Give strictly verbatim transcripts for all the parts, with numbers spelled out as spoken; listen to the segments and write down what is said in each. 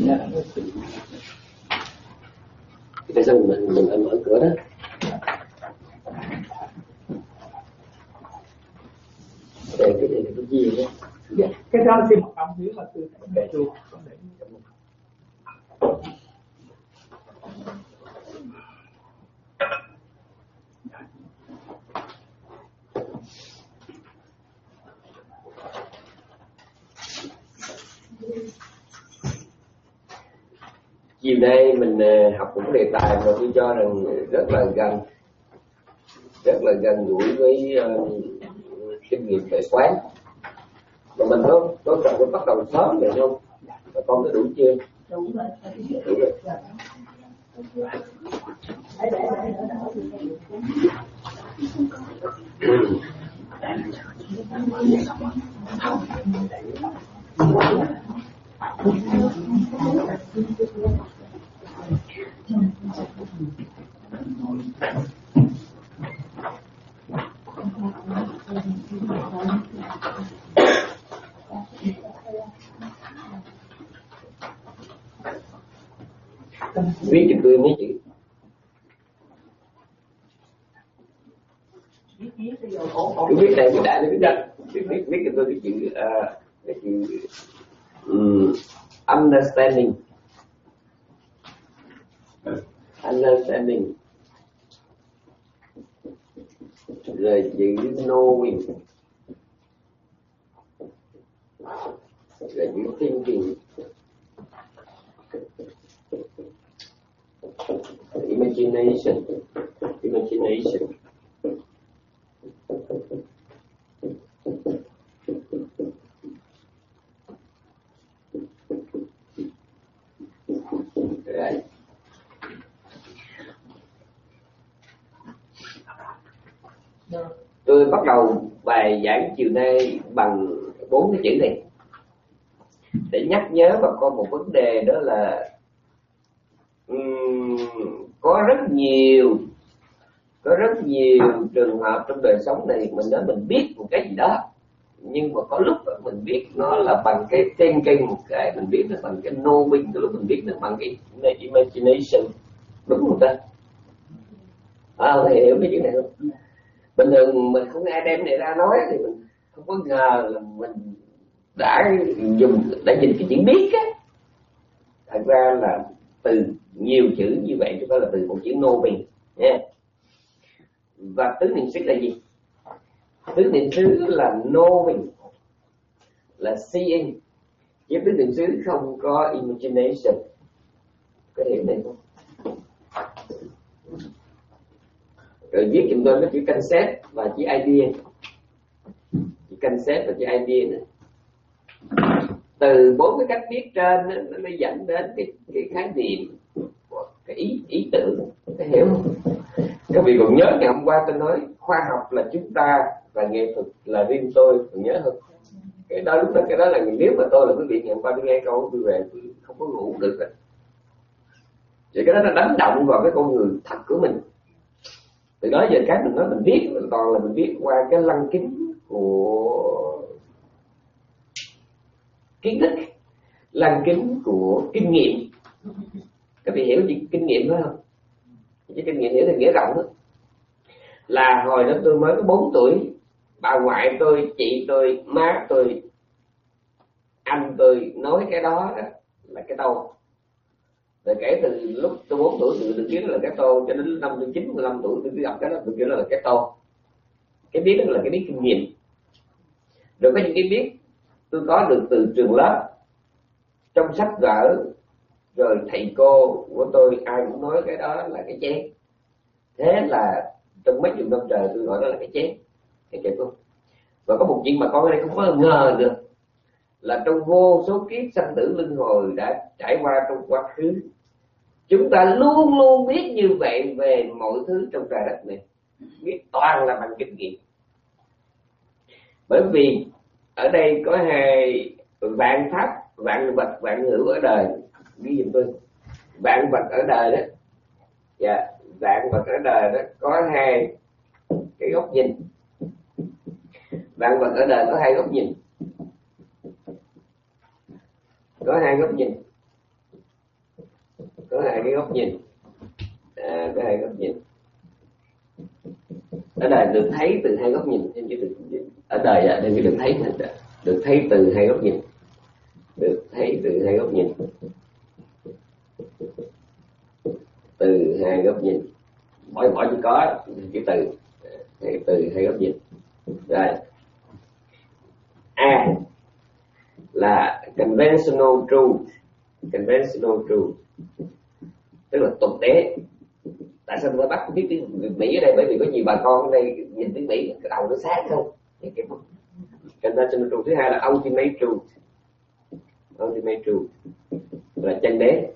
Tại sao mình mình phải mở cửa đó? Đây cái này là cái gì đó? Dạ, cái đó là khi mật ong dưới là từ để chuông không để chiều nay mình học một đề tài mà tôi cho rằng rất là gần rất là gần gũi với uh, kinh nghiệm tài quán, mà mình có có cần phải bắt đầu sớm vậy không? Và con có đủ chưa? Đủ rồi. Đủ rồi. Viết cho tôi mấy chữ. Cứ viết này, viết đại, viết đại. Viết viết cho tôi cái chữ uh, cái chữ um, understanding. Understanding. Rồi chữ knowing. Rồi chữ thinking. Imagination. Imagination. Right. Tôi bắt đầu bài giảng chiều nay bằng bốn cái chữ này để nhắc nhớ bà con một vấn đề, đó là um, có rất nhiều có rất nhiều trường hợp trong đời sống này mình nói mình biết một cái gì đó, nhưng mà có lúc mình biết nó là bằng cái thinking, một cái mình biết nó bằng cái knowing, có lúc mình biết nó bằng cái imagination. Đúng không ta? À, thầy hiểu cái chuyện này không? Bình thường mình không ai đem này ra nói thì mình không có ngờ là mình đã dùng đã nhìn cái chữ biết á. Thật ra là từ nhiều chữ như vậy, chứ không phải là từ một chữ knowing nha. Và tứ niệm xứ là gì? Tứ niệm xứ là knowing, là seeing, chứ tứ niệm xứ không có imagination. Có hiểu này không? Rồi viết chúng tôi có chữ concept và chữ idea. Chữ concept và chữ idea nữa. Từ bốn cái cách viết trên nó mới dẫn đến cái cái khái niệm, cái ý ý tưởng. Có hiểu không? Các vị còn nhớ ngày hôm qua tôi nói khoa học là chúng ta và nghệ thuật là riêng tôi, còn nhớ không? Cái đó lúc đó cái đó là nếu mà tôi là quý vị ngày hôm qua tôi nghe câu tôi về tôi không có ngủ được rồi. Vậy cái đó nó đánh động vào cái con người thật của mình. Từ đó giờ cái mình nói mình viết toàn là mình viết qua cái lăng kính của kiến thức, lăng kính của kinh nghiệm. Các vị hiểu gì kinh nghiệm phải không? Cái kinh nghiệm hiểu thì nghĩa rộng đó. Là hồi đó tôi mới có bốn tuổi, bà ngoại tôi, chị tôi, má tôi, anh tôi nói cái đó là cái tô. Rồi kể từ lúc tôi bốn tuổi tôi được biết là cái tô, cho đến năm tôi chín, mười lăm tuổi tôi gặp cái đó tôi kêu là cái tô. Cái biết đó là cái biết kinh nghiệm. Rồi có những cái biết tôi có được từ trường lớp, trong sách vở, rồi thầy cô của tôi ai cũng nói cái đó là cái chén. Thế là trong mấy chục năm trời tôi gọi đó là cái chén, cái chén không. Và có một chuyện mà con ở đây không có ngờ được là trong vô số kiếp sanh tử luân hồi đã trải qua trong quá khứ, chúng ta luôn luôn biết như vậy về mọi thứ trong trời đất này, biết toàn là bằng kinh nghiệm. Bởi vì ở đây có hai vạn pháp, vạn vật, vạn hữu ở đời. Ghi giùm tôi. Vạn vật ở đời đó, dạ, vạn vật ở đời đó có hai cái góc nhìn. Vạn vật ở đời có hai góc nhìn. Có hai góc nhìn. có hai cái góc nhìn, à, có hai góc nhìn. Ở đời được thấy từ hai góc nhìn, chứ được ở đời à, đây được thấy được thấy từ hai góc nhìn, được thấy từ hai góc nhìn, từ hai góc nhìn, mỗi mỗi chỉ có cái từ từ hai góc nhìn. Rồi A là conventional truth, conventional truth tức là tục đế. Tại sao tôi bắt biết tiếng Mỹ ở đây? Bởi vì có nhiều bà con ở đây nhìn tiếng Mỹ cái đầu nó sáng không. Conventional truth. Thứ hai là ultimate truth, ultimate truth là chân đế.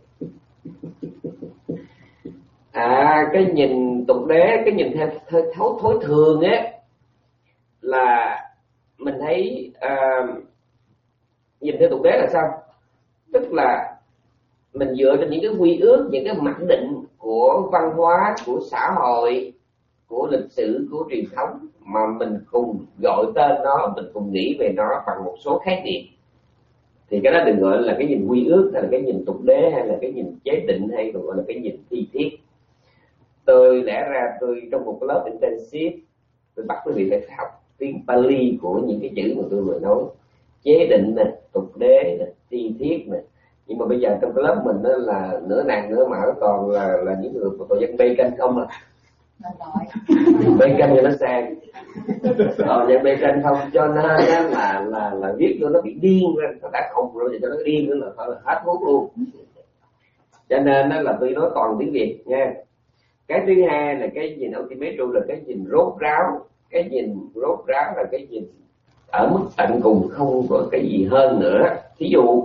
À, cái nhìn tục đế, cái nhìn theo thối thối thường á, là mình thấy uh, nhìn theo tục đế là sao? Tức là mình dựa trên những cái quy ước, những cái mặc định của văn hóa, của xã hội, của lịch sử, của truyền thống mà mình cùng gọi tên nó, mình cùng nghĩ về nó bằng một số khái niệm. Thì cái đó đừng gọi là cái nhìn quy ước, hay là cái nhìn tục đế, hay là cái nhìn chế định, hay còn gọi là cái nhìn thi thiết. Tôi lẽ ra tôi trong một cái lớp intensive tôi bắt quý vị phải học tiếng Pali của những cái chữ mà tôi vừa nói, chế định nè, tục đế nè, thi thiết nè. Nhưng mà bây giờ trong cái lớp mình đó là nửa nàng nửa mạo, còn là là những người của tội dân bacon không à. Bacon cho nó sang, còn dân bacon không, cho nên là là là viết cho nó bị điên lên, nó đã khùng rồi thì cho nó điên nữa là, là hết hút luôn. Cho nên đó là tôi nói toàn tiếng Việt nha. Cái thứ hai là cái nhìn ultimate truth là cái nhìn rốt ráo, cái nhìn rốt ráo là cái nhìn ở mức tận cùng, không có cái gì hơn nữa. Thí dụ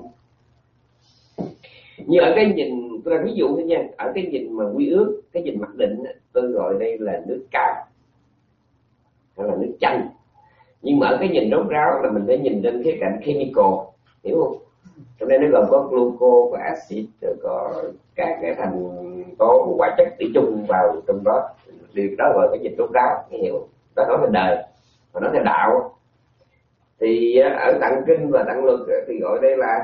như ở cái nhìn, tôi là ví dụ thôi nha, ở cái nhìn mà quy ước, cái nhìn mặc định, tôi gọi đây là nước cam hay là nước chanh. Nhưng mà ở cái nhìn rốt ráo là mình phải nhìn trên khía cạnh chemical, hiểu không? Trong đây nó gồm có glucose, có axit, rồi có các cái thành tố hóa chất thủy chung vào trong đó, thì đó gọi cái nhìn rốt ráo, nghe hiểu không? Đó nói về đời, và nói về đạo. Thì ở tạng kinh và tạng luật thì gọi đây là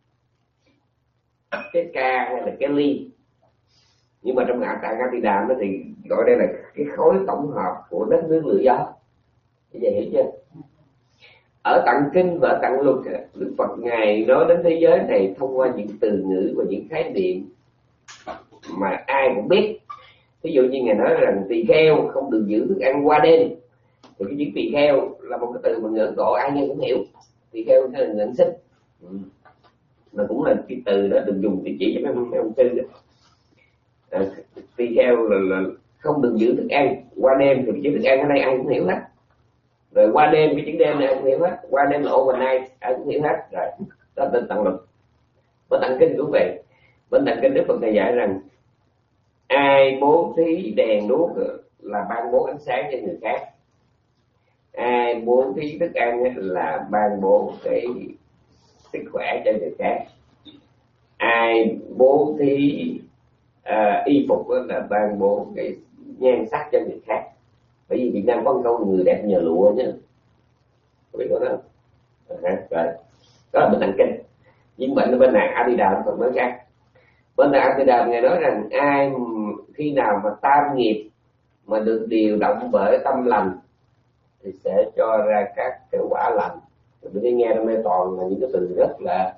cái ca hay là cái ly. Nhưng mà trong ngã tạng A Di Đà thì gọi đây là cái khối tổng hợp của đất nước lửa gió. Như vậy hiểu chưa? Ở tạng kinh và tạng luật, Đức Phật ngài nói đến thế giới này thông qua những từ ngữ và những khái niệm mà ai cũng biết. Ví dụ như ngài nói rằng tỳ kheo không được giữ thức ăn qua đêm, thì cái chữ tỳ kheo là một cái từ mà ngưỡng độ ai nghe cũng hiểu. Tỳ kheo là ngưỡng xích, mà cũng là cái từ đó đừng dùng để chỉ cho mấy, mấy ông sư đó. À, tỳ kheo là, là không được giữ thức ăn qua đêm, thì cái chữ thức ăn ở đây ai cũng hiểu hết. Rồi qua đêm, cái chữ đêm này ai cũng hiểu hết. Qua đêm là overnight, ai cũng hiểu hết. Rồi đó tên tạng luật. Bên tạng kinh cũng vậy. Bên tạng kinh Đức Phật này dạy rằng ai bố thí đèn đuốc là ban bố ánh sáng cho người khác, ai bố thí thức ăn là ban bố cái sức khỏe cho người khác, ai bố thí à, y phục là ban bố cái nhan sắc cho người khác. Bởi vì Việt Nam có một câu người đẹp nhờ lụa nhé, có biết có đó không? À, rồi đó là bên tạng kinh. Nhưng bệnh bên này A Di Đà còn nói khác. Bên này A Di Đà ngài nói rằng ai khi nào mà tam nghiệp mà được điều động bởi tâm lành thì sẽ cho ra các cái quả lành. Mình đi nghe trong đây toàn là những cái từ rất là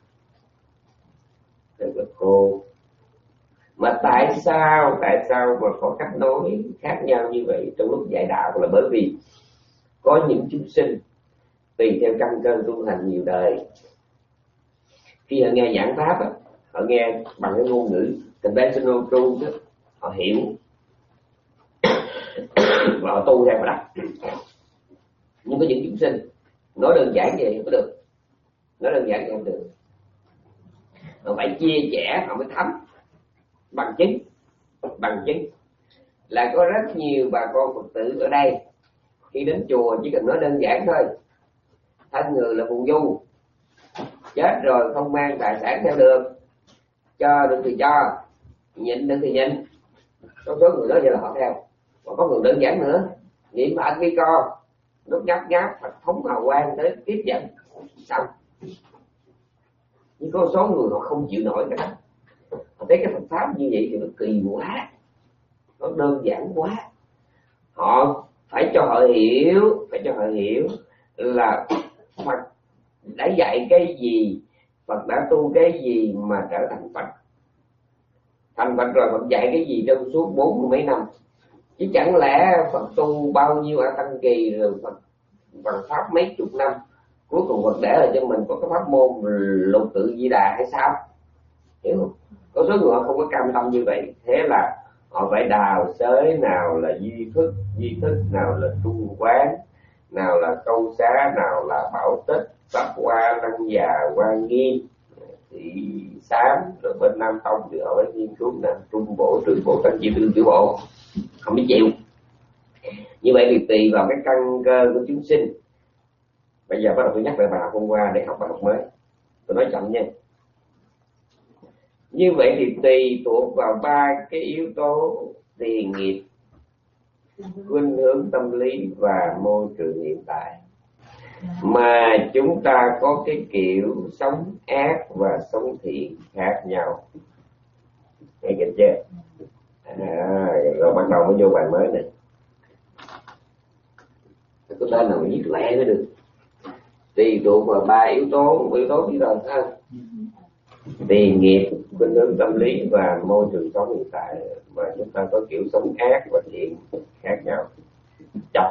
rất là khô. Mà tại sao tại sao mà có cách nói khác nhau như vậy trong lúc dạy đạo? Là bởi vì có những chúng sinh tùy theo căn cơ tu hành nhiều đời, khi họ nghe giảng pháp á, họ nghe bằng cái ngôn ngữ conventional truth đó, họ hiểu và họ tu theo đó. Nhưng có những chúng sinh nói đơn giản vậy không có được, nói đơn giản vậy không được, họ phải chia sẻ họ mới thấm. Bằng chứng, bằng chứng là có rất nhiều bà con Phật tử ở đây khi đến chùa chỉ cần nói đơn giản thôi: thân người là phù du, chết rồi không mang tài sản theo được, cho được thì cho, nhịn được thì nhịn. Có số người đó vậy là họ theo. Còn có người đơn giản nữa, niệm ẩn vi con, đốt nháp nháp và phóng hào quang tới tiếp dẫn xong. Nhưng có số người họ không chịu nổi cái đó, họ thấy cái Phật pháp như vậy thì nó kỳ quá, nó đơn giản quá. Họ phải cho họ hiểu, phải cho họ hiểu là Phật đã dạy cái gì, Phật đã tu cái gì mà trở thành Phật. Thành Phật rồi Phật dạy cái gì trong suốt bốn mươi mấy năm, chứ chẳng lẽ Phật tu bao nhiêu ở Tăng Kỳ rồi Phật bằng pháp mấy chục năm, cuối cùng Phật để lại cho mình có cái pháp môn Lục Tự Di Đà hay sao? Hiểu không? Có số người họ không có cam tâm như vậy, thế là họ phải đào xới, nào là duy thức, duy thức, nào là trung quán, nào là câu xá, nào là bảo tích, Pháp Hoa, Lăng Già, Hoa Nghiêm, Thị Sám, rồi bên Nam Tông thì họ phải nghiên cứu là Trung Bộ, Trừ Bộ, Tăng Chi Tư, Tiểu Bộ, không biết chịu. Như vậy thì tùy vào cái căn cơ của chúng sinh. Bây giờ bắt đầu tôi nhắc lại bài học hôm qua để học bài học mới, tôi nói chậm nha. Như vậy thì tùy thuộc vào ba cái yếu tố tiền nghiệp, khuynh hướng tâm lý và môi trường hiện tại mà chúng ta có cái kiểu sống ác và sống thiện khác nhau. Nghe kịp chưa? À, rồi bắt đầu mới vô bài mới này. Có tên nào viết lẹ mới được. Tùy thuộc vào ba yếu tố, yếu tố gì rồi ha? Tiền nghiệp, khuynh hướng tâm lý và môi trường sống hiện tại mà chúng ta có kiểu sống ác và thiện khác nhau. Chọc.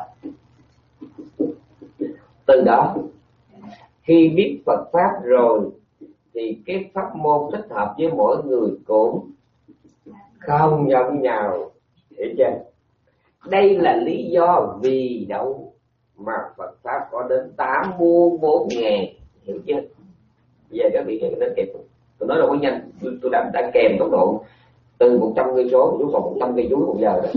Từ đó, khi biết Phật pháp rồi thì cái pháp môn thích hợp với mỗi người cũng không giống nhau, hiểu chưa? Đây là lý do vì đâu mà Phật pháp có đến tám mươi bốn ngàn, hiểu chưa? Bây giờ các vị nghe đến kịp, tôi nói đâu có nhanh, tôi, tôi đã, đã kèm tốc độ từ một trăm cây số xuống còn một trăm cây số một giờ rồi.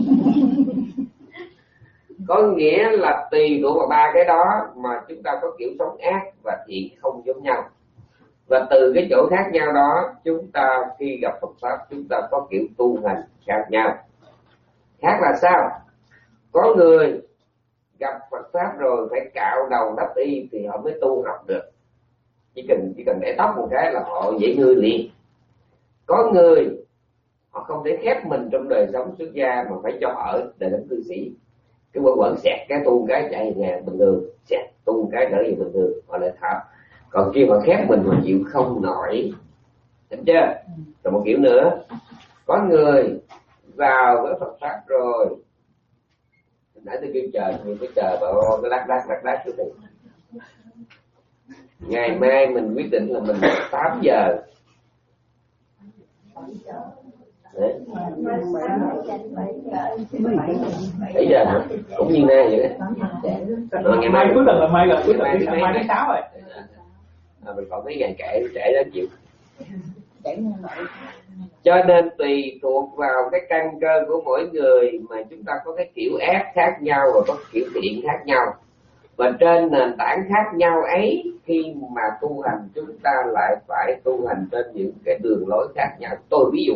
Có nghĩa là tùy thuộc vào ba cái đó mà chúng ta có kiểu sống ác và thiện không giống nhau. Và từ cái chỗ khác nhau đó, chúng ta khi gặp Phật pháp chúng ta có kiểu tu hành khác nhau. Khác là sao? Có người gặp Phật pháp rồi phải cạo đầu đắp y thì họ mới tu học được. Chỉ cần chỉ cần để tóc một cái là họ dễ nuôi liền. Có người họ không thể khép mình trong đời sống xuất gia mà phải cho ở đời sống cư sĩ. Cái quẩn quẩn xẹt cái tu cái chạy về nhà bình thường, xẹt tu cái đỡ gì bình thường, họ lại thở. Còn kia họ khép mình mà chịu không nổi, thấy chưa? Rồi một kiểu nữa, có người vào với Phật pháp rồi, nãy tôi kêu chờ, nhiều cái chờ bảo cái lát lát lát lát chút này. Ngày mai mình quyết định là mình tám giờ. Đấy. bảy giờ hả? Cũng như nay vậy đấy. Rồi ngày mai cuối tuần là mai là cuối tuần thứ mai thứ sáu rồi. À, mình còn mấy ngày kệ trễ đó chịu. Cho nên tùy thuộc vào cái căn cơ của mỗi người mà chúng ta có cái kiểu ác khác nhau và có kiểu thiện khác nhau. Và trên nền tảng khác nhau ấy, khi mà tu hành chúng ta lại phải tu hành trên những cái đường lối khác nhau. Tôi ví dụ,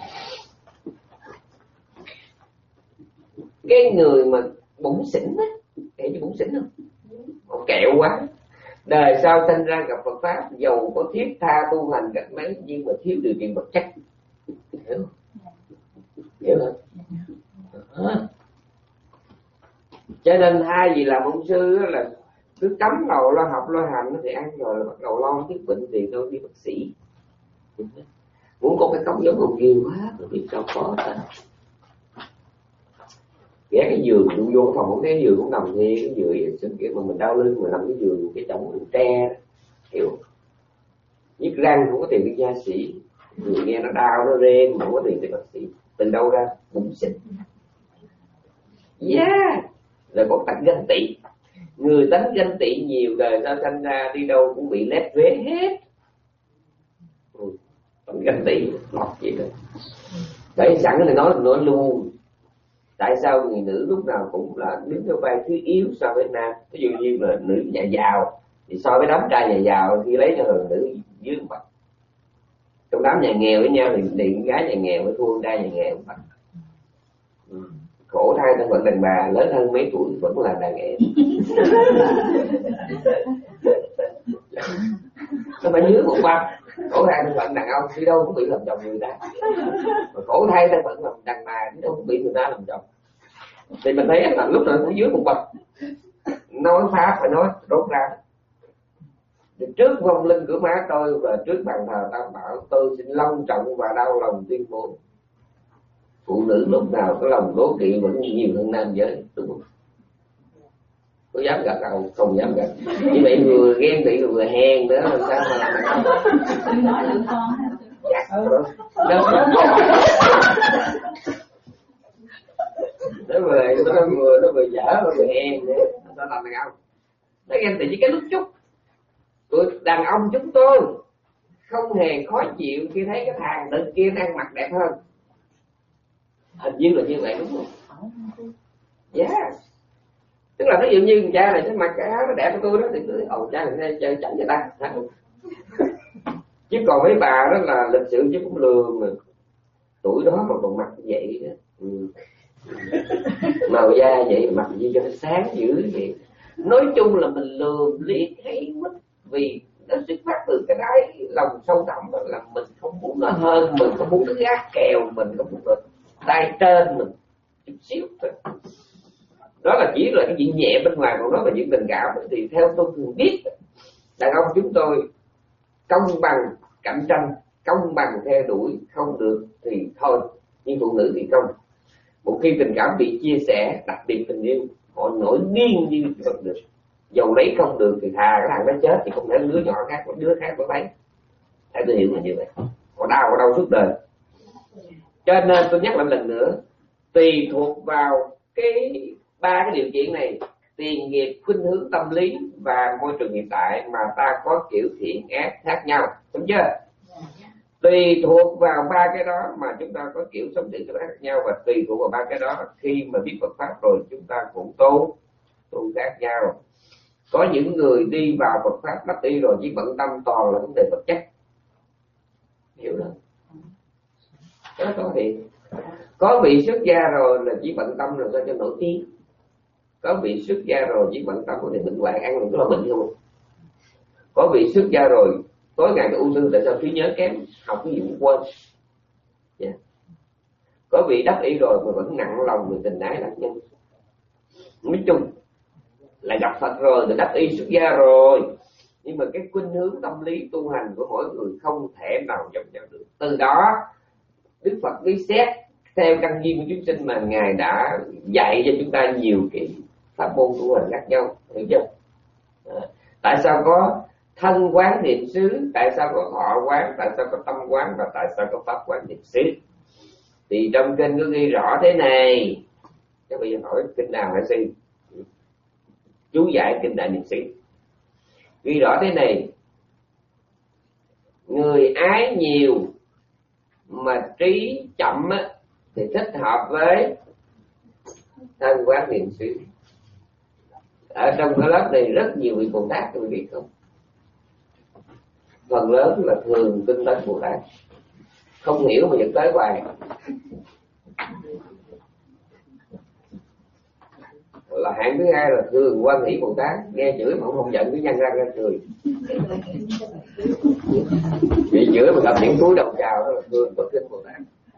cái người mà bủn xỉn á, hiểu như bủn xỉn không? Họ kẹo quá, đời sau sinh ra gặp Phật pháp, dầu có thiết tha tu hành cách mấy nhưng mà thiếu điều kiện vật chất, hiểu không? Hiểu không? À. Cho nên hai vị làm ông sư là cứ cấm đầu lo học lo hành thì ăn rồi là bắt đầu lo thiết bệnh tiền đâu đi bác sĩ. Muốn có cái công giống ông nhiều quá rồi biết sao có ta. Ghé cái giường vô vô phòng không cái giường cũng nằm thì cái giường sinh kiểu mà mình đau lưng mà nằm cái giường cái chồng mình tre, kiểu nhức răng không có tiền đi gia sĩ, người nghe nó đau nó rên mà không có tiền đi bác sĩ, từ đâu ra? Bụng xịn. Yeah, rồi có tánh ganh tị, người tánh ganh tị nhiều đời sao sinh ra đi đâu cũng bị lép vế hết. Ừ, tánh ganh tị lọt vậy đó. Đấy sẵn này nói nói luôn. Tại sao người nữ lúc nào cũng là đứng ở vai thứ yếu so với nam? Ví dụ như là nữ nhà giàu thì so với đám trai nhà giàu khi lấy cho người nữ dưới mặt. Trong đám nhà nghèo với nhau thì điện gái nhà nghèo mới thua trai nhà nghèo mặt. Ừ. Khổ thai thân phận đàn bà lớn hơn mấy tuổi vẫn là đàn em. Nó phải nhớ một bắp. khổ thai thân phận đàn ông đi đâu cũng bị làm chồng người ta, mà khổ thai thân phận làm đàn bà đi đâu cũng bị người ta làm chồng. Thì mình thấy là lúc nào cũng dưới một bậc, nói pháp phải nói đốt ra. Trước vong linh của má tôi và trước bàn thờ Tam Bảo, tôi xin long trọng và đau lòng tuyên bố phụ nữ lúc nào có lòng đố kỵ vẫn nhiều hơn nam giới, đúng không? Có dám gật đâu? Không dám gật. Như vậy vừa ghen tị vừa hèn nữa làm sao mà làm đừng nói lượng con ha. Nó vừa nó vừa nó vừa dở nó vừa hèn nữa, nó làm đàn ông. Nó ghen tị với cái lúc chút. Tụi đàn ông chúng tôi không hề khó chịu khi thấy cái thằng bên kia đang mặc đẹp hơn. Hình như là như vậy đúng không? Dạ. Yeah. Tức là ví dụ như con cha này cái mặc cái áo nó đẹp của tôi đó thì cứ ồ cha này chơi chảnh người ta. Chứ còn mấy bà đó là lịch sự chứ cũng lường mà tuổi đó mà còn mặc vậy đó. Ừ. Màu da vậy mặc gì cho nó sáng dữ vậy. Nói chung là mình lường liếc thấy mất, vì nó xuất phát từ cái đáy lòng sâu thẳm đó là mình không muốn nó hơn, mình không muốn nó gác kèo, mình không muốn nó tay trên mình chút xíu thôi. Đó là chỉ là cái chuyện nhẹ bên ngoài, còn đó là chuyện tình cảm. Thì theo tôi thường biết, đàn ông chúng tôi công bằng cạnh tranh, công bằng theo đuổi, không được thì thôi. Nhưng phụ nữ thì không. Một khi tình cảm bị chia sẻ, đặc biệt tình yêu, họ nổi điên như không được. Dầu lấy không được thì thà cái thằng nó chết thì không thể đứa nhỏ khác, một đứa khác có lấy. Theo tôi hiểu là như vậy. Họ đau, họ đau suốt đời. Cho nên tôi nhắc lại lần nữa, tùy thuộc vào cái ba cái điều kiện này, tiền nghiệp, khuynh hướng tâm lý và môi trường hiện tại mà ta có kiểu thiện ác khác nhau, đúng chưa? Tùy thuộc vào ba cái đó mà chúng ta có kiểu sống thiện ác khác nhau, và tùy thuộc vào ba cái đó khi mà biết Phật pháp rồi chúng ta cũng tu tu khác nhau. Có những người đi vào Phật pháp đắc y rồi chỉ bận tâm toàn là vấn đề vật chất, hiểu không? Đó có thì có vị xuất gia rồi là chỉ bận tâm là sao cho nổi tiếng. Có vị xuất gia rồi chỉ bận tâm để bệnh hoạn ăn mình có là bệnh không. Có vị xuất gia rồi tối ngày có ung thư, tại sao trí nhớ kém, học cái gì cũng quên. Yeah. Có vị đắc y rồi mà vẫn nặng lòng về tình ái lạc nhân. Nói chung là gặp Phật rồi thì đắc y xuất gia rồi, nhưng mà cái khuynh hướng tâm lý tu hành của mỗi người không thể nào giống nhau được. Từ đó Đức Phật lý xét theo căn duyên của chúng sinh mà Ngài đã dạy cho chúng ta nhiều cái pháp môn tu hành khác nhau, hiểu chưa? À, tại sao có thân quán niệm xứ, tại sao có thọ quán, tại sao có tâm quán và tại sao có pháp quán niệm xứ? Thì trong kinh có ghi rõ thế này. Các bây giờ hỏi kinh nào hả sư? Chú giải kinh Đại Niệm Xứ ghi rõ thế này: người ái nhiều mà trí chậm á, thì thích hợp với thân quán niệm xứ. Ở trong cái lớp này rất nhiều vị Bồ Tát, tôi biết không? Phần lớn là thường tinh tấn Bồ Tát, không hiểu mà dẫn tới hoài. Là hạng thứ hai là thường quan hỷ Bồ Tát, nghe chửi mà không giận cứ nhăn răng ra cười. Bị chửi mà gặp những túi đầu chào đó là thường bất kinh Bồ Tát.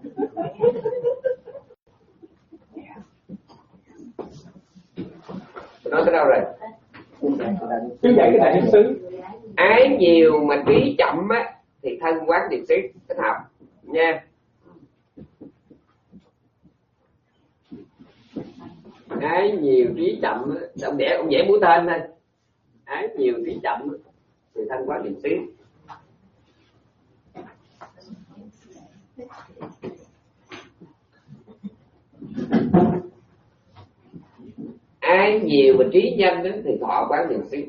Nói tới đâu rồi? Chứ vậy cái đại niệm xứ. Ái nhiều mà trí chậm á thì thân quán niệm xứ thích hợp nha. Ái nhiều trí chậm, ông vẽ ông vẽ mũi tên thôi. Ái nhiều trí chậm thì thân quán niệm xứ. Ái nhiều mà trí nhanh đó thì thọ quán niệm xứ.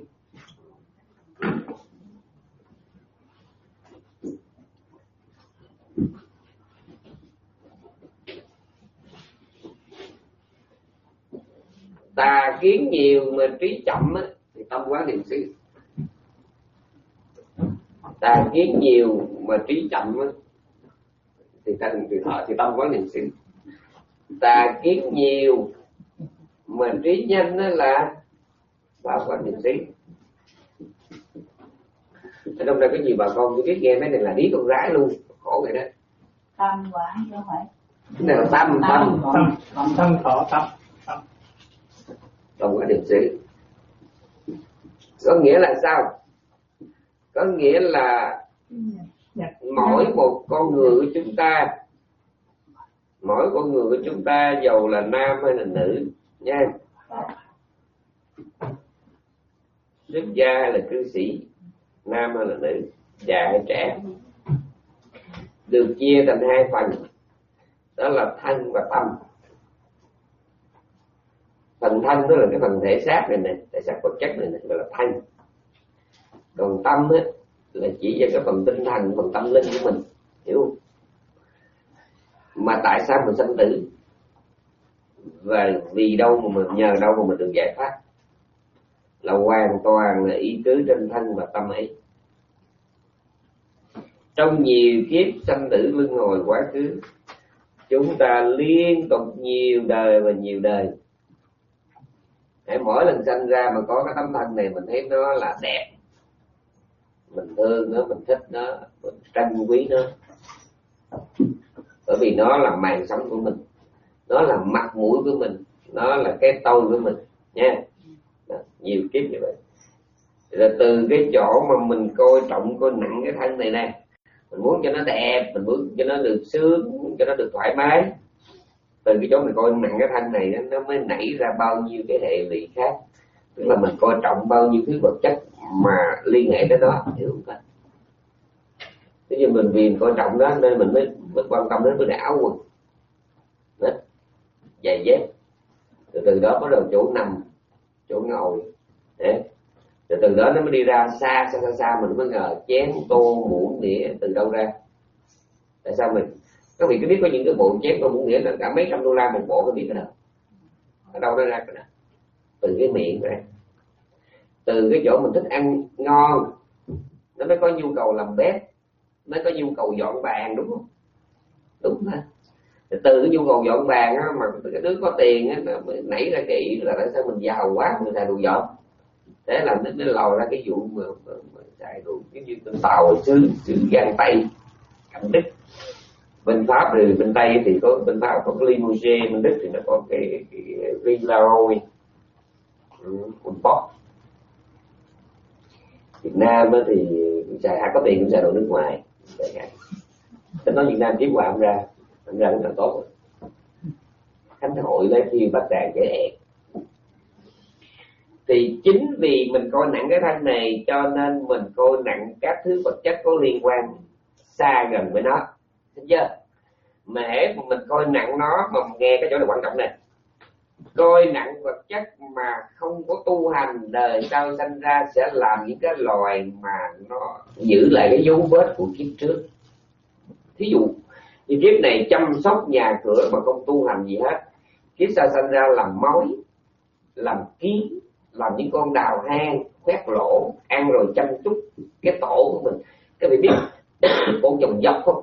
Tà kiến nhiều mà trí chậm á, thì tâm quán niệm xứ. Tà kiến nhiều mà trí chậm á, thì thân thì thọ thì tâm quán niệm xứ. Tà kiến nhiều mà trí nhanh á là pháp quán niệm xứ. Ở trong đây có nhiều bà con tôi biết nghe mấy này là lý con gái luôn, khổ vậy đó. Tâm quả chứ không phải. Cái này là tâm, tâm, tâm, tâm, tâm thọ tâm, tâm. Không có điều sĩ. Có nghĩa là sao? Có nghĩa là mỗi một con người của chúng ta, mỗi con người của chúng ta dầu là nam hay là nữ nha, xuất gia hay là cư sĩ, nam hay là nữ, già hay trẻ, được chia thành hai phần, đó là thân và tâm. Phần thân đó là cái phần thể xác này nè, thể xác vật chất này nè, gọi là thân. Còn tâm á là chỉ về cái phần tinh thần, phần tâm linh của mình, hiểu không? Mà tại sao mình sanh tử và vì đâu mà mình, nhờ đâu mà mình được giải thoát, là hoàn toàn là ý cứ trên thân và tâm ấy. Trong nhiều kiếp sanh tử luân hồi quá khứ, chúng ta liên tục nhiều đời và nhiều đời. Hãy mỗi lần sanh ra mà có cái tấm thân này, mình thấy nó là đẹp, mình thương nó, mình thích nó, mình trân quý nó, bởi vì nó là màn sống của mình, nó là mặt mũi của mình, nó là cái tôi của mình nha. Đó, nhiều kiếp như vậy. Rồi từ cái chỗ mà mình coi trọng, coi nặng cái thân này nè, mình muốn cho nó đẹp, mình muốn cho nó được sướng, muốn cho nó được thoải mái, từ cái chỗ mình coi nặng cái thân này nó mới nảy ra bao nhiêu cái hệ lụy khác. Tức là mình coi trọng bao nhiêu thứ vật chất mà liên hệ tới đó, hiểu không ta? Thế nhưng mình vì mình coi trọng đó nên mình mới, mới quan tâm đến cái áo quần, đó, giày dép, rồi từ đó bắt đầu chỗ nằm, chỗ ngồi, đấy. Rồi từ đó nó mới đi ra xa xa xa xa mình mới ngờ chén tô muỗng đĩa từ đâu ra. Tại sao mình các vị có biết có những cái bộ chén tô muỗng đĩa là cả mấy trăm đô la một bộ, có biết cái nào? Ở đâu nó ra cái nào? Từ cái miệng ra, từ cái chỗ mình thích ăn ngon nó mới có nhu cầu làm bếp, mới có nhu cầu dọn bàn, đúng không? Đúng ha. Từ cái nhu cầu dọn bàn á, mà cái đứa có tiền á, nó mới nảy ra cái ý là tại sao mình giàu quá mình xài đồ dọn. Thế là nó, nó lòi ra cái vụ mà, mà, mà xài đồ cái như con tàu xứ xứ Giang Tây, Cảnh Đức. Bên Pháp rồi bên Tây thì có, bên Pháp có cái limousine, bên Đức thì nó có cái, cái Villa Roy, quần bóp. Việt Nam thì xài hay có tiền cũng xài đồ nước ngoài. Thế nói Việt Nam kiếm quà không ra, không ra cũng là tốt. Khánh hội lấy khi bắt đàn trẻ ẹt. Thì chính vì mình coi nặng cái thân này cho nên mình coi nặng các thứ vật chất có liên quan xa gần với nó, thấy chưa? Mà hễ mình coi nặng nó, mà nghe cái chỗ này quan trọng này, coi nặng vật chất mà không có tu hành, đời sau sanh ra sẽ làm những cái loài mà nó giữ lại cái dấu vết của kiếp trước. Thí dụ như kiếp này chăm sóc nhà cửa mà không tu hành gì hết, kiếp sau sanh ra làm mối, làm kiến, làm những con đào hang, khoét lỗ, ăn rồi chăm chút cái tổ của mình. Các vị biết con trồng dốc không?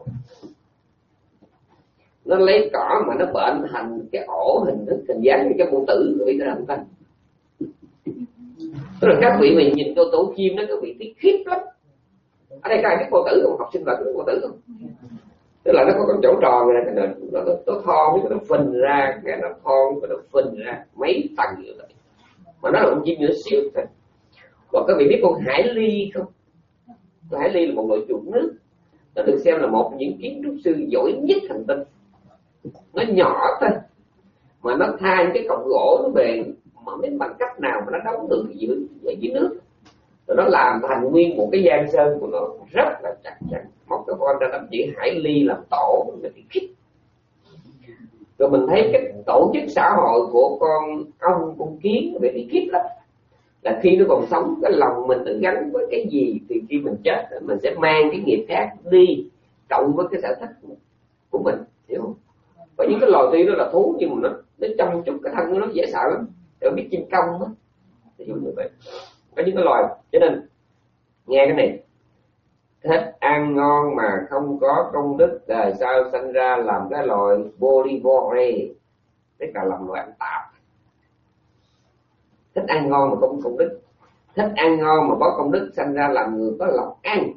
Nó lấy cỏ mà nó bệnh thành cái ổ hình thức hình dáng như cái bộ tử, bị nó làm thành. Tức là các vị mình nhìn cô tổ chim nó các vị thấy khiếp lắm. Ở đây các bạn biết cô tử không? Học sinh bạn biết cô tử không? Tức là nó có con chỗ tròn này, nó nó nó, nó thon, cái nó phình ra, cái nó thon, cái nó phình ra mấy tầng như vậy. Mà nó là con chim nhỏ xíu thôi. Còn các vị biết con hải ly không? Con hải ly là một loại chuột nước, nó được xem là một trong những kiến trúc sư giỏi nhất hành tinh. Nó nhỏ thôi mà nó thay cái cọng gỗ nó bền, mà biết bằng cách nào mà nó đóng được dưới dưới nước, rồi nó làm thành nguyên một cái giang sơn của nó rất là chắc chắn. Một cái con ra đâm chỉ hải ly làm tổ mình thì khích. Rồi mình thấy cái tổ chức xã hội của con ong, con kiến vậy thì khiếp lắm. Là khi nó còn sống, cái lòng mình nó gắn với cái gì thì khi mình chết mình sẽ mang cái nghiệp khác đi cộng với cái sở thích của mình, hiểu không? Có những cái loài tuy nó là thú nhưng mà nó nó chăm chút cái thân nó dễ sợ lắm. Để biết chim công đó, ví dụ như vậy. Có những cái loài, cho nên nghe cái này, thích ăn ngon mà không có công đức, đời sau sanh ra làm cái loài bolivore, tức là làm loài ăn tạp. Thích ăn ngon mà không công đức, thích ăn ngon mà có công đức sanh ra làm người có lòng ăn.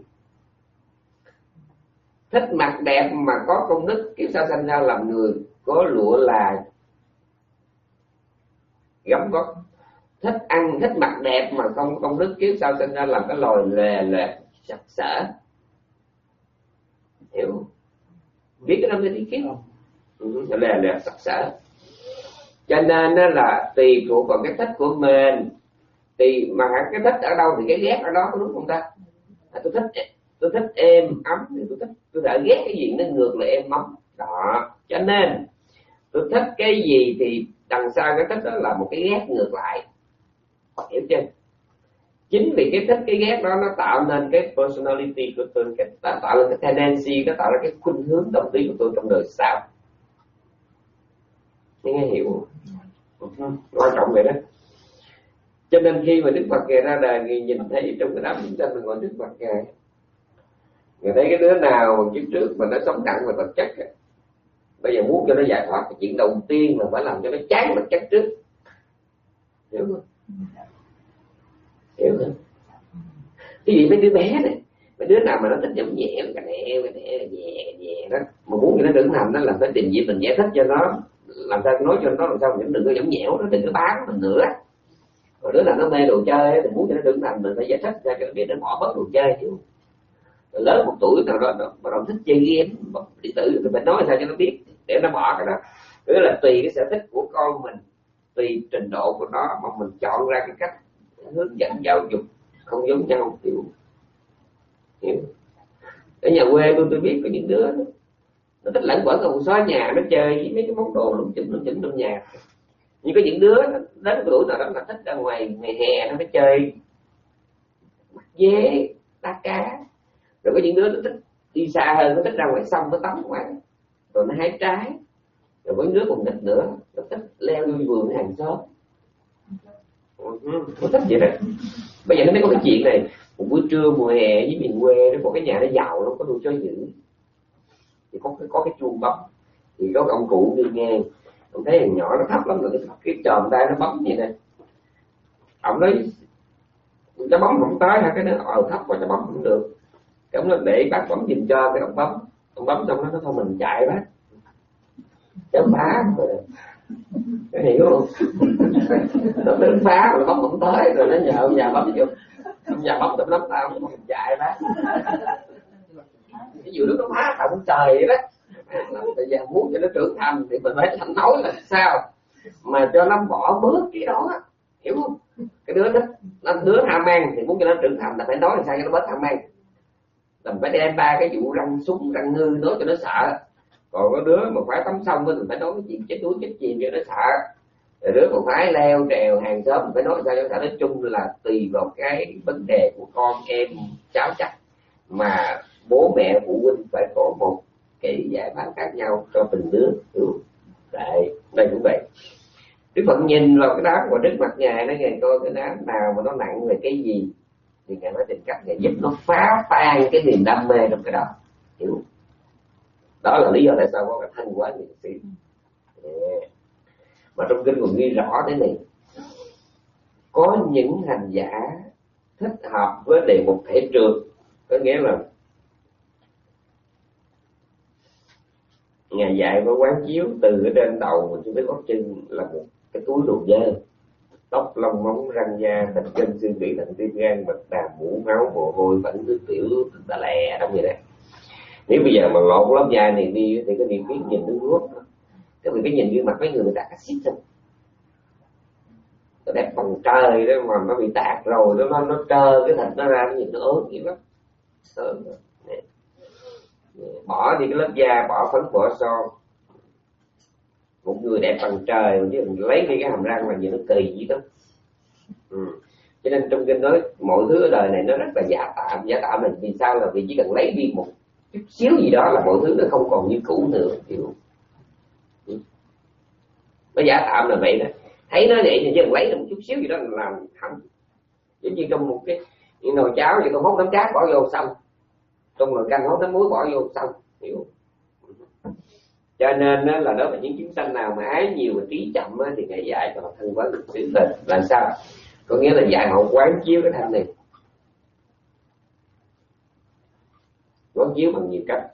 Thích mặc đẹp mà có công đức kiếp sau sanh ra làm người có lụa là gấm gót. Thích ăn thích mặc đẹp mà không có công đức kiếp sau sanh ra làm cái loài lè lè sặc sỡ. Hiểu biết cái năm ý kiến không? Ừ, lè lè sặc sỡ. Cho nên đó là tùy thuộc vào cái thích của mình, tùy mà cái thích ở đâu thì cái ghét ở đó, đúng không ta? À, tôi thích tôi thích êm ấm thì tôi thích, tôi đã ghét cái gì nó ngược lại êm ấm đó. Cho nên tôi thích cái gì thì đằng sau cái thích đó là một cái ghét ngược lại, hiểu chưa? Chính vì cái thích cái ghét đó nó tạo nên cái personality của tôi, cái tạo, tạo lên cái tendency, nó tạo ra cái khuynh hướng tâm lý của tôi trong đời sau. Nghe hiểu không? Quan trọng vậy đó. Cho nên khi mà Đức Phật Ngài ra đời, Ngài nhìn thấy trong cái đám chúng sanh mình gọi Đức Phật Ngài, Ngài thấy cái đứa nào mà kiếp trước mà nó sống nặng về vật chất, bây giờ muốn cho nó giải thoát, cái chuyện đầu tiên là phải làm cho nó chán vật chất trước. Hiểu không? Hiểu không? Cái gì mấy đứa bé này, mấy đứa nào mà nó thích nhõng nhẹ, cái nè, cái nè, nhẹ nhẹ đó, mà muốn cho nó trưởng thành đó là phải trình diễn mình giải thích cho nó, làm sao nói cho nó làm sao mình đừng có nhõng nhẽo, nó đừng có bám mình nữa. Còn đứa nào nó mê đồ chơi thì muốn cho nó trưởng thành mình phải giải thích ra cho nó biết nó bỏ bớt đồ chơi, hiểu không? Rồi lớn một tuổi nào đó nó, nó thích chơi game điện tử thì phải nói sao cho nó biết để nó bỏ cái đó. Tức là tùy cái sở thích của con mình, tùy trình độ của nó mà mình chọn ra cái cách hướng dẫn giáo dục không giống nhau, hiểu hiểu. Ở nhà quê tôi tôi biết có những đứa đó, nó thích lẫn quẩn ở một xóa nhà, nó chơi với mấy cái món đồ lung chỉnh lung chỉnh trong nhà. Nhưng có những đứa đến cái tuổi nào đó là thích ra ngoài ngày hè nó mới chơi bắt dế, đá cá. Rồi có những đứa nó thích đi xa hơn, nó thích ra ngoài sông nó tắm ngoài, rồi nó hái trái. Rồi có những đứa còn thích nữa, nó thích leo vô vườn hàng xóm. Nó thích vậy đó. Bây giờ nó mới có cái chuyện này, một buổi trưa mùa hè với miền quê nó có cái nhà nó giàu, nó có nuôi chó dữ, thì có cái có cái chuông bấm, thì có cái ông cụ đi ngang, ông thấy thằng nhỏ nó thấp lắm rồi, cái, cái chòm tay nó bấm vậy nè, ông nói nó bấm không tới hả, cái nó ờ thấp quá nó bấm không được, cái ông nói để bác bấm giùm cho, cái ông bấm, ông bấm xong nó nói thôi mình chạy bác, cái ông phá rồi, cái hiểu không? Nó đến phá rồi bấm không tới rồi nó nhờ ông già bấm vô, ông già bấm tụm lắm tao không mình chạy bác. Cái vụ đó nó phá động trời vậy đó. Bây giờ muốn cho nó trưởng thành thì mình phải thành nói là sao mà cho nó bỏ bớt cái đó, hiểu không? Cái đứa thích, nó đứa ham ăn thì muốn cho nó trưởng thành là phải nói làm sao cho nó bớt ham ăn, là phải đem ba cái vụ răng súng răng ngư nói cho nó sợ. Còn cái đứa mà phải tắm sông thì phải nói cái chuyện chết đuối chết chìm cho nó sợ. Rồi đứa còn phải leo trèo hàng xóm phải nói sao cho nó sợ. Nói chung là tùy vào cái vấn đề của con em cháu chắc mà bố mẹ phụ huynh phải có một cái giải pháp khác nhau cho từng đứa. Đấy, đây cũng vậy. Đức Phật nhìn vào cái đám của trước mặt Ngài, nó Ngài coi cái đám nào mà nó nặng về cái gì thì Ngài mới tìm cách Ngài giúp nó phá tan cái niềm đam mê trong cái đó, hiểu? Đó là lý do tại sao có cái thanh quá niệm xứ. Yeah. Mà trong kinh còn ghi rõ thế này, có những hành giả thích hợp với đề mục thể trượt, có nghĩa là Ngài dạy có quán chiếu từ ở trên đầu mình cho tới gót chân là một cái túi đồ dơ, tóc lông móng răng da thịt chân xương tủy thận tim gan mật đàm mũ máu mồ hôi phẫn nước tiểu tà lè trong vậy đó. Nếu bây giờ mà lột lớp da này đi thì cái niềm biết nhìn nó nuốt, cái vì cái nhìn gương mặt mấy người người ta axit thôi, nó đẹp bằng trời đó mà nó bị tạt rồi nó nó, nó trơ cái thịt nó ra, nó nhìn nó ớn vậy lắm. Ớn rồi. Bỏ đi cái lớp da, bỏ phấn bỏ son, một người đẹp bằng trời chứ mình lấy đi cái hàm răng là gì nó kỳ vậy đó. Ừ. Cho nên trong kinh nói mọi thứ ở đời này nó rất là giả tạm. Giả tạm mình vì sao? Là vì chỉ cần lấy đi một chút xíu gì đó là mọi thứ nó không còn như cũ nữa, hiểu? Ừ. Nó giả tạm là vậy đó. Thấy nó vậy thì chỉ cần lấy được một chút xíu gì đó là làm hỏng. Giống như trong một cái nồi cháo thì con hốt nắm cá bỏ vô xong, trong nồi canh hốt nắm muối bỏ vô xong, hiểu? Cho nên là đó là những chúng sanh nào mà ái nhiều và trí chậm thì Ngài dạy cho thân quá lịch sử là làm sao có nghĩa là dạy họ quán chiếu cái thân này, quán chiếu bằng nhiều cách.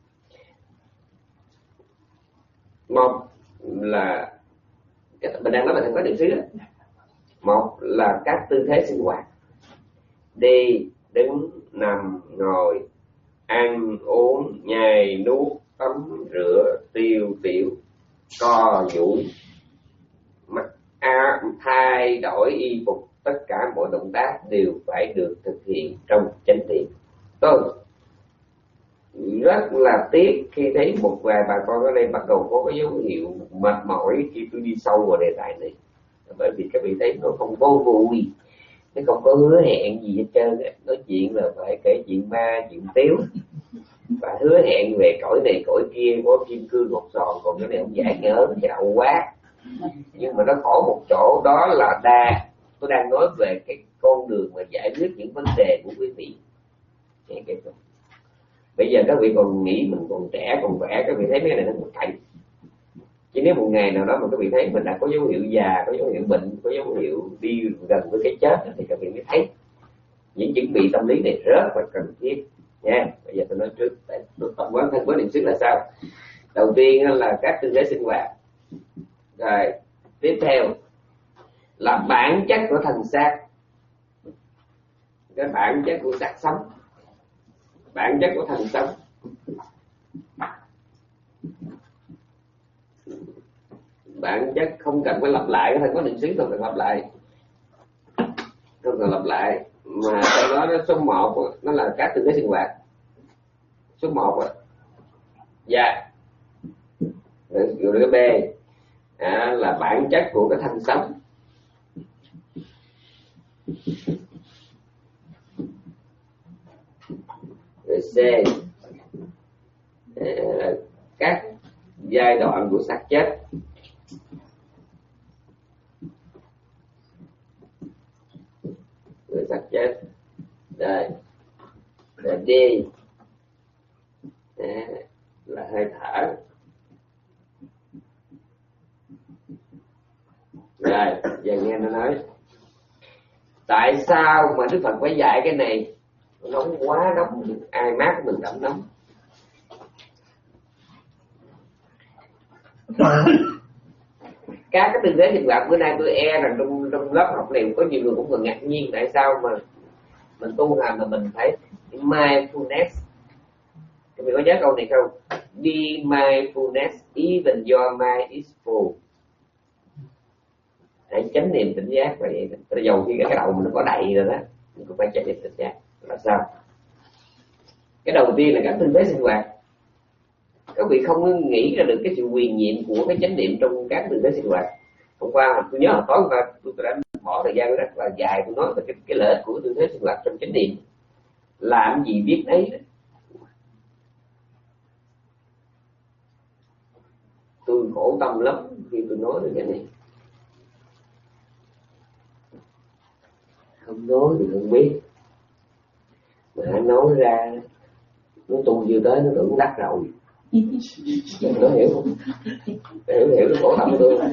Một là mình đang nói về thân quán niệm xứ đó. Một là các tư thế sinh hoạt, đi, đứng, nằm, ngồi, ăn, uống, nhai, nuốt, tắm, rửa, tiêu, tiểu, co, duỗi, mặc áo, thay đổi y phục, tất cả mọi động tác đều phải được thực hiện trong chánh niệm. Tôi rất là tiếc khi thấy một vài bà con ở đây bắt đầu có cái dấu hiệu mệt mỏi khi tôi đi sâu vào đề tài này, bởi vì các vị thấy nó không vô vui, nó không có hứa hẹn gì hết trơn. Nói chuyện là phải kể chuyện ma, chuyện tiếu, và hứa hẹn về cõi này cõi kia, có kim cương ngọc sòn, còn cái này không giải nhớ nó đậu quá. Nhưng mà nó khổ một chỗ đó là đa tôi đang nói về cái con đường mà giải quyết những vấn đề của quý vị. Bây giờ các vị còn nghĩ mình còn trẻ còn khỏe, các vị thấy mấy cái này nó một cảnh. Chứ nếu một ngày nào đó mà các vị thấy mình đã có dấu hiệu già, có dấu hiệu bệnh, có dấu hiệu đi gần với cái chết, thì các vị mới thấy những chuẩn bị tâm lý này rất là cần thiết nha. Bây giờ tôi nói trước tổng quán thân quán niệm xứ là sao. Đầu tiên là các tư thế sinh hoạt, rồi tiếp theo là bản chất của thân xác, cái bản chất của xác sống, bản chất của thân sống. Bản chất không cần phải lặp lại, cái thân quán niệm xứ không cần lặp lại, không cần lặp lại, mà sau đó nó số một nó là các tư thế sinh hoạt. Số một á, dạ, rồi cái B à, là bản chất của cái thân sống. Rồi C à, các giai đoạn của xác chết. Rồi xác chết. Rồi, rồi D à, là hơi thở. Rồi, giờ nghe nó nói tại sao mà Đức Phật phải dạy cái này? Nóng quá nóng, ai mát mình cảm nóng. Các cái tư thế sinh hoạt bữa nay tôi e rằng trong, trong lớp học này có nhiều người cũng còn ngạc nhiên tại sao mà mình tu hành mà mình phải mindfulness. Các bạn có nhớ câu này không? Be mindfulness even your mind is full. Hãy chánh niệm tỉnh giác vậy. Tại dầu khi cái đầu mình nó có đầy rồi đó, mình cũng phải chánh niệm tỉnh giác. Là sao? Cái đầu tiên là các tư thế sinh hoạt. Các vị không nghĩ ra được cái sự quyền nhiệm của cái chánh niệm trong các tư thế sinh hoạt. Hôm qua tôi nhớ là tối hôm qua tôi đã bỏ thời gian rất là dài tôi nói về cái, cái lợi ích của tư thế sinh hoạt trong chánh niệm. Làm gì biết đấy đó. Tôi khổ tâm lắm khi tôi nói được cái này. Không nói thì không biết, mà nói ra nó tu chưa tới nó tưởng đắc rồi. Nó hiểu không? Hiểu hiểu cái khổ tâm của tôi.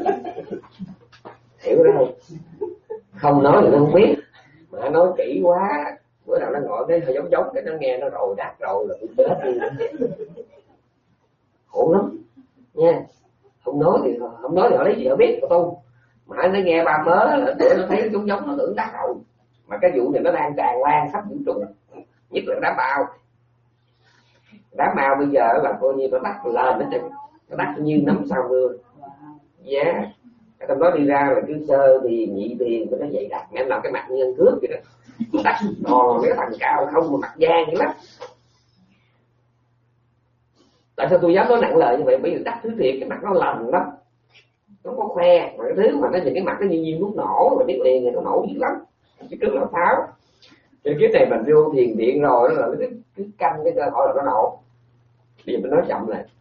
Hiểu đó không? Không nói thì nó không biết, mà nói kỹ quá bữa nào nó ngồi cái hơi giống giống cái nó nghe nó rồi đắc rồi là tôi chết đi. Khổ lắm nha. Không nói thì không nói thì họ lấy gì họ biết của tôi. Mà nó nghe ba mớ là nó thấy giống giống nó tưởng đắc rồi. Mà cái vụ này nó đang tràn lan khắp vũ trụ, nhất là đám màu. Đám màu bây giờ là coi như nó đắc lên hết trơn, nó đắc như nấm sao mưa. Dạ yeah. Trong đó đi ra là cứ sơ thì nhị tiền nó dày đặc, em làm cái mặt như ăn cướp vậy đó. Đắc còn cái thằng cao không mà mặt da vậy lắm. Tại sao tôi dám nói nặng lời như vậy? Bởi vì đắc thứ thiệt cái mặt nó lầm lắm, nó có khoe, mà cái thứ mà nó nhìn cái mặt nó như viên thuốc nổ mà biết liền thì nó nổ dữ lắm. Cái trước là tháo. Cái kiếp này mình vô thiền điện rồi đó là nó cứ, cứ canh cái cơ hội là nó nổ. Bây giờ mình nói chậm lại.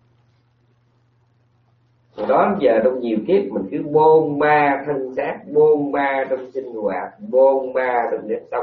Rồi đó giờ trong nhiều kiếp mình cứ bôn ba thân xác, bôn ba trong sinh hoạt, bôn ba trong nếp sống.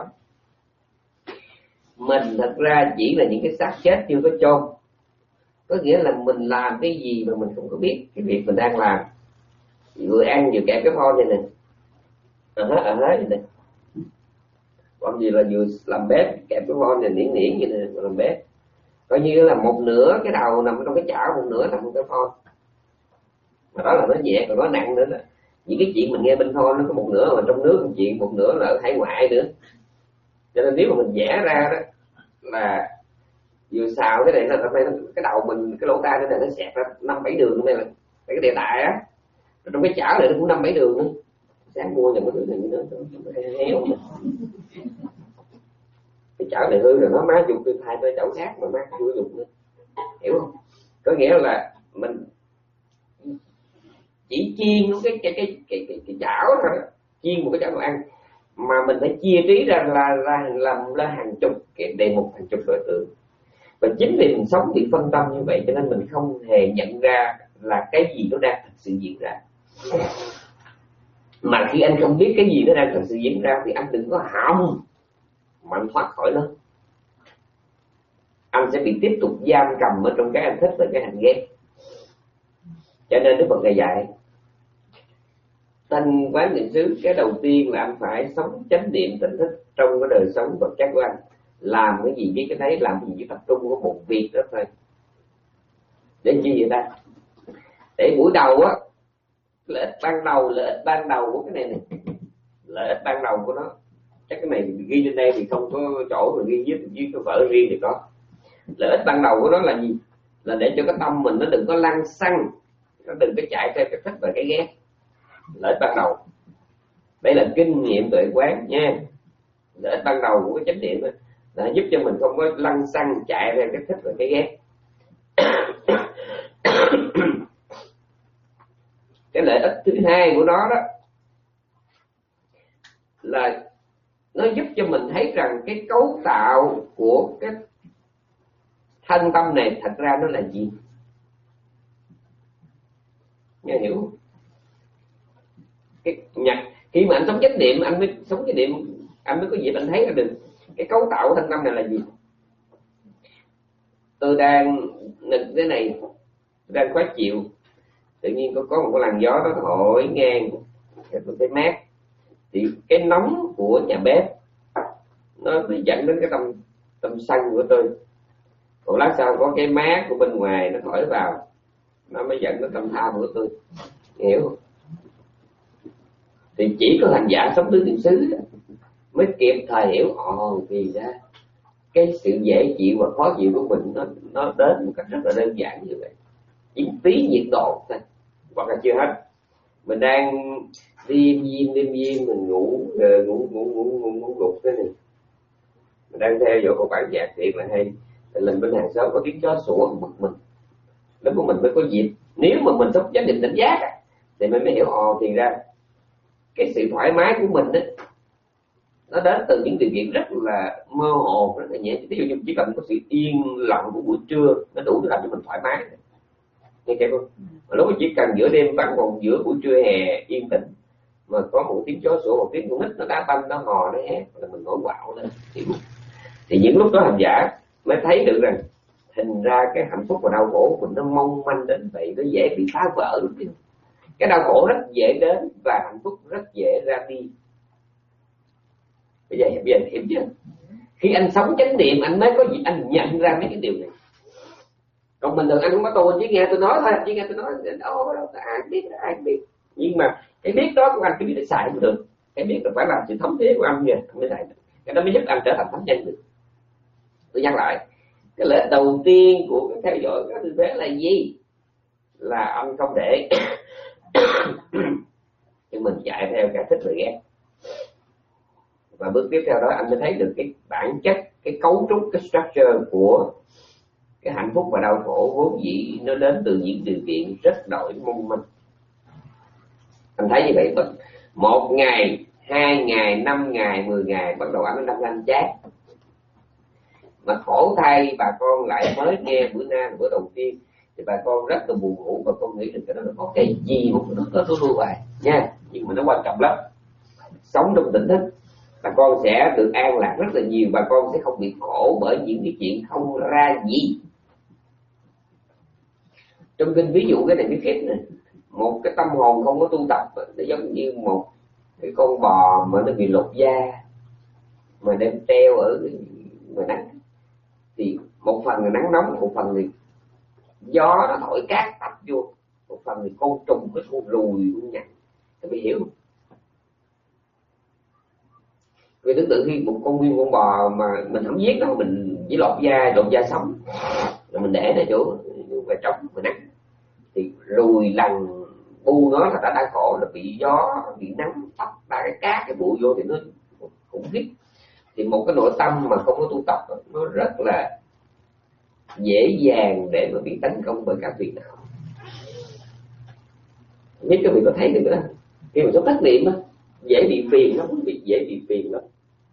Mình thật ra chỉ là những cái xác chết chưa có chôn. Có nghĩa là mình làm cái gì mà mình không có biết cái việc mình đang làm. Vừa ăn vừa kẹp cái phone này nè. ở hết ở hết vậy này. Còn gì là vừa làm bếp kẹp cái phone này niễn niễn vậy này làm bếp, coi như là một nửa cái đầu nằm trong cái chảo, một nửa nằm trong cái phone. Mà đó là nó nhẹ, còn nó nặng nữa đó. Những cái chuyện mình nghe bên phone nó có một nửa mà trong nước một chuyện, một nửa là ở hải ngoại nữa. Cho nên nếu mà mình vẽ ra đó là vừa xào cái này là cái đầu mình, cái lỗ tai cái này nó xẹt ra năm bảy đường này là cái đề tài á, trong cái chảo này nó cũng năm bảy đường nữa. Sáng mua những cái thứ này nữa héo mà. Cái chảo này hư rồi nó má dùng từ hai tới chảo khác mà má chưa dùng nữa, hiểu không? Có nghĩa là mình chỉ chiên cái cái cái cái cái, cái chảo thôi, chiên một cái chảo đồ ăn mà mình phải chia trí ra là là làm ra hàng chục cái đề mục, hàng chục đối tượng. Và chính vì mình sống bị phân tâm như vậy cho nên mình không hề nhận ra là cái gì nó đang thật sự diễn ra. Mà khi anh không biết cái gì nó đang thật sự diễn ra thì anh đừng có hòng mà anh thoát khỏi nó. Anh sẽ bị tiếp tục giam cầm ở trong cái anh thích và cái anh ghét. Cho nên Đức Phật Ngài dạy Thanh Quán Niệm xứ, cái đầu tiên là anh phải sống chánh niệm tỉnh thức trong cái đời sống vật chất của anh. Làm cái gì với cái đấy, làm cái gì với tập trung của một việc đó thôi. Để chi vậy ta? Để buổi đầu á, lợi ích ban đầu, lợi ích ban đầu của cái này này, lợi ích ban đầu của nó, chắc cái này ghi lên đây thì không có chỗ mà ghi dưới, dưới cái vở riêng thì có. Lợi ích ban đầu của nó là gì? Là để cho cái tâm mình nó đừng có lăng xăng, nó đừng có chạy theo cái thích và cái ghét. Lợi ích ban đầu, đây là kinh nghiệm tuệ quán nha. Lợi ích ban đầu của cái chánh niệm là giúp cho mình không có lăng xăng chạy theo cái thích và cái ghét. Cái lợi ích thứ hai của nó đó là nó giúp cho mình thấy rằng cái cấu tạo của cái thân tâm này thật ra nó là gì. Nghe hiểu không? Cái nhặt khi mà anh sống chánh niệm, anh mới sống cái niệm, anh mới có dịp anh thấy ra được cái cấu tạo của thân tâm này là gì. Tôi đang nghịch thế này, đang khó chịu, tự nhiên có có một cái làn gió đó thổi ngang, tôi thấy mát, thì cái nóng của nhà bếp nó mới dẫn đến cái tâm tâm sân của tôi. Còn lát sau có cái mát của bên ngoài nó thổi vào, nó mới dẫn đến tâm tham của tôi, hiểu không? Thì chỉ có hành giả sống tứ niệm xứ mới kịp thời hiểu, ồ thì ra cái sự dễ chịu và khó chịu của mình nó nó đến một cách rất là đơn giản như vậy, chỉ tí nhiệt độ thôi. Hoặc là chưa hết, mình đang đêm đêm đêm đêm mình ngủ ngủ ngủ ngủ ngủ ngủ gục thế này, mình đang theo dõi một bản nhạc thiệt là hay, lên bên hàng xóm có tiếng chó sủa bực mình, lúc của mình mới có dịp, nếu mà mình sống chánh niệm tỉnh giác thì mình mới hiểu, ồ thì ra cái sự thoải mái của mình đó, nó đến từ những điều kiện rất là mơ hồ, rất là nhẹ. Ví dụ như chỉ cần có sự yên lặng của buổi trưa nó đủ để làm cho mình thoải mái, nghe kịp không? Mà lúc mà chỉ cần giữa đêm vắng còn giữa buổi trưa hè yên tĩnh mà có một tiếng chó sủa, một tiếng con nít nó đá banh, nó hò, nó hét là mình nổi quạo lên. Thì, thì những lúc đó hành giả mới thấy được rằng hình ra cái hạnh phúc và đau khổ của mình nó mong manh đến vậy, nó dễ bị phá vỡ đúng không? Cái đau khổ rất dễ đến và hạnh phúc rất dễ ra đi. Bây giờ bây giờ hiểu chưa? Khi anh sống chánh niệm anh mới có gì anh nhận ra mấy cái điều này. Còn bình thường anh không có tu, anh chỉ nghe tôi nói thôi, chỉ nghe tôi nói đâu đâu ai biết, ai biết. Nhưng mà cái biết đó của anh cái biết để xài cũng được, cái biết là phải làm sự thống thế của anh kìa mới xài được. Cái đó mới giúp anh trở thành thánh nhân được. Tôi nhắc lại, cái lợi đầu tiên của cái theo dõi các tư thế là gì? Là anh không để nhưng mình chạy theo cái thích và ghét. Và bước tiếp theo đó anh mới thấy được cái bản chất, cái cấu trúc, cái structure của cái hạnh phúc và đau khổ vốn dĩ nó đến từ những điều kiện rất đổi mong manh. Anh thấy như vậy thôi, một ngày, hai ngày, năm ngày, mười ngày bắt đầu anh đang anh chát. Mà khổ thay bà con lại mới nghe bữa nay bữa đầu tiên thì bà con rất là buồn ngủ, bà con nghĩ được cái đó là có cái gì một nó có tôi lưu bài nha, nhưng mà nó quan trọng lắm. Sống trong tỉnh thức, bà con sẽ được an lạc rất là nhiều, bà con sẽ không bị khổ bởi những cái chuyện không ra gì. Trong kinh ví dụ cái này mới khiếp này, một cái tâm hồn không có tu tập nó giống như một cái con bò mà nó bị lột da mà đem treo ở ngoài nắng, thì một phần là nắng nóng, một phần thì gió nó thổi cát tấp vô, một phần thì con trùng cái con ruồi con nhặn. Các bạn hiểu không? Vì tưởng tượng khi một con nguyên con bò mà mình không giết nó, mình chỉ lột da, lột da sống rồi mình để nó chỗ về trống mà nắng, thì ruồi lằn bu nó là đã đã khổ, là bị gió, bị nắng tấp ba cái cát cái bụi vô thì nó khủng khiếp. Thì một cái nội tâm mà không có tu tập nó rất là dễ dàng để mà bị tấn công bởi các việc nào. Biết các vị có thấy được đó, khi mà sống thất niệm á dễ bị phiền lắm, bị dễ bị phiền lắm.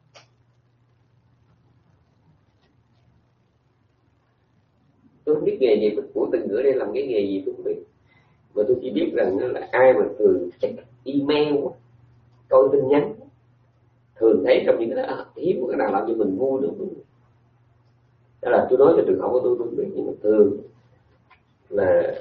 Tôi không biết nghề gì của từng người đây làm cái nghề gì tôi không biết, mà tôi chỉ biết rằng là ai mà thường check email, coi tin nhắn, thường thấy trong những cái đó hiếm có cái nào làm cho mình vui được. Đó là tôi nói cho trường học của tôi tôi không biết, nhưng mà thường là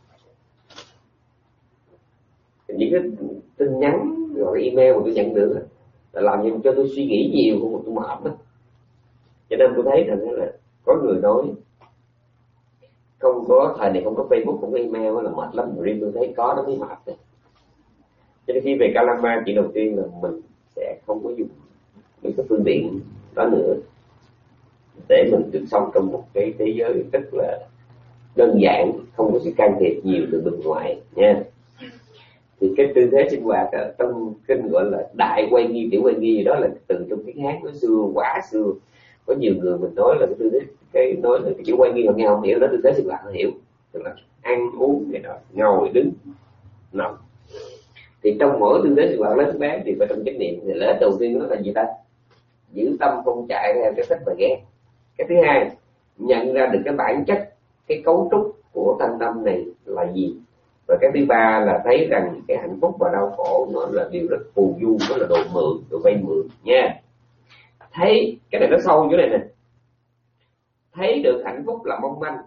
những cái tin nhắn rồi email mà tôi nhận được là làm cho tôi suy nghĩ nhiều, không, tôi mệt đó. Cho nên tôi thấy rằng là có người nói không có thời này không có Facebook, không có email là mệt lắm, riêng tôi thấy có nó mới mệt đấy. Cho nên khi về Kalama, chuyện đầu tiên là mình sẽ không có dùng những cái phương tiện đó nữa, để mình được sống trong một cái thế giới rất là đơn giản, không có sự can thiệp nhiều từ bên ngoài nha. Thì cái tư thế sinh hoạt ở trong kinh gọi là đại quay nghi, tiểu quay nghi, đó là từ trong tiếng Hán nó xưa, quá xưa. Có nhiều người mình nói là cái tư thế, cái nói là cái chữ quay nghi họ nghe không hiểu, đó tư thế sinh hoạt họ hiểu, tức là ăn uống cái đó, ngồi đứng nằm. Thì trong mỗi tư thế sinh hoạt lớn bé thì phải trong chánh niệm. Thì lợi ích đầu tiên nó là gì ta? Giữ tâm không chạy theo cái thích và ghét. Cái thứ hai, nhận ra được cái bản chất, cái cấu trúc của thân tâm này là gì. Và cái thứ ba là thấy rằng cái hạnh phúc và đau khổ nó là điều rất phù du, nó là đồ mượn, đồ vay mượn nha. Thấy cái này nó sâu chỗ này nè, thấy được hạnh phúc là mong manh.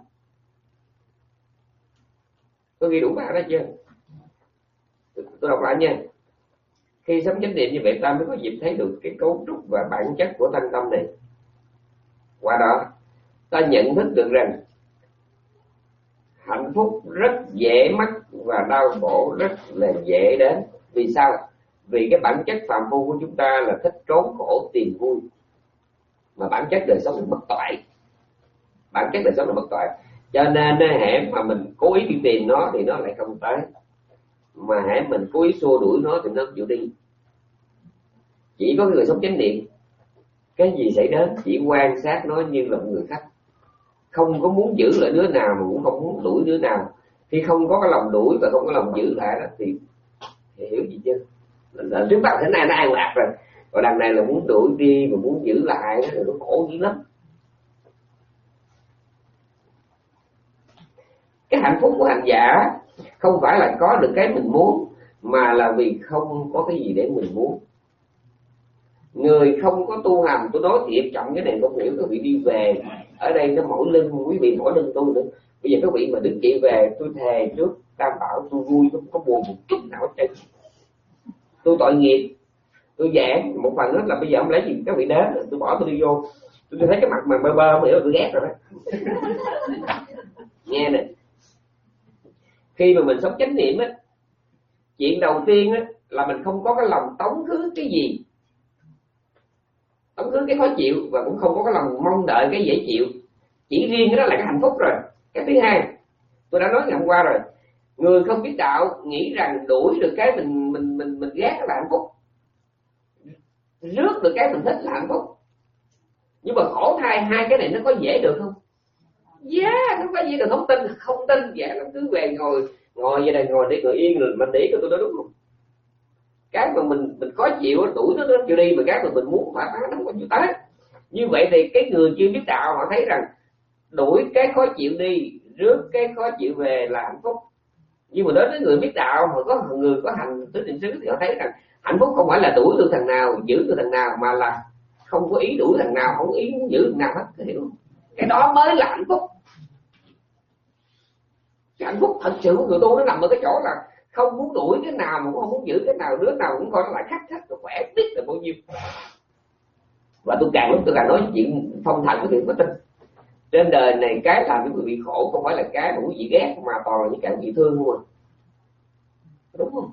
Tôi ghi đủ ba đó chưa? Tôi đọc lại nha. Khi sống chánh niệm như vậy ta mới có dịp thấy được cái cấu trúc và bản chất của thân tâm này. Qua đó ta nhận thức được rằng hạnh phúc rất dễ mất và đau khổ rất là dễ đến. Vì sao? Vì cái bản chất phàm phu của chúng ta là thích trốn khổ tìm vui, mà bản chất đời sống là bất toại. Bản chất đời sống là bất toại. Cho nên hễ mà mình cố ý đi tìm nó thì nó lại không tới, mà hễ mình cố ý xua đuổi nó thì nó không chịu đi. Chỉ có người sống chánh niệm, cái gì xảy đến chỉ quan sát nó như là một người khách, không có muốn giữ lại đứa nào mà cũng không muốn đuổi đứa nào. Khi không có cái lòng đuổi và không có lòng giữ lại đó thì, thì hiểu gì chứ? Là trước mặt thế này nó an lạc rồi, còn đằng này là muốn đuổi đi và muốn giữ lại thì nó khổ dữ lắm. Cái hạnh phúc của hành giả không phải là có được cái mình muốn, mà là vì không có cái gì để mình muốn. Người không có tu hành, tôi nói thiệt trọng cái này không hiểu, các vị đi về ở đây nó mỏi lưng, quý vị mỏi lưng tôi nữa. Bây giờ các vị mà đứng dậy về, tôi thề trước Tam Bảo tôi vui, tôi không có buồn một chút nào hết. Tôi tội nghiệp, tôi giảng một phần nữa là bây giờ không lấy gì các vị đến, tôi bỏ tôi đi vô, tôi thấy cái mặt mà bơ bơ mới hiểu tôi ghét rồi đó. Nghe nè, khi mà mình sống chánh niệm á, chuyện đầu tiên á là mình không có cái lòng tống khứ cái gì, tống khứ cái khó chịu, và cũng không có cái lòng mong đợi cái dễ chịu. Chỉ riêng cái đó là cái hạnh phúc rồi. Cái thứ hai, tôi đã nói ngày hôm qua rồi, người không biết đạo nghĩ rằng đuổi được cái mình mình mình mình ghét là hạnh phúc, rước được cái mình thích là hạnh phúc. Nhưng mà khổ thay hai cái này nó có dễ được không? Yeah, nó có dễ được. Không tin, không tin dạ nó cứ về ngồi ngồi vậy này, ngồi để ngồi yên rồi mình để cho tôi nói đúng không? Cái mà mình mình khó chịu đuổi nó nó chịu đi, mà cái mà mình muốn phải phá nó không có chịu tới. Như vậy thì cái người chưa biết đạo họ thấy rằng đuổi cái khó chịu đi, rước cái khó chịu về là hạnh phúc. Nhưng mà đối với người biết đạo, họ có người có hành tứ niệm xứ thì họ thấy rằng hạnh phúc không phải là đuổi được thằng nào, giữ được thằng nào, mà là không có ý đuổi thằng nào, không có ý muốn giữ thằng nào hết, hiểu không? Cái đó mới là hạnh phúc. Cái hạnh phúc thật sự của người tu nó nằm ở cái chỗ là không muốn đuổi cái nào mà cũng không muốn giữ cái nào, đứa nào cũng coi nó lại khắc thích, nó khỏe biết là bao nhiêu. Và tôi càng lúc tôi càng nói chuyện phong thần của chuyện có tin. Trên đời này cái làm cho quý vị khổ không phải là cái mà quý vị ghét, mà toàn là những cái quý vị thương không à. Đúng không?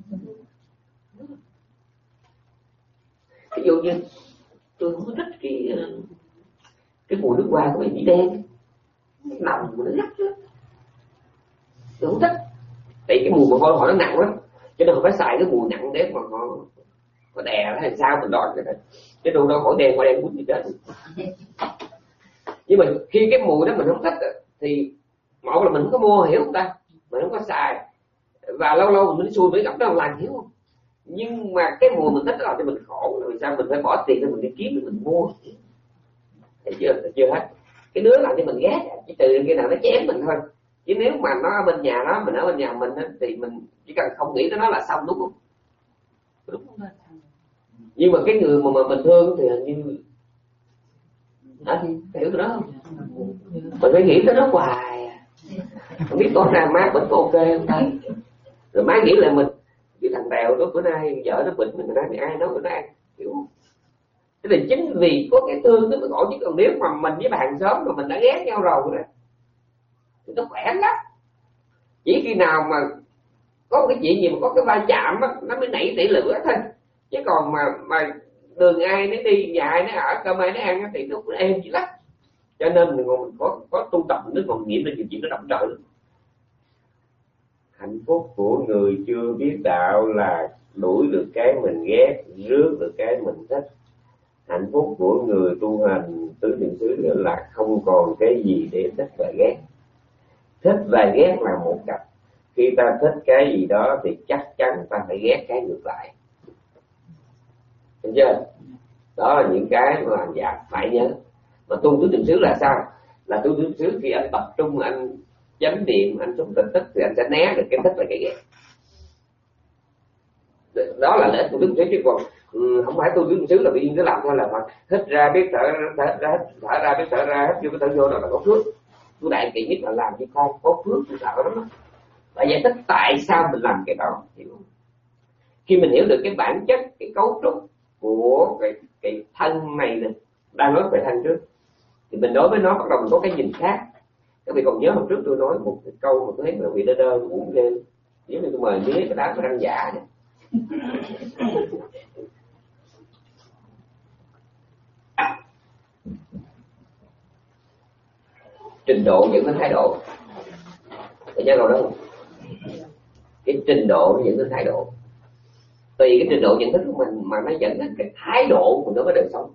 Ví dụ như tôi không thích cái cái mùi nước hoa của mấy vị đen, nồng mà nó gắt chứ, tôi không thích. Tại cái mùi mồ hôi họ nó nặng lắm, cho nên họ phải xài cái mùi nặng để mà họ có đè nó hay sao mình đó cái này. Chứ đâu đâu khỏi đen qua đen muốn gì chết. Nhưng mà khi cái mùi đó mình không thích thì một là mình không có mua, hiểu không ta, mình không có xài, và lâu lâu mình xui với gặp đó làm, hiểu không? Nhưng mà cái mùi mình thích đó làm cho mình khổ, vì sao mình phải bỏ tiền để mình đi kiếm để mình mua, thấy chưa? Thấy chưa hết? Cái đứa làm cho mình ghét chỉ từ khi nào nó chém mình thôi, chứ nếu mà nó ở bên nhà nó, mình ở bên nhà mình thì mình chỉ cần không nghĩ tới nó là xong, đúng không? Đúng không? Nhưng mà cái người mà, mà mình thương thì hình như hả, hiểu đó không? Mình phải nghĩ tới nó hoài, không biết có ra má bệnh có ok không thấy, rồi má nghĩ là mình cái thằng Đèo đó bữa nay vợ nó bệnh, mình nói thì ai nói bữa nay, hiểu không? Thế thì chính vì có cái thương nó mới khổ, chứ còn nếu mà mình với bà hàng xóm mà mình đã ghét nhau rồi đó thì nó khỏe lắm. Chỉ khi nào mà có cái chuyện gì mà có cái va chạm á, nó mới nảy tỉ lửa thôi, chứ còn mà mà đường ai nó đi, nhà ai nó ở, cơm ai nó ăn thì nó cũng êm dữ lắm. Cho nên mình còn có có tu tập nó còn nghiệm lên nhiều chuyện nó động trời lắm. Hạnh phúc của người chưa biết đạo là đuổi được cái mình ghét, rước được cái mình thích. Hạnh phúc của người tu hành tứ niệm xứ là không còn cái gì để thích và ghét. Thích và ghét là một cặp. Khi ta thích cái gì đó thì chắc chắn ta phải ghét cái ngược lại. Thấy chưa? Đó là những cái mà anh dạ phải nhớ. Mà tu tứ niệm xứ là sao? Là tu tứ niệm xứ khi anh tập trung, anh chánh niệm, anh sống tỉnh thức thì anh sẽ né được cái thích và cái ghét. Đó là lợi ích của tứ niệm xứ, chứ còn ừ, không phải tu tứ niệm xứ là tự nhiên cứ làm thôi là mà hít ra biết thở, thở ra thở ra biết thở ra, hít vô biết thở vô, đó là có phước. Tôi đại kỵ nhất là làm cho con có phước, tôi sợ lắm. Và giải thích tại sao mình làm cái đó, hiểu không? Khi mình hiểu được cái bản chất, cái cấu trúc của cái cái thân này nè, đang nói về thân trước, thì mình đối với nó bắt đầu mình có cái nhìn khác. Các vị còn nhớ hôm trước tôi nói một cái câu mà tôi thấy là vị đơ đơ uống ghê, nếu như tôi mời mía cái đá cái răng giả này. Trình độ dẫn đến thái độ, phải nhớ đâu đó không? Cái trình độ dẫn đến thái độ, tùy cái trình độ nhận thức của mình mà nó dẫn đến cái thái độ của nó với đời sống.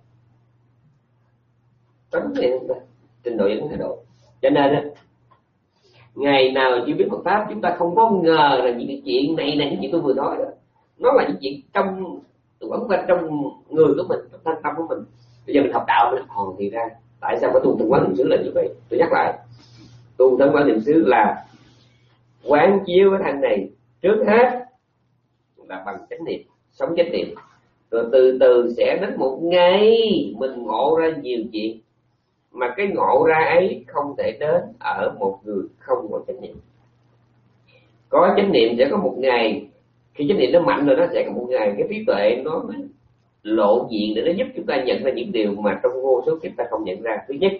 Có đúng vậy không ta? Trình độ dẫn đến thái độ. Cho nên á, ngày nào chưa biết Phật pháp chúng ta không có ngờ là những cái chuyện này này, những chuyện tôi vừa nói đó, nó là những chuyện trong vẫn bên trong người của mình, trong thân tâm của mình. Bây giờ mình học đạo mình còn thì ra tại sao phải tu thân quán niệm xứ là như vậy? Tôi nhắc lại, tu thân quán niệm xứ là quán chiếu cái thân này trước hết là bằng chánh niệm, sống chánh niệm, rồi từ từ sẽ đến một ngày mình ngộ ra nhiều chuyện, mà cái ngộ ra ấy không thể đến ở một người không có chánh niệm. Có chánh niệm sẽ có một ngày, khi chánh niệm nó mạnh rồi nó sẽ có một ngày cái trí tuệ nó lộ diện để nó giúp chúng ta nhận ra những điều mà trong vô số kiếp ta không nhận ra. Thứ nhất,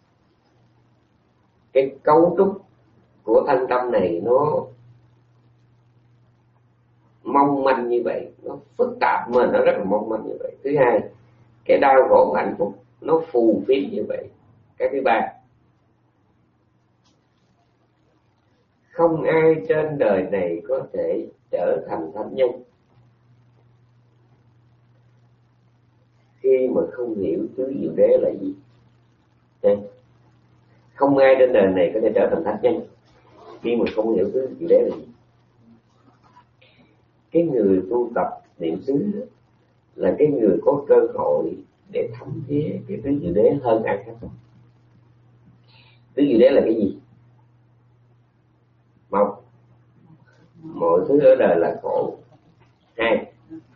cái cấu trúc của thân tâm này nó mong manh như vậy, nó phức tạp mà nó rất là mong manh như vậy. Thứ hai, cái đau khổ và hạnh phúc nó phù phiếm như vậy. Cái thứ ba, không ai trên đời này có thể trở thành thánh nhân khi mà không hiểu tứ diệu đế là gì. Đấy. Không ai trên đời này có thể trở thành thánh nhân khi mà không hiểu tứ diệu đế là gì. Cái người tu tập niệm xứ là cái người có cơ hội để thấm thía cái tứ diệu đế hơn ai khác. Tứ diệu đế là cái gì? Một, mọi thứ ở đời là khổ. Hai,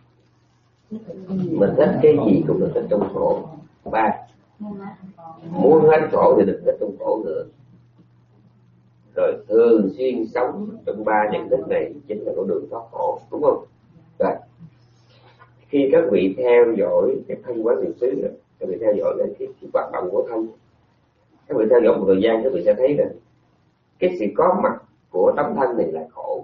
mình thích cái gì cũng được thích trong khổ. Ba, muốn hết khổ thì đừng thích trong khổ nữa. rồi thường xuyên sống trong ba nhận thức này chính là con đường thoát khổ, đúng không? Rồi khi các vị theo dõi cái thân quán niệm xứ, các vị theo dõi cái, cái, cái hoạt động của thân, các vị theo dõi một thời gian, các vị sẽ thấy rằng cái sự có mặt của tấm thân này là khổ.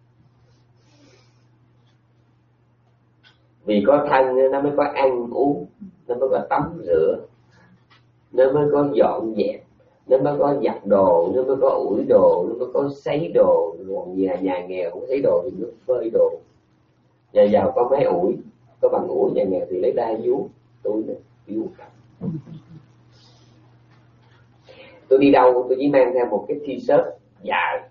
Vì có thân nó mới có ăn uống, nó mới có tắm rửa, nó mới có dọn dẹp, nó mới có giặt đồ, nó mới có ủi đồ, nó mới có sấy đồ. Còn nhà nhà nghèo không sấy đồ thì nó phơi đồ. Nhà giàu có máy ủi, có bằng ủi, nhà nghèo thì lấy đai vuốt. Tôi này vuốt. Tôi đi đâu tôi chỉ mang theo một cái t-shirt dài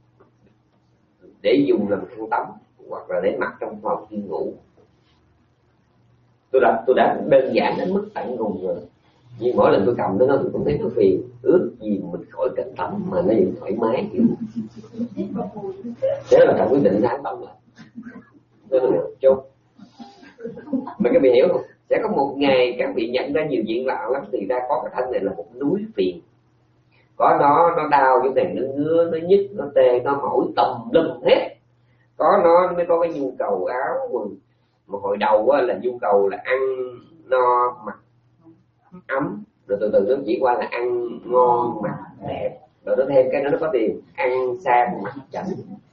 để dùng làm khăn tắm hoặc là để mặc trong phòng khi ngủ. Tôi đã tôi đã đơn giản đến mức tận cùng rồi. Nhưng mỗi lần tôi cầm nó tôi cũng thấy nó phiền, ước gì mình khỏi cần tắm mà nó vẫn thoải mái kiểu. Thế là cần quyết định tháng tắm lại. Tôi nói chốt. Mà các vị hiểu không? Sẽ có một ngày các vị nhận ra nhiều chuyện lạ lắm, thì ra có cái thân này là một núi phiền. Có nó nó đau cái này, nó ngứa, nó nhức, nó tê, nó mỏi tầm lum hết. Có nó mới có cái nhu cầu áo quần. Mà hồi đầu á, là nhu cầu là ăn no mặc ấm, rồi từ từ nó chỉ qua là ăn ngon mặc đẹp, rồi nó thêm cái nó nó có tiền ăn sang mặc chảnh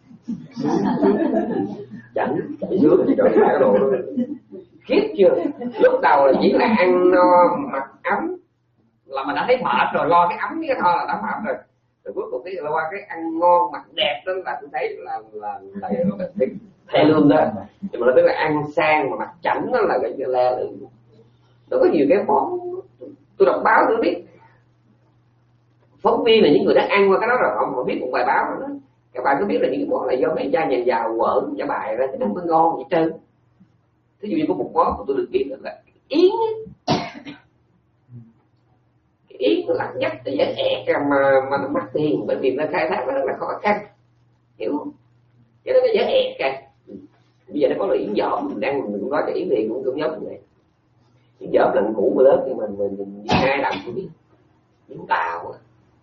chảnh chạy nước thì trời cái đồ khiếp chưa. Lúc đầu là chỉ là ăn no mặc ấm là mình đã thấy mệt rồi, lo cái ấm cái thôi là đã mệt rồi. Rồi cuối cùng cái là qua cái ăn ngon mặc đẹp đó là tôi thấy là là là, là thay lương đó. Nhưng mà nó tức là ăn sang mà mặc chảnh nó là cái la lư. Nó có nhiều cái món tôi đọc báo tôi biết phóng viên là những người đã ăn qua cái đó rồi, họ biết một bài báo đó. Các bạn có biết là những cái món là do mấy cha nhà giàu quởn cho bài ra cho nó mới ngon vậy trơn. Thí dụ như có một món của tôi được biết là yến yến nó lặt nhất nó dễ ẹt mà mà nó mắc tiền, bởi vì nó khai thác nó rất là khó khăn, hiểu không? Cho nên nó dễ ẹt kìa. Bây giờ nó có là yến giỏm, mình đang mình nói cái yến thì cũng cũng giống như vậy. Yến giỏm là cũ mà lớn nhưng mình mình mình hai lần cũng biết yến tàu.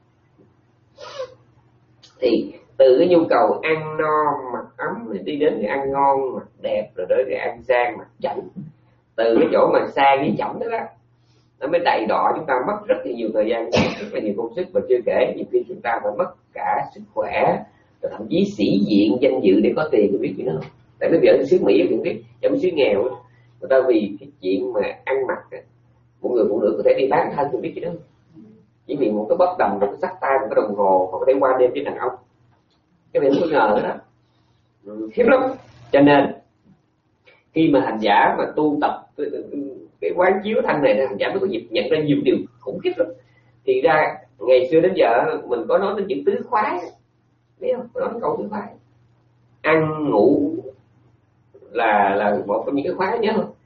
Thì từ cái nhu cầu ăn no mặc ấm đi đến cái ăn ngon mặc đẹp, rồi đến cái ăn sang mặc chảnh. Từ cái chỗ mà sang với chảnh đó, đó nó mới đầy đọa chúng ta mất rất là nhiều thời gian, rất là nhiều công sức, và chưa kể nhiều khi chúng ta phải mất cả sức khỏe, rồi thậm chí sĩ diện danh dự để có tiền, thì biết gì nữa không? Tại bây giờ ở xứ Mỹ cũng biết, trong xứ nghèo người ta vì cái chuyện mà ăn mặc, một người phụ nữ có thể đi bán thân, thì biết gì nữa không? Chỉ vì một cái bóp đầm, một cái sắt tay, một cái đồng hồ, họ có thể qua đêm với đàn ông. Cái này không có ngờ đó, ừ, khiếp lắm. Cho nên khi mà hành giả mà tu tập cái quán chiếu thân này, hành giả mới có dịp nhận ra nhiều điều khủng khiếp lắm. Thì ra ngày xưa đến giờ mình có nói đến chữ tứ khoái, biết không? Nói đến câu tứ khoái, ăn ngủ là là một trong những cái khoái, nhớ không?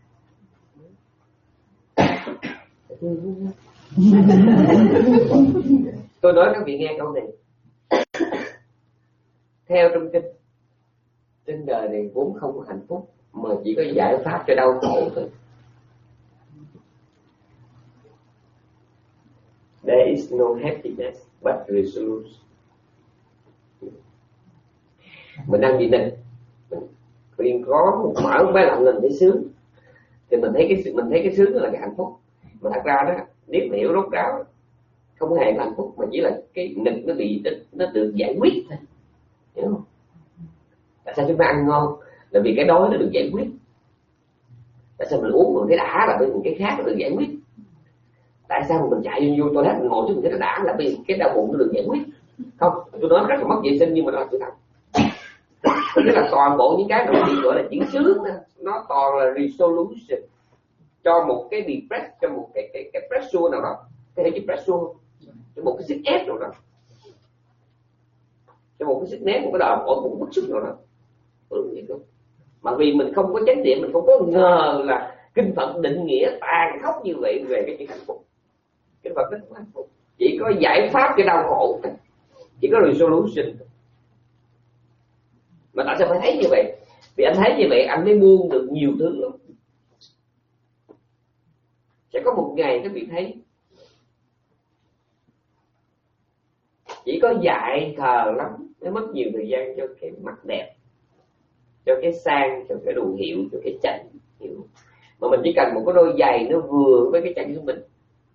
Tôi nói các vị nghe câu này. Theo trong kinh, trên đời này vốn không có hạnh phúc, mà chỉ có giải pháp cho đau khổ thôi. There is no happiness but resolution. Mình đang bị nịch, mình có một mở một cái lạnh lên thấy sướng, thì mình thấy cái mình thấy cái sướng đó là cái hạnh phúc. Mà thật ra đó, nếu mà hiểu rốt ráo, không hề là hạnh phúc, mà chỉ là cái nịch nó bị nó được giải quyết thôi, hiểu không? Tại sao chúng ta ăn ngon? Là vì cái đói nó được giải quyết. Tại sao mình uống mình thấy đã? Là bởi vì cái khác nó được giải quyết. Tại sao mình chạy vô toilet mình ngồi chứ mình thấy nó đã? Là vì cái đau bụng nó được giải quyết. Không, tôi nói rất là mất vệ sinh nhưng mà nó là sự thật. Tức là toàn bộ những cái mà bị gọi là chuyển sướng đó, nó toàn là resolution cho một cái depress, cho một cái cái cái pressure nào đó, cái cái pressure, cho một cái sức ép nào đó, cho một cái sức nén, một cái đòn ổn một bức xúc nào đó. Ừ, vậy không? Mà vì mình không có chánh niệm, mình không có ngờ là kinh Phật định nghĩa tàn khốc như vậy về cái chuyện hạnh phúc. Kinh Phật rất hạnh phúc, chỉ có giải pháp cho đau khổ, chỉ có resolution. Mà tại sao phải thấy như vậy? Vì anh thấy như vậy anh mới buông được nhiều thứ lắm. Sẽ có một ngày các vị thấy chỉ có dại khờ lắm mới mất nhiều thời gian cho cái mặt đẹp, cho cái sang, cho cái đồ hiệu, cho cái chân hiểu. Mà mình chỉ cần một cái đôi giày nó vừa với cái chân của mình.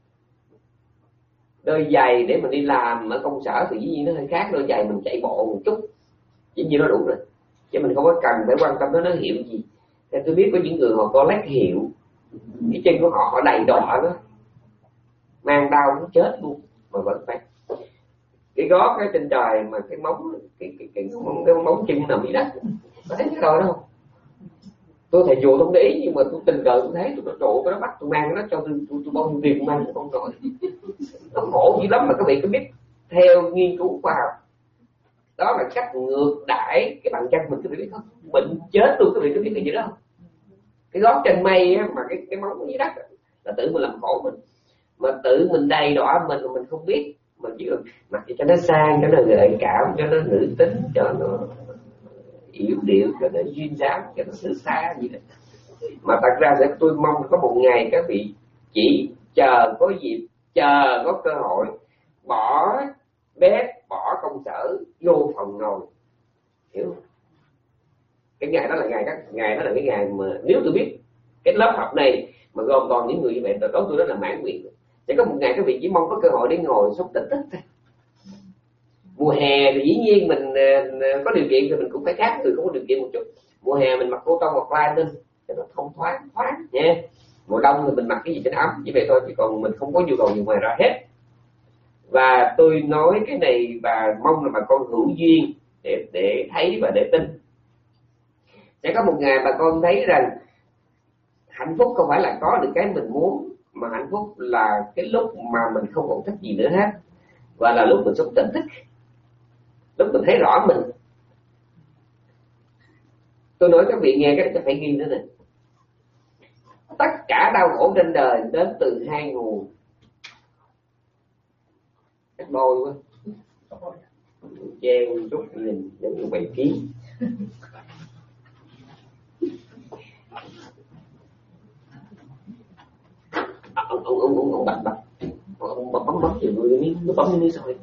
Đôi giày để mình đi làm ở công sở thì dĩ nhiên nó hơi khác đôi giày mình chạy bộ một chút, dĩ nhiên nó đủ rồi, chứ mình không có cần phải quan tâm tới nó hiệu gì. Thì tôi biết có những người họ có lát hiệu, cái chân của họ họ đầy đọa đó, mang đau nó chết luôn mà vẫn phải cái gót cái trên trời mà cái móng cái cái cái, cái, móng, cái móng chân nằm dưới đất, có thấy cái rồi đâu. Tôi thầy chùa không để ý nhưng mà tôi tình cờ tôi thấy tôi nó trộn cái nó bắt tôi mang nó cho tôi tôi, tôi bao nhiêu tiền mang nó không nổi, nó khổ dữ lắm. Mà các vị có biết theo nghiên cứu khoa học đó là cách ngược đãi cái bàn chân mình, các vị biết không? Bệnh chết luôn, các vị có biết cái gì đó không? Cái gót chân mây á, mà cái cái móng dưới đất là tự mình làm khổ mình, mà tự mình đầy đọa mình mà mình không biết. Mình chỉ mặc cho nó sang, cho nó gợi cảm, cho nó nữ tính, cho nó yếu điệu, cho nó duyên dáng, cho nó xứ xa gì đó. Mà thật ra sẽ tôi mong có một ngày các vị chỉ chờ có dịp, chờ có cơ hội bỏ bếp, bỏ công sở vô phòng ngồi, hiểu không? Cái ngày đó là ngày các ngày đó là cái ngày mà nếu tôi biết cái lớp học này mà gồm toàn những người như vậy, tôi đối tôi đó là mãn nguyện. Sẽ có một ngày các vị chỉ mong có cơ hội để ngồi sống tĩnh thức thôi. Mùa hè thì dĩ nhiên mình có điều kiện thì mình cũng phải khác người không có điều kiện một chút. Mùa hè mình mặc cô tông hoặc lai lên cho nó thông thoáng thoáng nha. Mùa đông thì mình mặc cái gì cho nó ấm chỉ vậy thôi, chứ còn mình không có nhu cầu gì ngoài ra hết. Và tôi nói cái này và mong là bà con hữu duyên để để thấy và để tin. Sẽ có một ngày bà con thấy rằng hạnh phúc không phải là có được cái mình muốn, mà hạnh phúc là cái lúc mà mình không còn thích gì nữa hết, và là lúc mình sống tỉnh thức, lúc mình thấy rõ mình. Tôi nói các vị nghe cái này phải ghi nữa nè. Tất cả đau khổ trên đời đến từ hai nguồn. Cách bôi quá, treo chút nhìn giống như bảy ký. À, ông ông ông ông ông bật bật ông bấm bấm bấm gì người miếng nó bấm như rồi.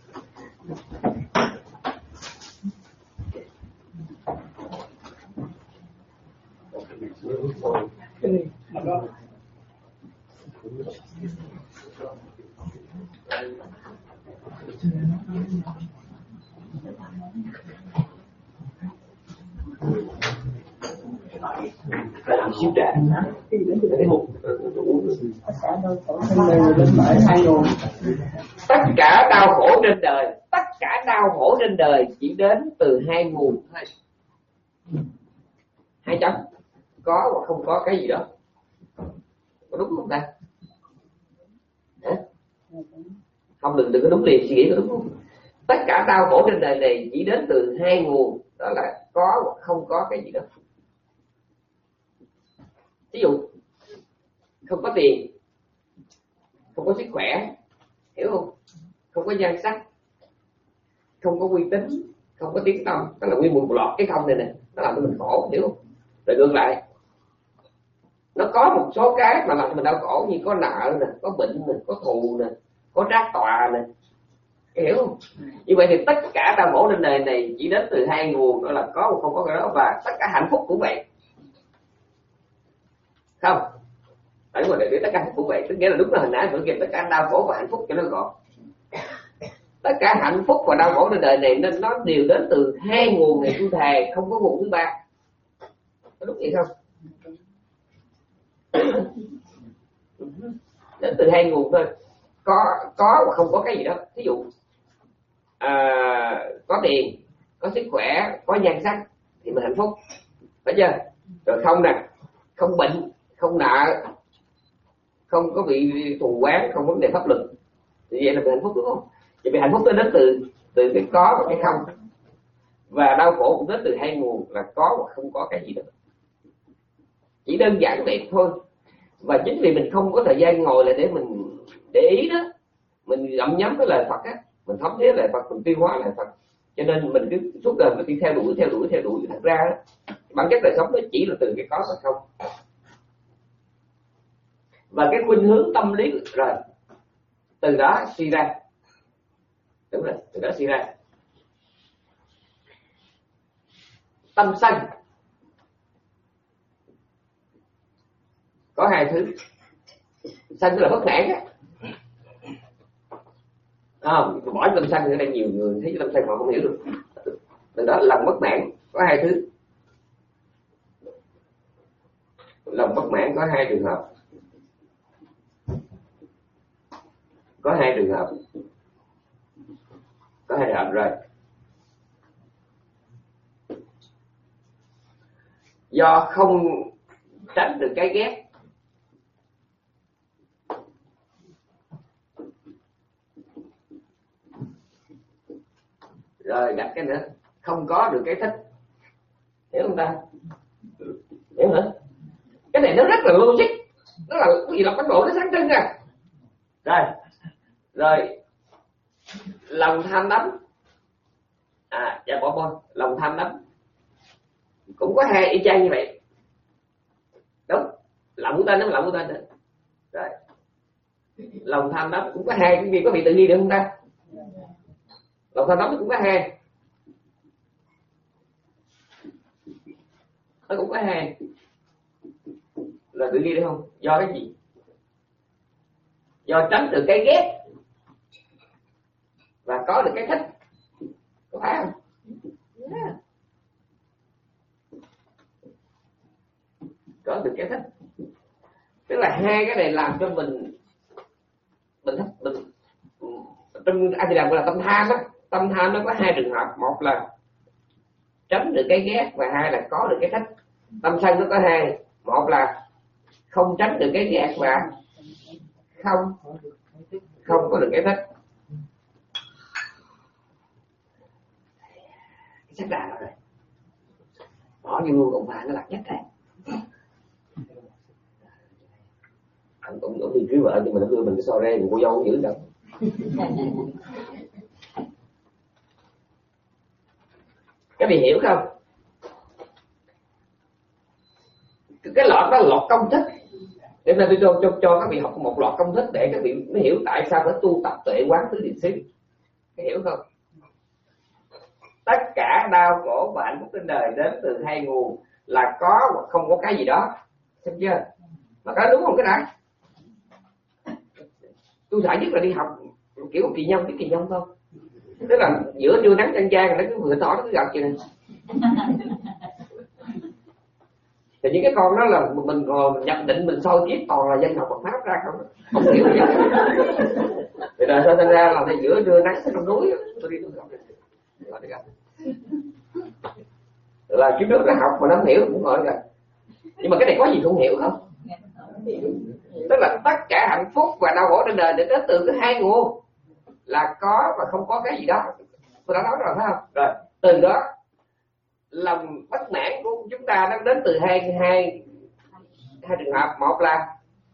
Làm xíu trà tất cả đau khổ trên đời, tất cả đau khổ trên đời chỉ đến từ hai nguồn thôi. Hai chấm, có hoặc không có cái gì đó, có đúng không ta? Hả? Không, đừng đừng có đúng liền, suy nghĩ có đúng không? Tất cả đau khổ trên đời này chỉ đến từ hai nguồn, đó là có hoặc không có cái gì đó. Ví dụ không có tiền, không có sức khỏe, hiểu không? Không có nhan sắc, không có uy tín, không có tiếng tăm, đó là nguyên một loạt cái không này nè, nó làm cho mình khổ, hiểu không? Rồi ngược lại, nó có một số cái mà làm cho mình đau khổ, như có nợ nè, có bệnh nè, có thù nè, có trát tọa nè, hiểu không? Như vậy thì tất cả đau khổ trên đời này chỉ đến từ hai nguồn, đó là có hoặc không có cái đó, và tất cả hạnh phúc cũng vậy. Không, tại mà để tất cả hạnh phúc vậy, tức nghĩa là đúng là hồi nãy vừa kêu tất cả đau khổ và hạnh phúc cho nó gọn. Tất cả hạnh phúc và đau khổ trên đời này nên nó đều đến từ hai nguồn này, tôi thề không có nguồn thứ ba. Có đúng vậy không? Đến từ hai nguồn thôi. Có có và không có cái gì đó. Ví dụ à, có tiền, có sức khỏe, có nhan sắc thì mình hạnh phúc, phải chưa? Rồi không nè, không bệnh, không nợ, không có bị thù oán, không có vấn đề pháp luật, thì vậy là mình hạnh phúc, đúng không? Vậy vì hạnh phúc nó đến từ từ cái có và cái không, và đau khổ cũng đến từ hai nguồn là có và không có cái gì đó. Chỉ đơn giản vậy thôi. Và chính vì mình không có thời gian ngồi lại để mình để ý đó, mình gặm nhấm cái lời Phật á, mình thấm thía lời Phật, mình tiêu hóa lời Phật, cho nên mình cứ suốt đời mình đi theo đuổi theo đuổi theo đuổi. Thật ra đó, bản chất đời sống nó chỉ là từ cái có và không. Và cái khuynh hướng tâm lý rồi từ đó suy ra Đúng rồi, từ đó suy ra. Tâm sân có hai thứ. Sân tức là bất mãn á. Không, bỏ tâm sân ở đây nhiều người thấy tâm sân họ không hiểu được. Từ đó lòng bất mãn có hai thứ. Lòng bất mãn có hai trường hợp. Có hai trường hợp. Có hai trường hợp rồi. Do không tránh được cái ghét, rồi đặt cái nữa, không có được cái thích. Hiểu không ta? Hiểu hả? Cái này nó rất là logic, nó là cái gì là bánh bộ nó sáng trưng ra. Rồi, rồi lòng tham đắm, à, dạ bỏ bôi, lòng tham đắm cũng có hai y chang như vậy. Đúng, lòng của tên nó lòng của tên đó. Rồi, lòng tham đắm cũng có hai, cái gì có bị tự ghi được không ta? Lòng tham đắm cũng có hai, nó cũng có hai, là tự ghi được không? Do cái gì? Do tránh được cái ghét và có được cái thích, có phải không? Yeah. Có được cái thích, tức là hai cái này làm cho mình mình mình trong anh thì làm gọi là tâm tham á. Tâm tham nó có hai trường hợp, một là tránh được cái ghét và hai là có được cái thích. Tâm sân nó có hai, một là không tránh được cái ghét và không không có được cái thích. Cái sắc đà đó rồi, bỏ vô cũng phải nó lạc nhất này. Anh cũng cũng đi cưới vợ nhưng mà nó đưa mình cái so re mình cô dâu không giữ đâu. Các vị hiểu không? Cái lọt đó là lọt công thức. Để nên tôi cho, cho, cho các vị học một loạt công thức để các vị mới hiểu tại sao phải tu tập tuệ quán tứ niệm xứ. Các hiểu không? Tất cả đau khổ và hạnh phúc trên đời đến từ hai nguồn là có hoặc không có cái gì đó. Xem chưa? Mà cái đúng không cái đã? Tôi sợ nhất là đi học kiểu kỳ nhông, cái kỳ nhông không? Tức là giữa trưa nắng chang chang nó cứ vừa tỏ nó cứ gặp vậy này. Thì những cái con đó là mình còn nhập định mình soi kiếp toàn là dân học Phật pháp ra không, không hiểu gì. Thì là sao thành ra là thì giữa trưa nắng trong núi tôi đi tôi gặp, là kiếp trước nó học mà nó không hiểu cũng gọi là. Nhưng mà cái này có gì không hiểu không? Tức là tất cả hạnh phúc và đau khổ trên đời để đến từ cái hai nguồn là có và không có cái gì đó. Tôi đã nói rồi phải không? Rồi từ đó lòng bất mãn của chúng ta nó đến từ hai hai hai trường hợp. Một là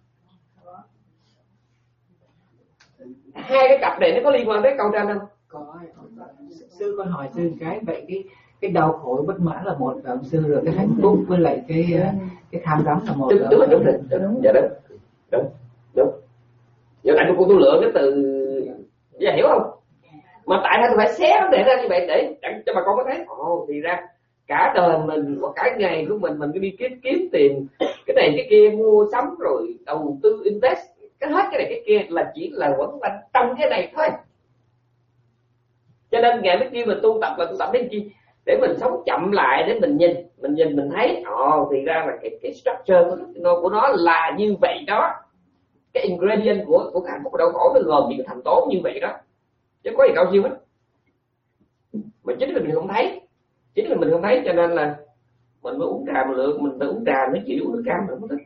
hai cái cặp này nó có liên quan đến câu trên không? Có. Sư con hỏi sư cái vậy cái cái đau khổ bất mãn là một và sư, rồi cái hạnh phúc với lại cái cái tham đắm là một. Đúng đúng đúng đúng đúng dạ đúng đúng đúng. Giờ tại cô tôi lựa cái từ dạ hiểu không? Mà tại sao tôi phải xé nó để ra như vậy để cho bà con có thấy ồ thì ra cả đời mình và cả ngày của mình mình cứ đi kiếm kiếm tiền cái này cái kia, mua sắm rồi đầu tư invest cái hết cái này cái kia là chỉ là quẩn quanh trong cái này thôi. Cho nên ngày mới kia mình tu tập là tu tập đến chi? Để mình sống chậm lại, để mình nhìn mình nhìn mình thấy ồ thì ra là cái cái structure của nó, của nó là như vậy đó. Cái ingredient của của hạnh phúc và đau khổ nó gồm những thành tố như vậy đó, chứ có gì cao siêu hết. Mà chính là mình không thấy, chính là mình không thấy cho nên là mình mới uống trà một lượng, mình phải uống trà mới chịu uống nước cam mình không thích.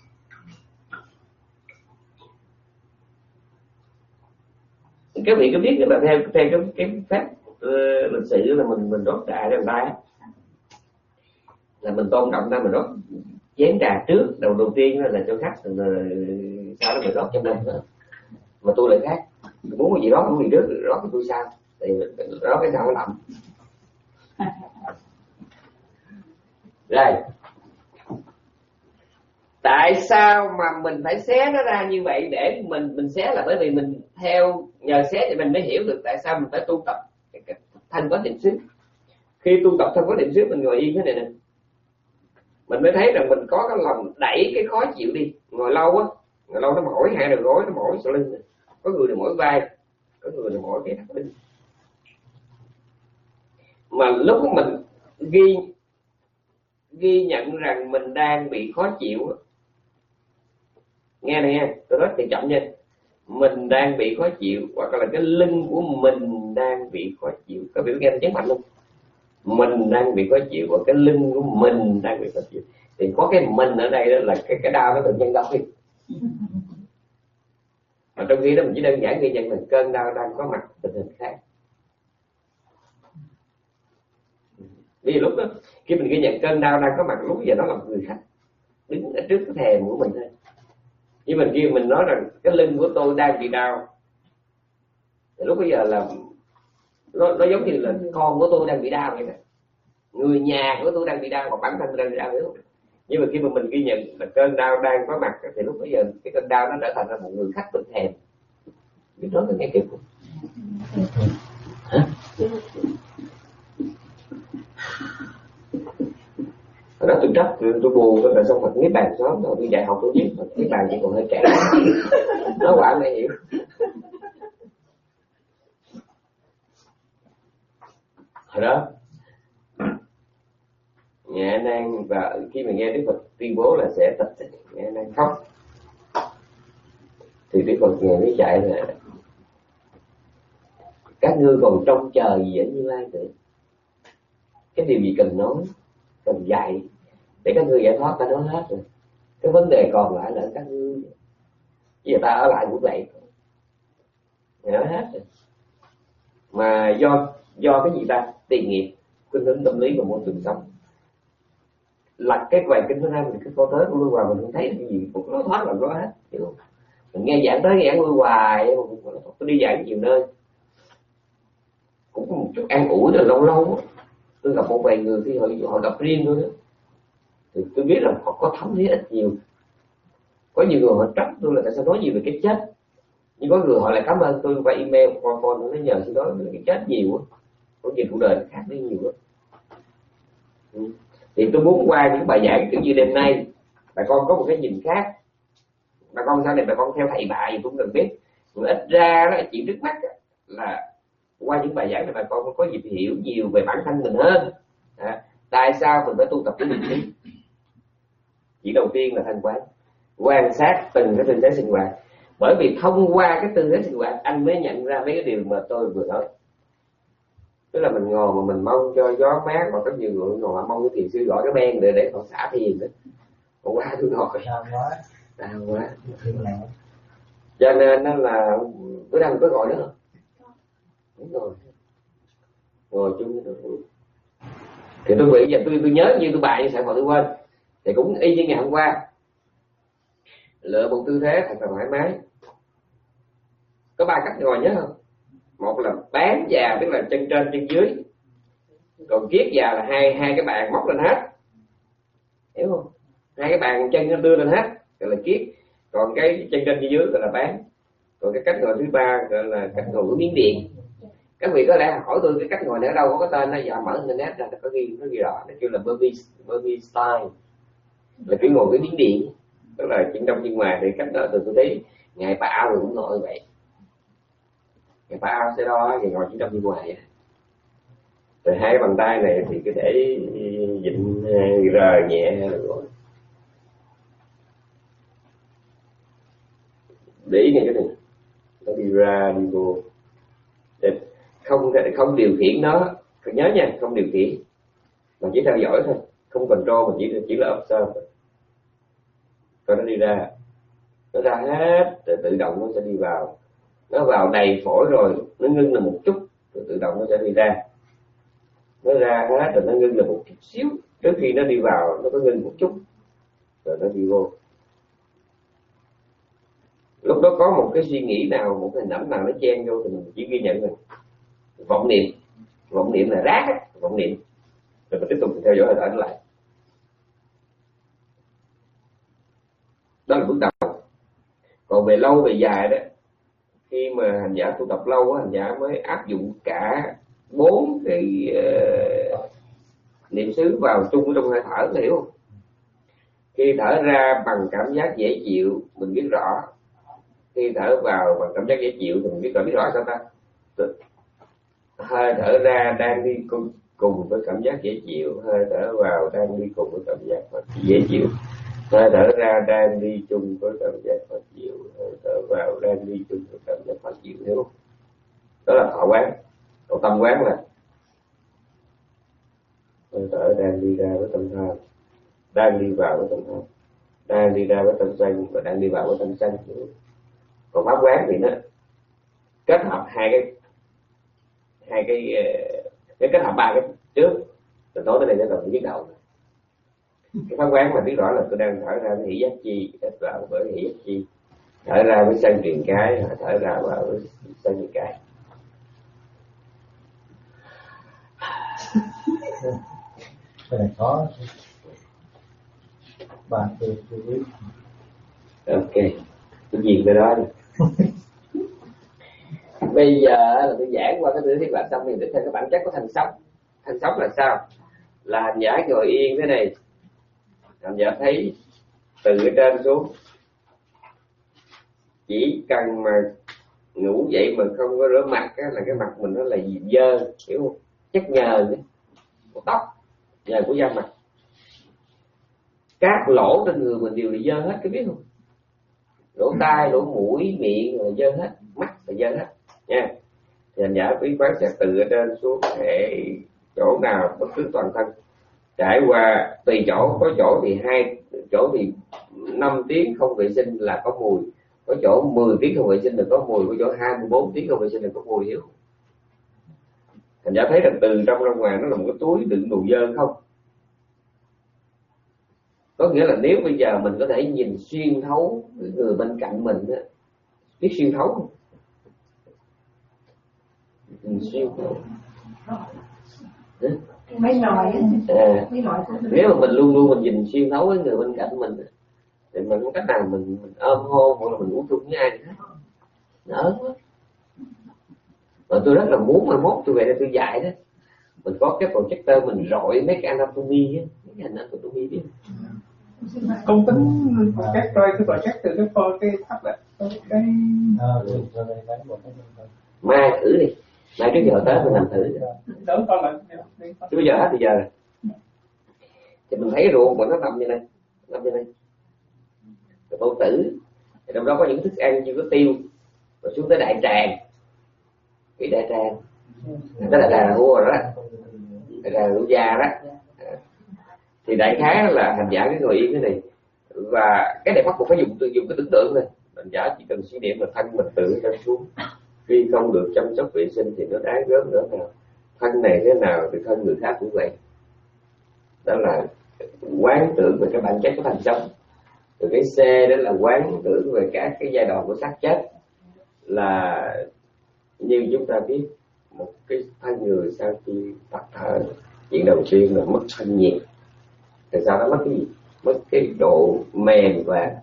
Các vị có biết là theo theo cái cái phép uh, lịch sử là mình mình rót trà cho người ta là mình tôn trọng ta, mình rót chén trà trước đầu đầu tiên là cho khách, rồi sau đó mình rót cho mình nữa. Mà tôi lại khác, tôi muốn cái gì đó không gì trước rót cho tôi sao thì rót cái sao nó đậm. Rồi tại sao mà mình phải xé nó ra như vậy để mình mình xé là bởi vì mình theo nhờ xét thì mình mới hiểu được tại sao mình phải tu tập thanh có niệm xứ. Khi tu tập thanh có niệm xứ mình ngồi yên thế này nè, mình mới thấy rằng mình có cái lòng đẩy cái khó chịu đi. Ngồi lâu á, ngồi lâu nó mỏi hai đầu gối, nó mỏi sau lưng, có người thì mỏi vai, có người thì mỏi cái thắt lưng. Mà lúc mình ghi ghi nhận rằng mình đang bị khó chịu, nghe này nghe, tôi nói thì chậm nha, mình đang bị khó chịu hoặc là cái lưng của mình đang bị khó chịu, có biểu nghe tôi nhấn mạnh không? Mình đang bị khó chịu và cái lưng của mình đang bị khó chịu, thì có cái mình ở đây đó là cái cái đau nó tự nhân đau đi. Mà trong khi đó mình chỉ đơn giản ghi nhận là cơn đau đang có mặt tình hình khác. Vì lúc đó khi mình ghi nhận cơn đau đang có mặt, lúc giờ nó là một người khách đứng ở trước cái thềm của mình thôi. Nhưng mình kia mình nói rằng cái lưng của tôi đang bị đau, thì lúc bây giờ là nó, nó giống như là con của tôi đang bị đau vậy đó, người nhà của tôi đang bị đau, hoặc bản thân tôi đang bị đau, hiểu không? Nhưng mà khi mà mình ghi nhận là cơn đau đang có mặt, thì lúc bây giờ cái cơn đau nó trở thành là một người khách bên thềm. Biết nói tôi nghe kịp không? Hả? Hồi đó tôi trách, tôi, tôi buồn, tôi là xong mặt cái bàn xóm rồi tôi dạy học tôi biết, cái bàn chỉ còn hơi trẻ. Nó quả mới hiểu. Hồi đó Nhà Nan, và khi mà nghe Đức Phật tuyên bố là sẽ tập tịch, Nhà Nan khóc, thì Đức Phật nghe mới dạy là các ngươi còn trông chờ gì ở Như Lai nữa, cái điều gì cần nói, cần dạy để các ngươi giải thoát ta nói hết rồi, cái vấn đề còn lại là các ngươi, giờ ta ở lại cũng vậy, người nói hết rồi. Mà do do cái gì ta, tiền nghiệp, khuynh hướng tâm lý và môi trường sống, lật cái bài kinh nó ra, mình cứ coi tới con lui hoài mình không thấy cái gì, cũng nói thoát là nói hết, hiểu không? Mình nghe giảng tới giảng lui hoài, tôi đi giảng nhiều nơi cũng có một chút an ủi, là lâu lâu tôi gặp một vài người khi họ họ gặp riêng thôi đó, thì tôi biết là họ có thấm thía ít nhiều. Có nhiều người họ trách tôi là tại sao nói nhiều về cái chết, nhưng có người họ lại cảm ơn tôi qua email, qua con nó nhờ tôi nói về cái chết nhiều á, có nhiều cuộc đời khác đi nhiều á. Ừ. Thì tôi muốn qua những bài giảng kiểu như đêm nay, bà con có một cái nhìn khác. Bà con sau này bà con theo thầy bà gì cũng cần biết, nhưng ít ra đó chuyện trước mắt là qua những bài giảng này bà con có dịp hiểu nhiều về bản thân mình hơn. À, tại sao mình phải tu tập cái niệm xứ? Chỉ đầu tiên là thanh quán, quan sát từng cái tư thế sinh hoạt, bởi vì thông qua cái tư thế sinh hoạt anh mới nhận ra mấy cái điều mà tôi vừa nói. Tức là mình ngồi mà mình mong cho gió mát, mà có nhiều người ngồi mong cái thiền sư gọi cái ben để để họ xả thiền đó. Hôm qua tôi ngồi đau quá, đau quá, cho nên nó là bữa nay mình có gọi nữa không? Đúng rồi, ngồi chung với tôi. Thì tôi nghĩ giờ tôi tôi nhớ như tôi bài như sẵn mà tôi quên, thì cũng y như ngày hôm qua, lựa một tư thế thật là thoải mái. Có ba cách ngồi nhớ không? Một là bán già, tức là chân trên chân dưới, còn kiết già là hai hai cái bàn móc lên hết, hiểu không? Hai cái bàn chân nó đưa lên hết gọi là kiết, còn cái chân trên chân dưới gọi là bán. Còn cái cách ngồi thứ ba gọi là cách ngồi của Miến Điện. Các vị có lẽ hỏi tôi cái cách ngồi này ở đâu, có cái tên nó, giờ mở internet ra có ghi, nó ghi rõ, nó kêu là Burmese Burmese style, là cái ngồi cái Miến Điện, tức là chân trong chân ngoài. Thì cách đó từ tôi thấy ngài Bà Ao cũng ngồi như vậy, ngài Bà Ao sẽ đo thì ngồi chân trong chân ngoài. Rồi hai cái bàn tay này thì cứ để vịnh rờ nhẹ rồi. Để ý ngay cái này, nó đi ra đi vô, để không không điều khiển nó, phải nhớ nha, không điều khiển mà chỉ theo dõi thôi, không control, mà chỉ chỉ là observe. Rồi nó đi ra, nó ra hết rồi tự động nó sẽ đi vào, nó vào đầy phổi rồi nó ngưng là một chút rồi tự động nó sẽ đi ra, nó ra hết rồi nó ngưng là một chút xíu, trước khi nó đi vào nó có ngưng một chút rồi nó đi vô. Lúc đó có một cái suy nghĩ nào, một hình ảnh nào nó chen vô thì mình chỉ ghi nhận rằng vọng niệm, vọng niệm là rác á, vọng niệm, rồi mình tiếp tục theo dõi hơi thở lại. Đó là bước đầu. Còn về lâu về dài đó khi mà hành giả tu tập lâu á, hành giả mới áp dụng cả bốn cái uh, niệm xứ vào chung trong hơi thở, hiểu không? Khi thở ra bằng cảm giác dễ chịu mình biết rõ, khi thở vào bằng cảm giác dễ chịu thì mình biết rõ. Biết rõ sao ta? Hơi thở ra đang đi cùng, cùng với cảm giác dễ chịu, hơi thở vào đang đi cùng với cảm giác dễ chịu, hơi thở ra đang đi chung với cảm giác khó chịu, hơi thở vào đang đi chung với cảm giác khó chịu, hiểu không? Đó là thọ quán. Còn tâm quán là hơi thở đang đi ra với tâm tham, đang đi vào với tâm tham, đang đi ra với tâm sân và đang đi vào với tâm sân. Còn pháp quán thì nó kết hợp hai cái hai cái cái kết hợp ba cái trước, từ tối tới đây nó còn biết đầu. Cái pháp quán mà biết rõ là tôi đang thở ra với hỷ giác chi, thở vào với hỷ giác chi, thở ra với sân truyền cái, thở ra vào với sân truyền cái. Cái này khó. Bạn tôi tôi biết. Ok, tôi nhìn cái đó đi. Bây giờ là tôi giảng qua cái thứ thiết lập xong thì để theo cái bản chất của thanh sóc. Thanh sóc là sao? Là hành giả ngồi yên thế này, hành giả thấy từ cái trên xuống, chỉ cần mà ngủ dậy mà không có rửa mặt á, là cái mặt mình nó là gì dơ, hiểu không? Chất nhờn của tóc, nhờn của da mặt, các lỗ trên người mình đều là dơ hết, có biết không? Lỗ tai, lỗ mũi, miệng là dơ hết, mắt là dơ hết nha. Thì hành giả quý quán sẽ từ ở trên xuống để chỗ nào bất cứ toàn thân, trải qua tùy chỗ, có chỗ thì hai chỗ thì năm tiếng không vệ sinh là có mùi, có chỗ mười tiếng không vệ sinh là có mùi, có chỗ hai mươi bốn tiếng không vệ sinh là có mùi, hiểu không? Hành giả thấy rằng từ trong ra ngoài nó là một cái túi đựng đồ dơ không. Có nghĩa là nếu bây giờ mình có thể nhìn xuyên thấu người bên cạnh mình á, biết xuyên thấu không? Nhìn xuyên thấu. Mấy nồi á, à, mấy nồi nếu mà mình luôn luôn mình nhìn xuyên thấu với người bên cạnh mình thì mình có cách nào mình, mình ôm hôn hoặc là mình ngủ chung với ai hết, nó ớn lắm. Mà tôi rất là muốn mai mốt tôi về đây tôi dạy đó, mình có cái projector mình rọi mấy cái anatomy á, mấy cái anatomy biết công tính các rơi cái project từ cái phơ cái thấp lại cái mai thử đi, mai trước giờ tới mình làm thử đỡ con lại chứ bây giờ hết bây giờ rồi thì mình thấy ruột của nó nằm như này, nằm như này, rồi bao tử thì trong đó có những thức ăn chưa có tiêu, rồi xuống tới đại tràng, cái đại tràng đó là đại rùa rồi đó, đại rùa da đó. Thì đại khái là hành giả cái ngồi yên cái này, và cái này bắt buộc phải dùng dùng cái tưởng tượng thôi. Hành giả chỉ cần suy niệm là thân mình tự lên xuống, khi không được chăm sóc vệ sinh thì nó đáng gớm nữa nào, thân này thế nào thì thân người khác cũng vậy. Đó là quán tưởng về cái bản chất của thành sống. Rồi cái C đó là quán tưởng về các cái giai đoạn của xác chết, là như chúng ta biết một cái thân người sau khi tắt thở, chuyện đầu tiên là mất thanh nhiệt. Thì sao nó mất cái gì? Mất cái độ mềm và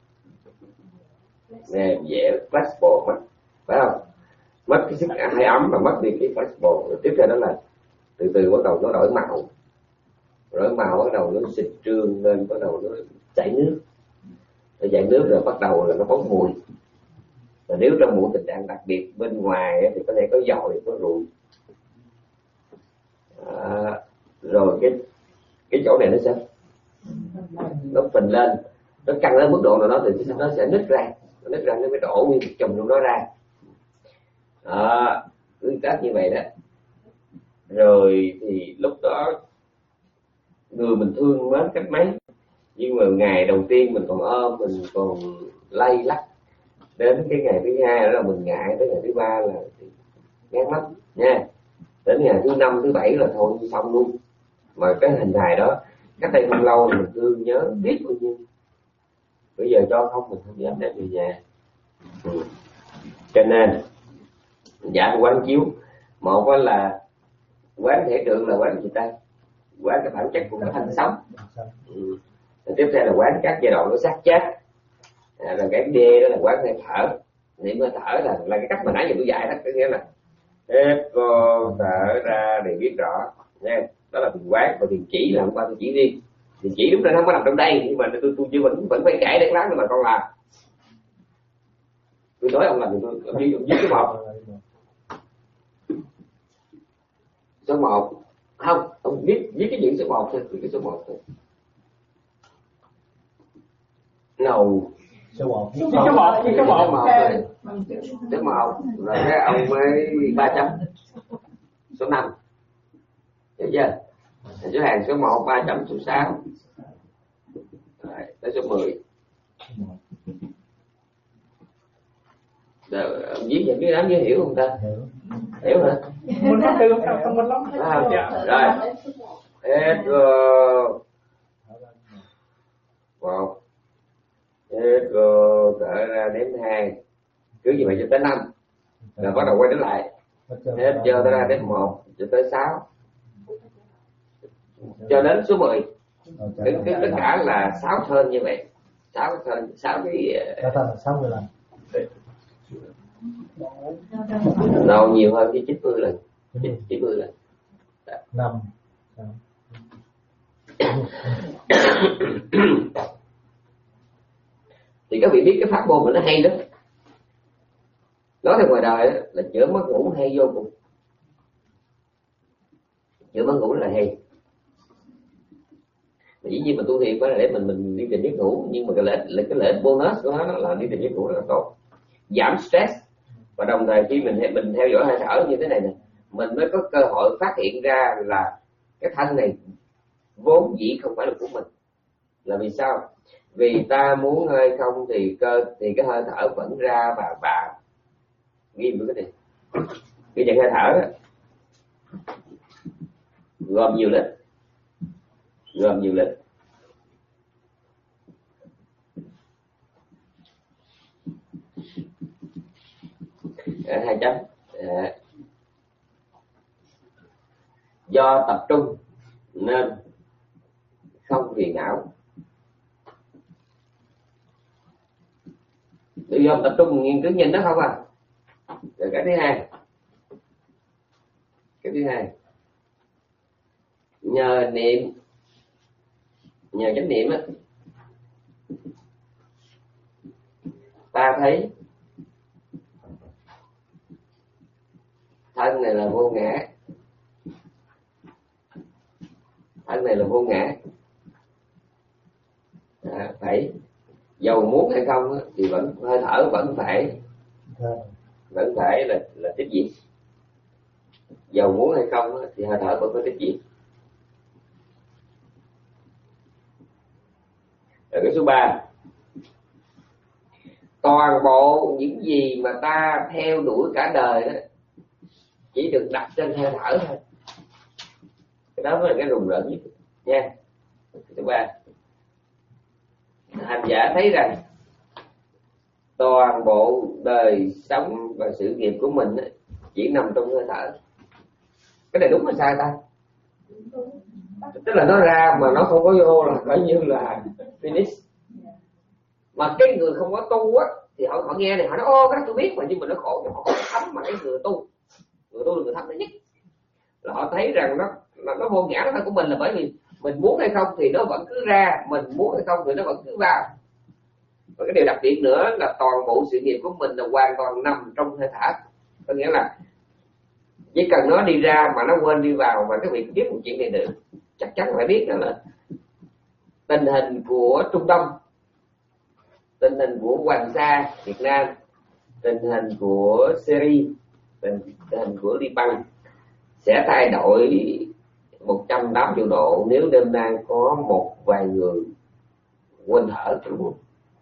mềm dẻo, flexible mất, phải không? Mất cái sức hơi ấm và mất đi cái flexible. Rồi tiếp theo đó là từ từ bắt đầu nó đổi màu, đổi màu bắt đầu nó xịt trương lên, bắt đầu nó chảy nước, nó chảy nước rồi bắt đầu là nó bốc mùi. Và nếu trong một tình trạng đặc biệt bên ngoài thì có thể có dòi, có ruồi. À, rồi cái cái chỗ này nó sẽ nó phình lên, nó căng đến mức độ nào đó thì nó sẽ nứt ra, nó nứt ra nó mới đổ nguyên một chùm trong đó ra. À, cứ cách như vậy đó. Rồi thì lúc đó người mình thương mến cách mấy, nhưng mà ngày đầu tiên mình còn ôm, mình còn lay lắc, đến cái ngày thứ hai đó là mình ngại, tới ngày thứ ba là ngán lắm nha, đến ngày thứ năm thứ bảy là thôi xong luôn. Mà cái hình hài đó cách đây không lâu mình thương nhớ biết bao nhiêu, bây giờ cho không mình không dám đem về nhà. Ừ. Cho nên giả quán chiếu, một là quán thể tượng là quán gì ta, quán cái bản chất của cái thanh sống. Ừ. Tiếp theo là quán các giai đoạn của xác chết. À, rồi cái D đó là quán hơi thở. niệm hơi thở là là cái cách mà nãy giờ tôi dạy đó, có nghĩa là hít vô thở ra để biết rõ nha. Đó là thiền quán. Và thiền chỉ là hôm qua tôi chỉ riêng. Thiền chỉ đúng là không có nằm trong đây, nhưng mà tôi tôi chưa vẫn vẫn phải cãi đến lát nữa mà con làm. Tôi nói ông làm thì tôi ví dụ với số một. Số một không, ông viết viết cái chữ số một thôi, cái số một thôi. Nầu số một số một số một số một số một rồi cái ông mới ba chấm số năm, hiểu chưa? Số hàng số một ba chấm số sáu rồi tới số mười. Rồi ông viết những cái đó như hiểu không ta? hiểu Hiểu hả? Mình nói từ không không mình lắm. À, Dạ. rồi hết vô một, hết vô thở ra đếm hai, cứ như vậy cho tới năm, rồi bắt đầu quay trở lại hết vô thở ra đếm một cho tới sáu cho đến số mười. Cái, cái tất cả là sáu thơn như vậy, sáu thơn, sáu cái ta ta là sáu mươi lần. đầu nhiều hơn cái chín mươi lần, chín mươi lần. Năm Thì các vị biết cái pháp môn mà nó hay đó. Nói theo ngoài đời đó, là chữa mất ngủ hay vô cùng. Chữa mất ngủ là hay. Mà dĩ nhiên mà tu thiền phải là để mình mình đi tìm giấc ngủ, nhưng mà cái lợi là cái lợi ích bonus của nó là đi tìm giấc ngủ rất là tốt, giảm stress. Và đồng thời khi mình mình theo dõi hơi thở như thế này nè, mình mới có cơ hội phát hiện ra là cái thân này vốn dĩ không phải là của mình. Là vì sao? Vì ta muốn hơi không thì cơ thì cái hơi thở vẫn ra và vào. Ghi với cái này, cái nhận hơi thở đó gồm nhiều lịch, gồm nhiều lịch. À, hai chấm. À, do tập trung nên không phiền não. Tự do tập trung nghiên cứu nhanh đó không à. Rồi cái thứ hai, cái thứ hai nhờ niệm, nhờ chánh niệm á, ta thấy thân này là vô ngã, thân này là vô ngã. À, phải dầu muốn hay không á, thì vẫn hơi thở vẫn phải vẫn phải là là tiếp diễn. Dầu muốn hay không á, thì hơi thở vẫn phải tiếp diễn. Rồi cái số ba, toàn bộ những gì mà ta theo đuổi cả đời đó chỉ được đặt trên hơi thở thôi. Cái đó mới là cái rùng rợn nhất nha. Thứ ba, hành giả thấy rằng toàn bộ đời sống và sự nghiệp của mình chỉ nằm trong hơi thở. Cái này đúng hay sai ta? Tức là nó ra mà nó không có vô là coi như là finish. Mà cái người không có tu á thì họ họ nghe này họ nói ô cái đó tôi biết mà, nhưng mà nó khổ, họ không thấm. Mà cái người tu, người tu là người thấm thứ nhất, là họ thấy rằng nó nó, nó vô ngã, nó phải của mình, là bởi vì mình muốn hay không thì nó vẫn cứ ra, mình muốn hay không thì nó vẫn cứ vào. Và cái điều đặc biệt nữa là toàn bộ sự nghiệp của mình là hoàn toàn nằm trong hơi thở. Có nghĩa là chỉ cần nó đi ra mà nó quên đi vào. Và cái việc biết một chuyện này được chắc chắn phải biết đó là tình hình của Trung Đông, tình hình của Hoàng Sa Việt Nam, tình hình của Syria, tình, tình hình của Liban sẽ thay đổi một trăm tám mươi độ nếu đêm nay có một vài người quên thở. Đúng không?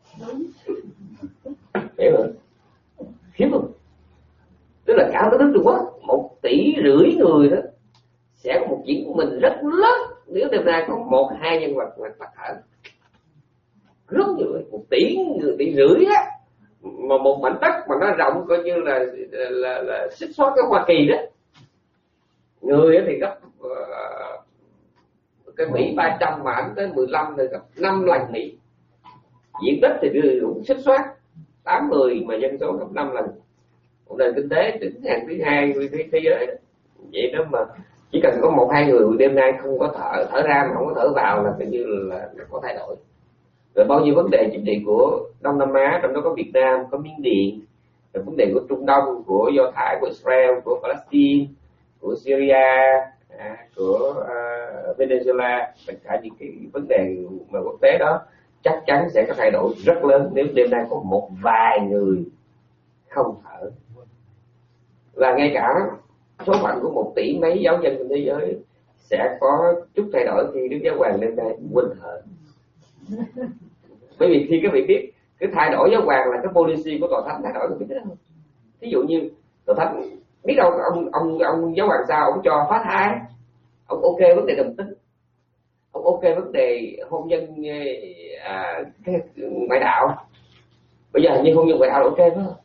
Hiểu không? Khiếp không? Tức là cả cái nước Trung Quốc một tỷ rưỡi người đó sẽ có một chuyện của mình rất lớn nếu đêm nay có một hai nhân vật mà tắt thở. Rất nhiều người, một tỷ người, tỷ rưỡi á, mà một mảnh đất mà nó rộng coi như là là, là, là xích xót cái Hoa Kỳ đó. Người thì gấp uh, cái Mỹ ba trăm mà ảnh tới mười lăm thì gấp năm lần Mỹ. Diện tích thì cũng xích xoát. tám mươi mà dân số gấp năm lần, một nền kinh tế đứng hàng thứ hai thế, thế giới đó. Vậy đó mà chỉ cần có một hai người đêm nay không có thở thở ra mà không có thở vào là tự nhiên là, là có thay đổi. Rồi bao nhiêu vấn đề chính trị của Đông Nam Á, trong đó có Việt Nam, có Miến Điện, rồi vấn đề của Trung Đông, của Do Thái, của Israel, của Palestine, của Syria, à, của uh, Venezuela, tất cả những cái vấn đề mà quốc tế đó chắc chắn sẽ có thay đổi rất lớn nếu đêm nay có một vài người không thở. Và ngay cả số phận của một tỷ mấy giáo dân trên thế giới sẽ có chút thay đổi khi Đức Giáo Hoàng lên đây quên thở. Bởi vì khi các vị biết cái thay đổi giáo hoàng là cái policy của tòa thánh thay đổi, biết không? Ví dụ như tòa thánh biết đâu ông ông ông giáo hoàng sao ông cho phá thai, ông ok vấn đề đồng tính, ông ok vấn đề hôn nhân à, cái ngoại đạo. Bây giờ như hôn nhân ngoại đạo là ok phải không?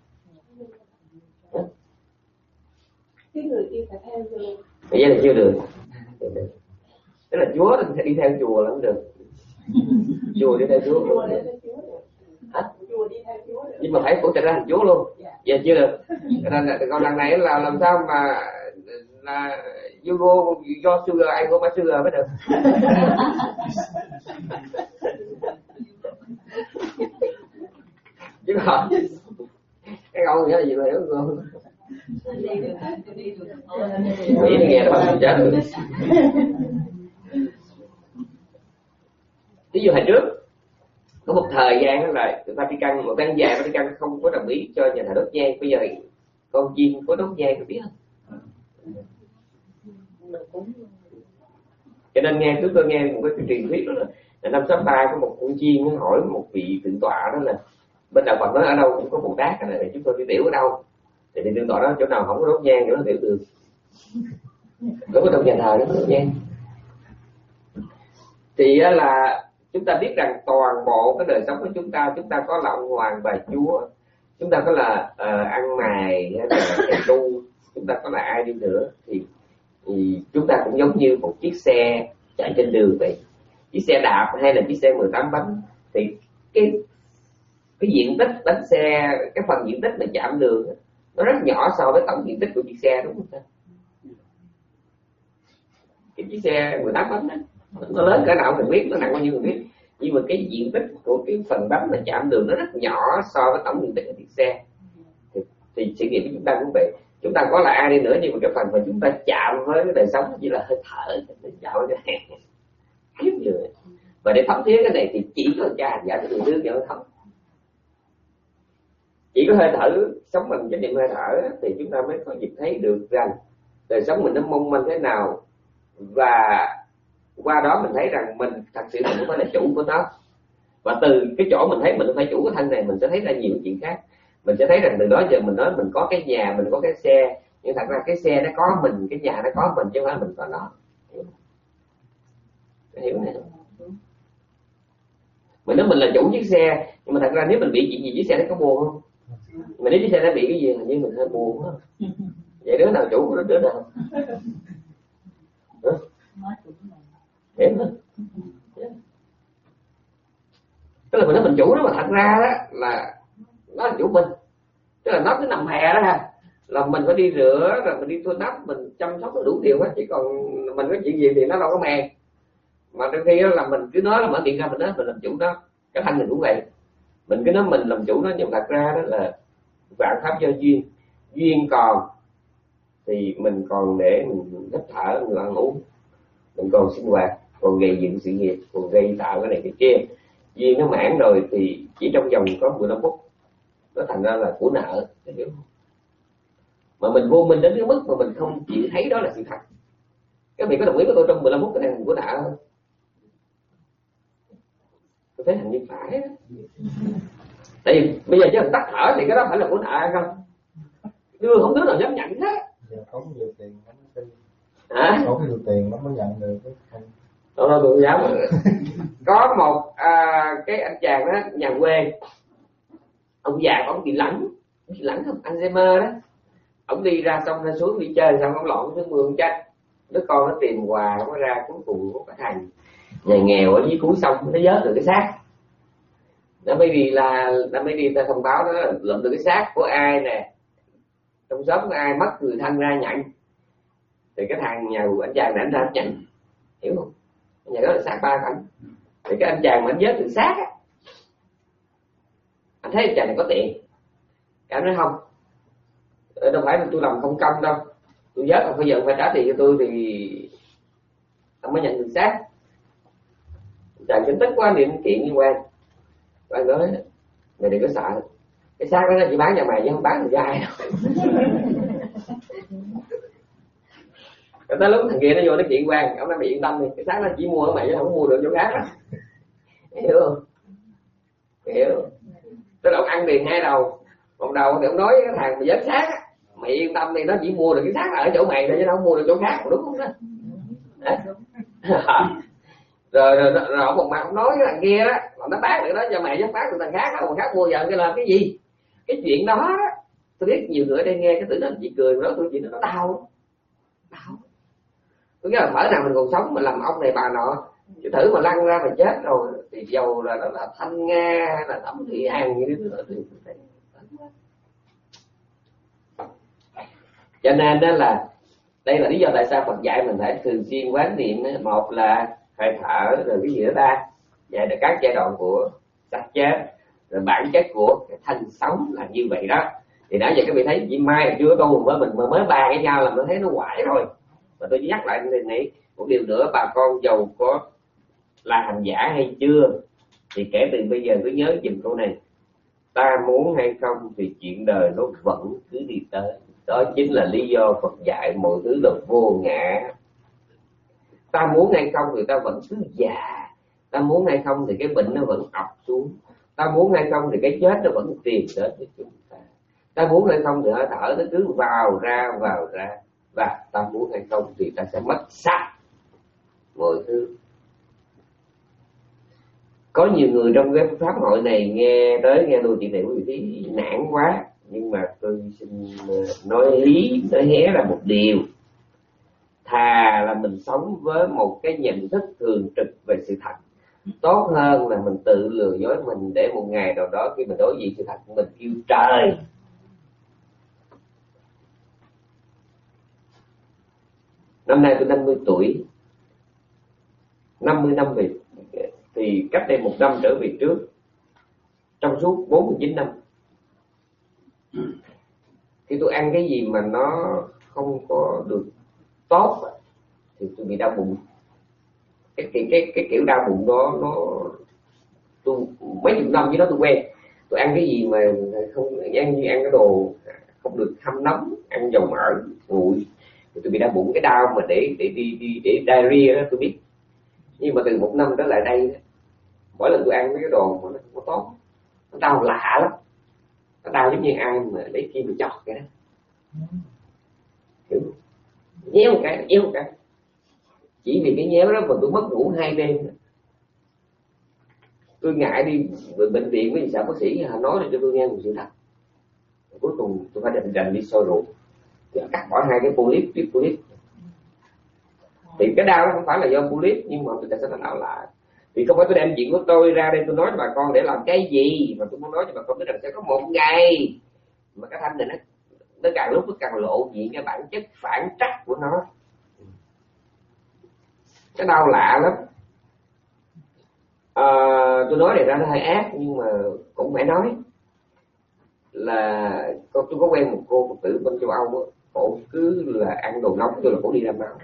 Cái người kia phải theo vô. Bây giờ là chưa được. Tức là Chúa đi theo chùa là không được. Chùa đi theo Chúa. Chùa đi theo Chúa được. Hả? Chùa đi theo Chúa được. Nhưng mà phải phụ trách ra thành Chúa luôn. Dạ. Giờ chưa được. Nên là còn lần này là làm sao mà là you go do sugar, I go my sugar mới được. Chứ còn cái câu nghĩa là gì mà hiểu không? Nghĩ nghe đó không chết được. Ví dụ hồi trước có một thời gian đó là Vatican, một thời dài Vatican không có đồng ý cho nhà thờ đốt nhang. Bây giờ con chiên có đốt nhang có biết không? Cho nên nghe chúng tôi nghe một cái, cái truyền thuyết đó là năm sáu ba có một con chiên nó hỏi một vị thượng tọa đó là bên đạo Phật nói ở đâu cũng có Bồ Tát này, chúng tôi đi tiểu ở đâu thì thượng tọa đó chỗ nào không có đốt nhang thì nó tiểu được, không có trong nhà thờ nó đốt nhang. Thì là chúng ta biết rằng toàn bộ cái đời sống của chúng ta, chúng ta có là ông hoàng bà chúa, chúng ta có là uh, ăn mày hay là thầy tu, chúng ta có là ai đi nữa thì, thì chúng ta cũng giống như một chiếc xe chạy trên đường vậy. Chiếc xe đạp hay là chiếc xe mười tám bánh thì cái cái diện tích bánh xe, cái phần diện tích mà chạm đường nó rất nhỏ so với tổng diện tích của chiếc xe, đúng không ta? Cái chiếc xe mười tám bánh đó, nó lớn cỡ nào mình biết, nó nặng bao nhiêu mình biết, nhưng mà cái diện tích của cái phần bánh mà chạm đường nó rất nhỏ so với tổng diện tích của chiếc xe. Thì, thì sự nghiệp của chúng ta cũng vậy, chúng ta có là ai đi nữa nhưng mà cái phần mà chúng ta chạm với cái đời sống chỉ là hơi thở, chạm cái hàng kiếp rồi. Và để thấm thía cái này thì chỉ có cha hành giả cái đường thương cho nó thấm. Chỉ có hơi thở, sống mình chánh niệm hơi thở thì chúng ta mới có dịp thấy được rằng đời sống mình nó mong manh thế nào, và qua đó mình thấy rằng mình thật sự mình không phải là chủ của nó. Và từ cái chỗ mình thấy mình không phải chủ của thân này, mình sẽ thấy ra nhiều chuyện khác. Mình sẽ thấy rằng từ đó giờ mình nói mình có cái nhà, mình có cái xe, nhưng thật ra cái xe nó có mình, cái nhà nó có mình chứ không phải mình có nó. Hiểu này không? Mình nói mình là chủ chiếc xe, nhưng mà thật ra nếu mình bị chuyện gì chiếc xe nó có buồn không? Mà nếu chiếc xe nó bị cái gì hình như mình hơi buồn á. Vậy đứa nào chủ của đứa nào? Hiểu không? Tức là mình nói mình chủ đó, mà thật ra đó là nó là chủ mình. Tức là nó cứ nằm hè đó ha, là mình phải đi rửa, rồi mình đi thua nắp, mình chăm sóc nó đủ điều hết. Chỉ còn mình có chuyện gì thì nó đâu có mè. Mà đôi khi là mình cứ nói là mở miệng ra mình nói mình làm chủ nó, cái thân mình cũng vậy. Mình cứ nói mình làm chủ nó, nhưng thật ra đó là vạn pháp do duyên. Duyên còn thì mình còn để mình hít thở, mình ăn ngủ, mình còn sinh hoạt, còn gây dựng sự nghiệp, còn gây tạo cái này cái kia. Duyên nó mãn rồi thì chỉ trong vòng có mười lăm phút nó thành ra là của nợ, hiểu không? Mà mình vô minh đến cái mức mà mình không chịu thấy đó là sự thật. Các vị có đồng ý với tôi trong mười lăm phút cái này là của nợ không? Tôi thấy hình như phải đó. Tại vì bây giờ chứ mình tắt thở thì cái đó phải là của nợ hay không? Đưa không đứa nào dám nhận hết. Giờ có nhiều tiền nó mới Hả? có nhiều tiền nó mới nhận được cái không. Tôi tôi dám. Có một à, cái anh chàng đó, nhà quê, ông già ông bị lẳng, bị lẳng không, Alzheimer đó. Ông đi ra xong ra xuống đi chơi xong ông lộn xuống mương chắc đứa con nó tìm hoài không có ra, cuối cùng có cái thằng nhà nghèo ở dưới cuối sông nó vớt được cái xác. Đã mới đi là đã mới đi ta thông báo đó là lượm được cái xác của ai nè, trong xóm của ai mất người thân ra nhận, thì cái thằng nhà anh chàng này anh ra nhận, hiểu không? Nhà đó là xác ba cảnh, thì cái anh chàng mà anh vớt được xác á, anh thấy anh chàng này có tiền, anh nói không, đâu phải là tôi làm không công đâu, tôi vớt không bao giờ phải trả tiền cho tôi thì ông mới nhận được xác. Chàng chính tức quá niệm kiện như quen, anh nói mày đừng có sợ, cái xác đó nó chỉ bán cho mày chứ không bán được cho ai đâu. Rồi tới lúc thằng kia nó vô nó kiện quan, ông nói mày yên tâm đi, cái xác nó chỉ mua ở mày chứ không mua được chỗ khác đâu. Hiểu không? Hiểu. Tức là ông ăn tiền hai đầu, một đầu thì ông nói cái thằng mà vớt xác á, mày yên tâm đi, nó chỉ mua được cái xác ở chỗ mày thôi chứ nó không mua được chỗ khác, đúng không đó? rồi rồi rồi, rồi ông một mặt ông nói cái thằng kia đó, còn nó bán được đó cho mày chứ bán được thằng khác, thằng khác mua giờ cái làm cái gì? Cái chuyện đó, đó tôi biết nhiều người ở đây nghe cái tưởng nó chỉ cười, nói tôi chuyện nó đau, đau. Tôi nói là mở nào mình còn sống mà làm ông này bà nọ, chứ thử mà lăn ra mà chết rồi thì dầu là là, là Thanh Nga là Thẩm Thị Hằng gì đó thì cho nên đó là đây là lý do tại sao Phật dạy mình phải thường xuyên quán niệm. Một là hơi thở, rồi cái gì đó ta dạy được các giai đoạn của sắc chết, rồi bản chất của cái thân sống là như vậy đó. Thì nãy giờ các vị thấy chị Mai chưa tu với mình mà mới ba cái nhau là mình thấy nó quải rồi. Và tôi nhắc lại này, này một điều nữa, bà con giàu có là hành giả hay chưa thì kể từ bây giờ cứ nhớ dùm câu này: ta muốn hay không thì chuyện đời nó vẫn cứ đi tới. Đó chính là lý do Phật dạy mọi thứ là vô ngã. Ta muốn hay không thì ta vẫn cứ già, ta muốn hay không thì cái bệnh nó vẫn ập xuống, ta muốn hay không thì cái chết nó vẫn tìm đến với chúng ta, ta muốn hay không thì hơi thở nó cứ vào ra vào ra, và ta muốn hay không thì ta sẽ mất sạch mọi thứ. Có nhiều người trong cái pháp hội này nghe tới nghe tôi chuyện này quý vị thấy nản quá, nhưng mà tôi xin nói lý nói hé là một điều: thà là mình sống với một cái nhận thức thường trực về sự thật, tốt hơn là mình tự lừa dối mình để một ngày nào đó khi mình đối diện sự thật mình kêu trời. Năm nay tôi năm mươi tuổi, năm mươi năm về thì cách đây một năm trở về trước, trong suốt bốn mươi chín năm khi tôi ăn cái gì mà nó không có được tốt thì tôi bị đau bụng. Cái cái cái, cái kiểu đau bụng đó nó tôi mấy chục năm với nó tôi quen. Tôi ăn cái gì mà không ăn như ăn cái đồ không được hâm nóng, ăn dầu mỡ nguội thì tôi bị đau bụng. Cái đau mà để để đi đi để diarrhea đó tôi biết. Nhưng mà từ một năm trở lại đây, mỗi lần tôi ăn mấy cái đồ mà nó không có tốt, nó đau lạ lắm, nó đau giống như ai mà lấy kim mà chọt vậy đó, hiểu? Nhéo một cái, nhéo một cái, chỉ vì cái nhéo đó mà tôi mất ngủ hai đêm. Tôi ngại đi bệnh viện với xã bác sĩ nói cho tôi nghe một sự thật. Cuối cùng tôi phải định rành đi soi ruột, cắt bỏ hai cái polyp, tiếp polyp. Thì cái đau đó không phải là do polyp, nhưng mà người ta sẽ nó đau lạ. Vì không phải tôi đem chuyện của tôi ra đây tôi nói cho bà con để làm cái gì, mà tôi muốn nói cho bà con biết rằng sẽ có một ngày mà cái thanh này nó nó càng lúc nó càng lộ diện cái bản chất phản trắc của nó. Cái đau lạ lắm. À, tôi nói này ra nó hơi ác nhưng mà cũng phải nói là tôi có quen một cô Phật tử bên châu Âu đó, cổ cứ là ăn đồ nóng rồi là cổ đi ra máu.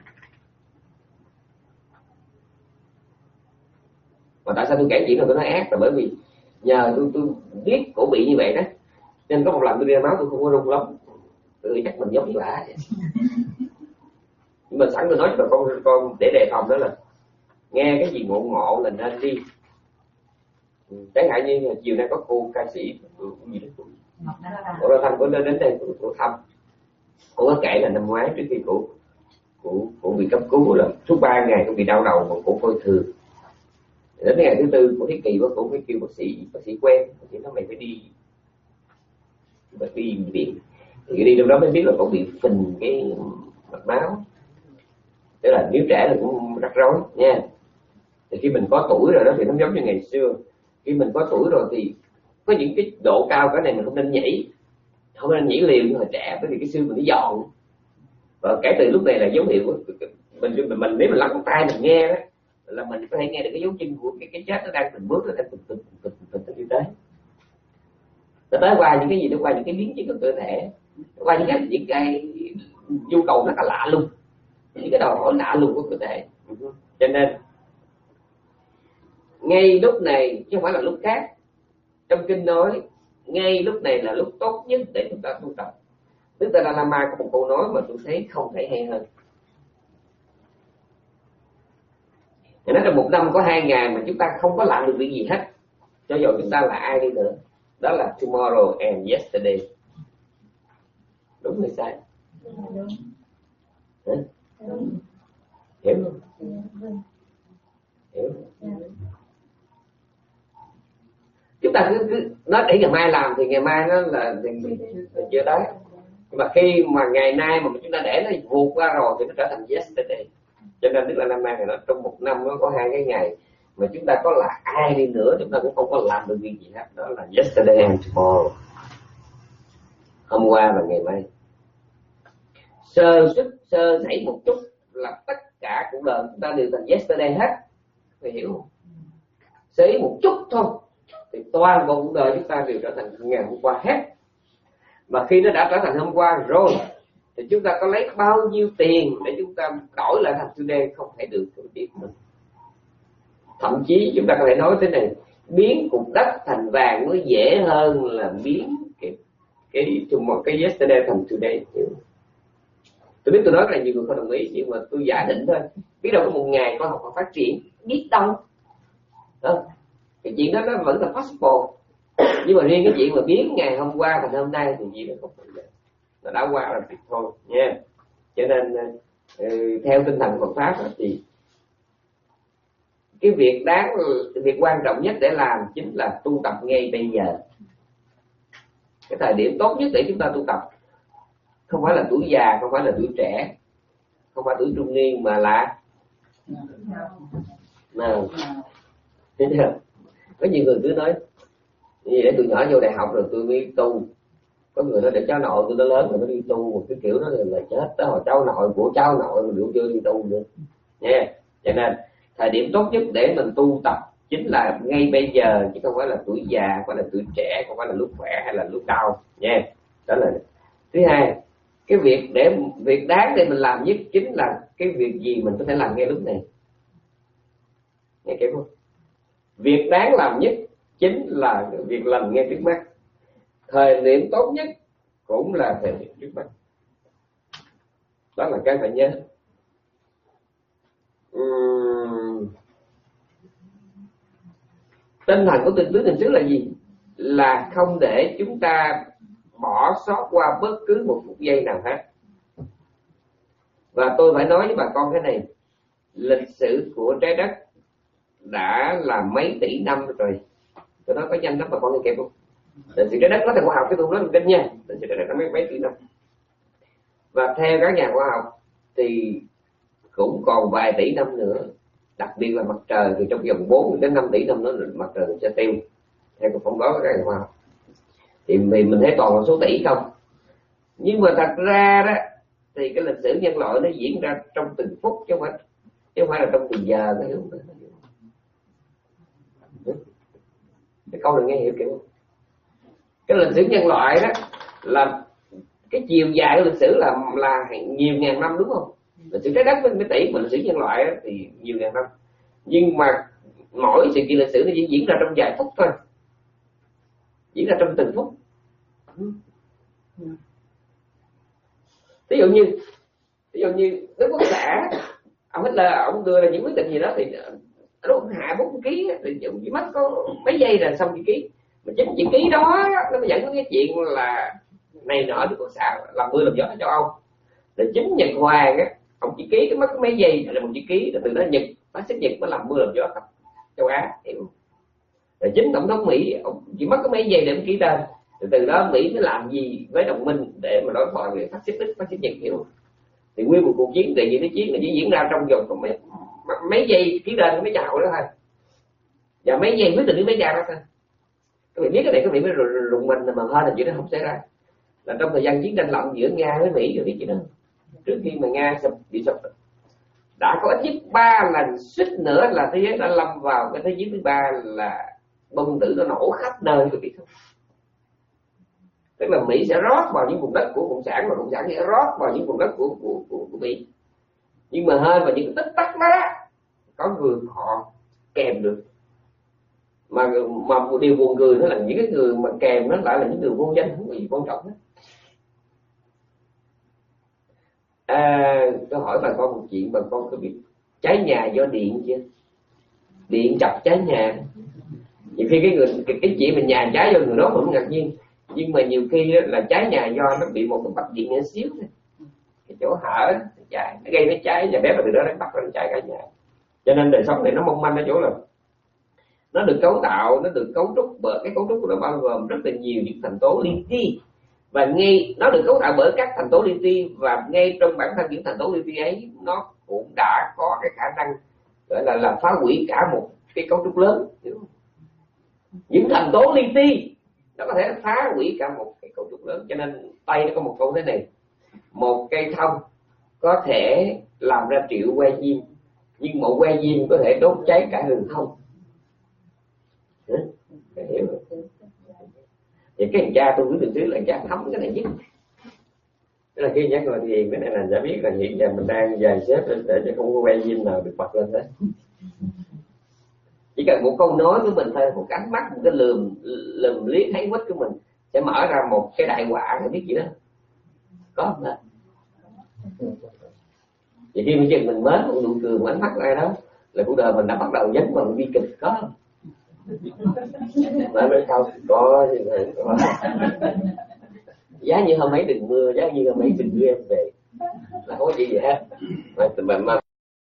Mà tại sao tôi kể chuyện này tôi nói ác là bởi vì nhờ tôi tôi biết cổ bị như vậy đó, nên có một lần tôi đi ra máu tôi không có rung lắm, tôi chắc mình giống như bà. Nhưng mà sẵn tôi nói cho bà con con để đề phòng đó là nghe cái gì ngộ ngộ là nên đi. Chẳng hạn như chiều nay có cô ca sĩ gì đó, cô Ra Thanh, cô đến đến đây cô thăm, cô có kể là năm ngoái trước khi cô cô cô bị cấp cứu là suốt ba ngày cô bị đau đầu mà cô coi thường. Đến ngày thứ tư cô thấy kỳ quá, cô mới kêu bác sĩ bác sĩ quen, bác sĩ nói mày phải đi phải đi bệnh viện. Thì đi lúc đó mới biết là cô bị phình cái mạch máu, tức là nếu trẻ thì cũng rắc rối nha. Thì khi mình có tuổi rồi đó thì nó giống như ngày xưa, khi mình có tuổi rồi thì có những cái độ cao cái này mình không nên nhảy, không nên nhảy liều như hồi trẻ, bởi vì cái xương mình nó giòn. Và kể từ lúc này là dấu hiệu mình mình, mình nếu mình lắng tai mình nghe đó là mình có thể nghe được cái dấu chân của cái cái chết nó đang từng bước, nó đang từng từng từng từng từng đi tới. Nó tới qua những cái gì, nó qua những cái biến chứng của cơ thể, nó qua những cái những cái nhu cầu rất là lạ lùng, những cái đòi hỏi lạ lùng của cơ thể. Cho nên ngay lúc này chứ không phải là lúc khác, trong kinh nói ngay lúc này là lúc tốt nhất để chúng ta tu tập. Đức Dalai Lama có một câu nói mà tôi thấy không thể hay hơn. Thì nói trong một năm có hai ngày mà chúng ta không có làm được việc gì hết, cho dù chúng ta là ai đi nữa, đó là tomorrow and yesterday. Đúng hay sai? Hả? Hiểu không? Hiểu không? Chúng ta cứ, cứ nói để ngày mai làm thì ngày mai nó là chưa tới. Nhưng mà khi mà ngày nay mà chúng ta để nó vụt qua rồi thì nó trở thành yesterday. Cho nên tức là năm nay thì nó trong một năm nó có hai cái ngày mà chúng ta có là ai đi nữa chúng ta cũng không có làm được việc gì hết, đó là yesterday and tomorrow. Hôm qua và ngày mai. Sơ xuất sơ sẩy một chút là tất cả cuộc đời chúng ta đều thành yesterday hết. Phải hiểu không? Sơ ý một chút thôi thì toàn bộ cuộc đời chúng ta đều trở thành ngày hôm qua hết. Mà khi nó đã trở thành hôm qua rồi thì chúng ta có lấy bao nhiêu tiền để chúng ta đổi lại thành today không thể được biết được. Thậm chí chúng ta có thể nói thế này, biến cục đất thành vàng nó dễ hơn là biến cái cái một cái yesterday thành today. Tôi biết tôi nói là nhiều người không đồng ý, nhưng mà tôi giả định thôi. Biết đâu có một ngày khoa học và phát triển, biết đâu. Đó. Cái chuyện đó nó vẫn là possible. Nhưng mà riêng cái chuyện mà biến ngày hôm qua thành hôm nay thì gì nó không phải vậy. Nó đã qua là tuyệt thôi nha. Cho nên uh, theo tinh thần Phật pháp đó, thì cái việc đáng việc quan trọng nhất để làm chính là tu tập ngay bây giờ. Cái thời điểm tốt nhất để chúng ta tu tập không phải là tuổi già, không phải là tuổi trẻ, không phải tuổi trung niên, mà là nào. Thấy chưa? Có nhiều người cứ nói để tụi nhỏ vô đại học rồi tôi mới tu. Có người nói để cháu nội tôi nó lớn rồi nó đi tu, một cái kiểu đó là chết. Tới hồi cháu nội của cháu nội mà đều chưa đi tu nữa nha. Cho nên thời điểm tốt nhất để mình tu tập chính là ngay bây giờ, chứ không phải là tuổi già, không phải là tuổi trẻ, không phải là lúc khỏe hay là lúc đau nha. Đó là thứ hai. Cái việc để việc đáng để mình làm nhất chính là cái việc gì mình có thể làm ngay lúc này. Nghe kịp không? Việc đáng làm nhất chính là việc làm ngay trước mắt. Thời điểm tốt nhất cũng là thời điểm trước mắt. Đó là cái phải nhớ. Uhm. Tinh thần của tinh tứ tình xứ là gì? Là không để chúng ta bỏ sót qua bất cứ một phút giây nào hết. Và tôi phải nói với bà con cái này, lịch sử của trái đất đã là mấy tỷ năm rồi. Tôi nói có nhanh lắm bà con nghe kịp không? Lịch sử trái đất nó thành khoa học chứ tôi nói kinh nha. Lịch sử trái đất nó mấy, mấy tỷ năm. Và theo các nhà khoa học thì cũng còn vài tỷ năm nữa. Đặc biệt là mặt trời thì trong vòng bốn đến năm tỷ năm nữa mặt trời sẽ tiêu. Theo cái phỏng đoán của các nhà khoa học. Thì mình, mình thấy toàn là số tỷ không. Nhưng mà thật ra đó thì cái lịch sử nhân loại nó diễn ra trong từng phút chứ không phải, chứ không phải là trong từng giờ. Thấy không? Cái câu này nghe hiểu kiểu không? Cái lịch sử nhân loại đó là cái chiều dài của lịch sử là là nhiều ngàn năm đúng không? Lịch sử trái đất với mấy tỷ, mà lịch sử nhân loại thì nhiều ngàn năm. Nhưng mà mỗi sự kiện lịch sử nó chỉ diễn ra trong vài phút thôi, diễn ra trong từng phút. Ví dụ như ví dụ như Đức Quốc xã ông Hitler ông đưa ra những quyết định gì đó thì lúc hạ bốn ký thì chỉ mất có mấy giây là xong chữ ký. Mà chính chữ ký đó nó mới dẫn đến cái chuyện là này nọ Đức Quốc xã làm mưa làm gió ở châu Âu. Là chính Nhật Hoàng á, ông chỉ ký cái mất mấy giây là một chữ ký, rồi từ đó Nhật phát xít Nhật mới làm mưa làm gió khắp châu Á, hiểu không? Rồi chính tổng thống Mỹ ông chỉ mất có mấy giây để ông ký tên, từ từ đó Mỹ mới làm gì với đồng minh để mà đối phó với phát xít Đức, phát xít Nhật, hiểu không? Thì nguyên một cuộc chiến đệ nhị thế chiến là chỉ diễn ra trong vòng mấy, mấy giây ký tên mới chào đó thôi. và mấy giây quyết định cái mấy ga đó thôi. Các vị biết cái này các vị mới rùng mình mà hơn là chuyện đó không xảy ra. Là trong thời gian chiến tranh lạnh giữa Nga với Mỹ, rồi biết chuyện đó, trước khi mà Nga sụp bị sụp đã có ít nhất ba lần suýt nữa là thế giới đã lâm vào cái thế chiến thứ ba, là bom tử nó nổ khắp nơi, các vị không? Tức là Mỹ sẽ rót vào những vùng đất của cộng sản và cộng sản sẽ rót vào những vùng đất của của của, của Mỹ. Nhưng mà hơn vào những tích tắc đó có người họ kèm được. Mà mà một điều buồn cười đó là những cái người mà kèm nó lại là những người vô danh, không có gì quan trọng hết. À, tôi hỏi bà con một chuyện, bà con có biết cháy nhà do điện chưa? Điện chập cháy nhà. Nhiều khi cái người cái, cái chuyện mình nhà cháy do người đó cũng ngạc nhiên, nhưng mà nhiều khi là cháy nhà do nó bị một cái bạch điện nhỏ xíu thôi, cái chỗ hở nó cháy, nó gây nó cháy, và bé mà từ đó nó bắt nó cháy cả nhà. Cho nên đời sống này nó mong manh ở chỗ là nó được cấu tạo, nó được cấu trúc bởi cái cấu trúc của nó bao gồm rất là nhiều những thành tố li ti, và ngay nó được cấu tạo bởi các thành tố li ti, và ngay trong bản thân những thành tố li ti ấy nó cũng đã có cái khả năng gọi là là phá hủy cả một cái cấu trúc lớn. Những thành tố li ti nó có thể phá hủy cả một cái cấu trúc lớn. Cho nên Tây nó có một câu thế này: một cây thông có thể làm ra triệu que diêm, nhưng một que diêm có thể đốt cháy cả rừng thông. Hả? Cái hiểu rồi. Thì cái thằng cha tôi cứ từng thứ là cha thấm cái này nhất. Tức là khi nhắc ngồi thiền, cái này là cha biết là hiện giờ mình đang dàn xếp để cho không có que diêm nào được bật lên hết. Chỉ cần một câu nói của mình thôi, một cái ánh mắt, một cái lườm lườm liếc thấy quýt của mình sẽ mở ra một cái đại họa, phải biết gì đó. Có không ạ? Vậy khi mình chừng mình mến một nụ cười, một ánh mắt ai đó là cuộc đời mình đã bắt đầu dấn vào một bi kịch, có không? Mà nói không có, có. Giá như hôm ấy đừng mưa, giá như hôm ấy đừng đưa em về, là không có gì vậy hết. Mà mà, mà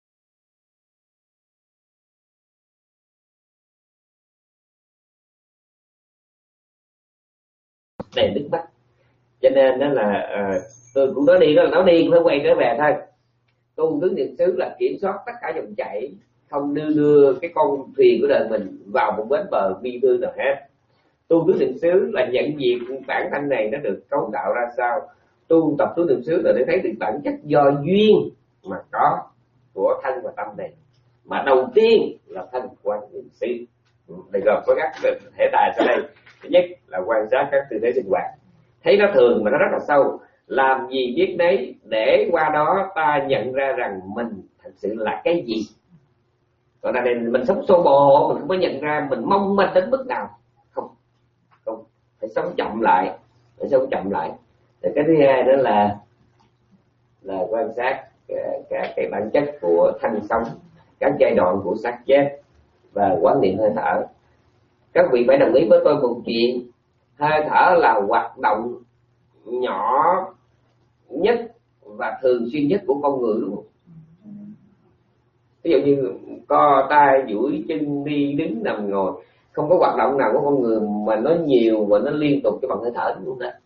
đầy nước mắt. Cho nên đó là uh, tôi cũng nói đi đó là nói đi cũng phải quay trở về thôi. Tu tứ niệm xứ là kiểm soát tất cả dòng chảy, không đưa đưa cái con thuyền của đời mình vào một bến bờ bi thương nào hết. Tu tứ niệm xứ là nhận diện bản thân này nó được cấu tạo ra sao. Tu tập tứ niệm xứ là để thấy được bản chất do duyên mà có của thân và tâm này. Mà đầu tiên là thân quan niệm xứ. Đây gồm có các thể tài sau đây. Thứ nhất là quan sát các tư thế sinh hoạt, thấy nó thường mà nó rất là sâu, làm gì biết đấy, để qua đó ta nhận ra rằng mình thật sự là cái gì. Còn là mình sống xô bồ, mình không có nhận ra mình mong manh đến mức nào. Không, không, phải sống chậm lại, phải sống chậm lại. Rồi cái thứ hai đó là là quan sát cả cái bản chất của thân sống, các giai đoạn của xác chết và quán niệm hơi thở. Các vị phải đồng ý với tôi một chuyện, hơi thở là hoạt động nhỏ nhất và thường xuyên nhất của con người luôn. Ví dụ như co tay, duỗi chân, đi đứng nằm ngồi, không có hoạt động nào của con người mà nó nhiều và nó liên tục cái bằng hơi thở luôn đó.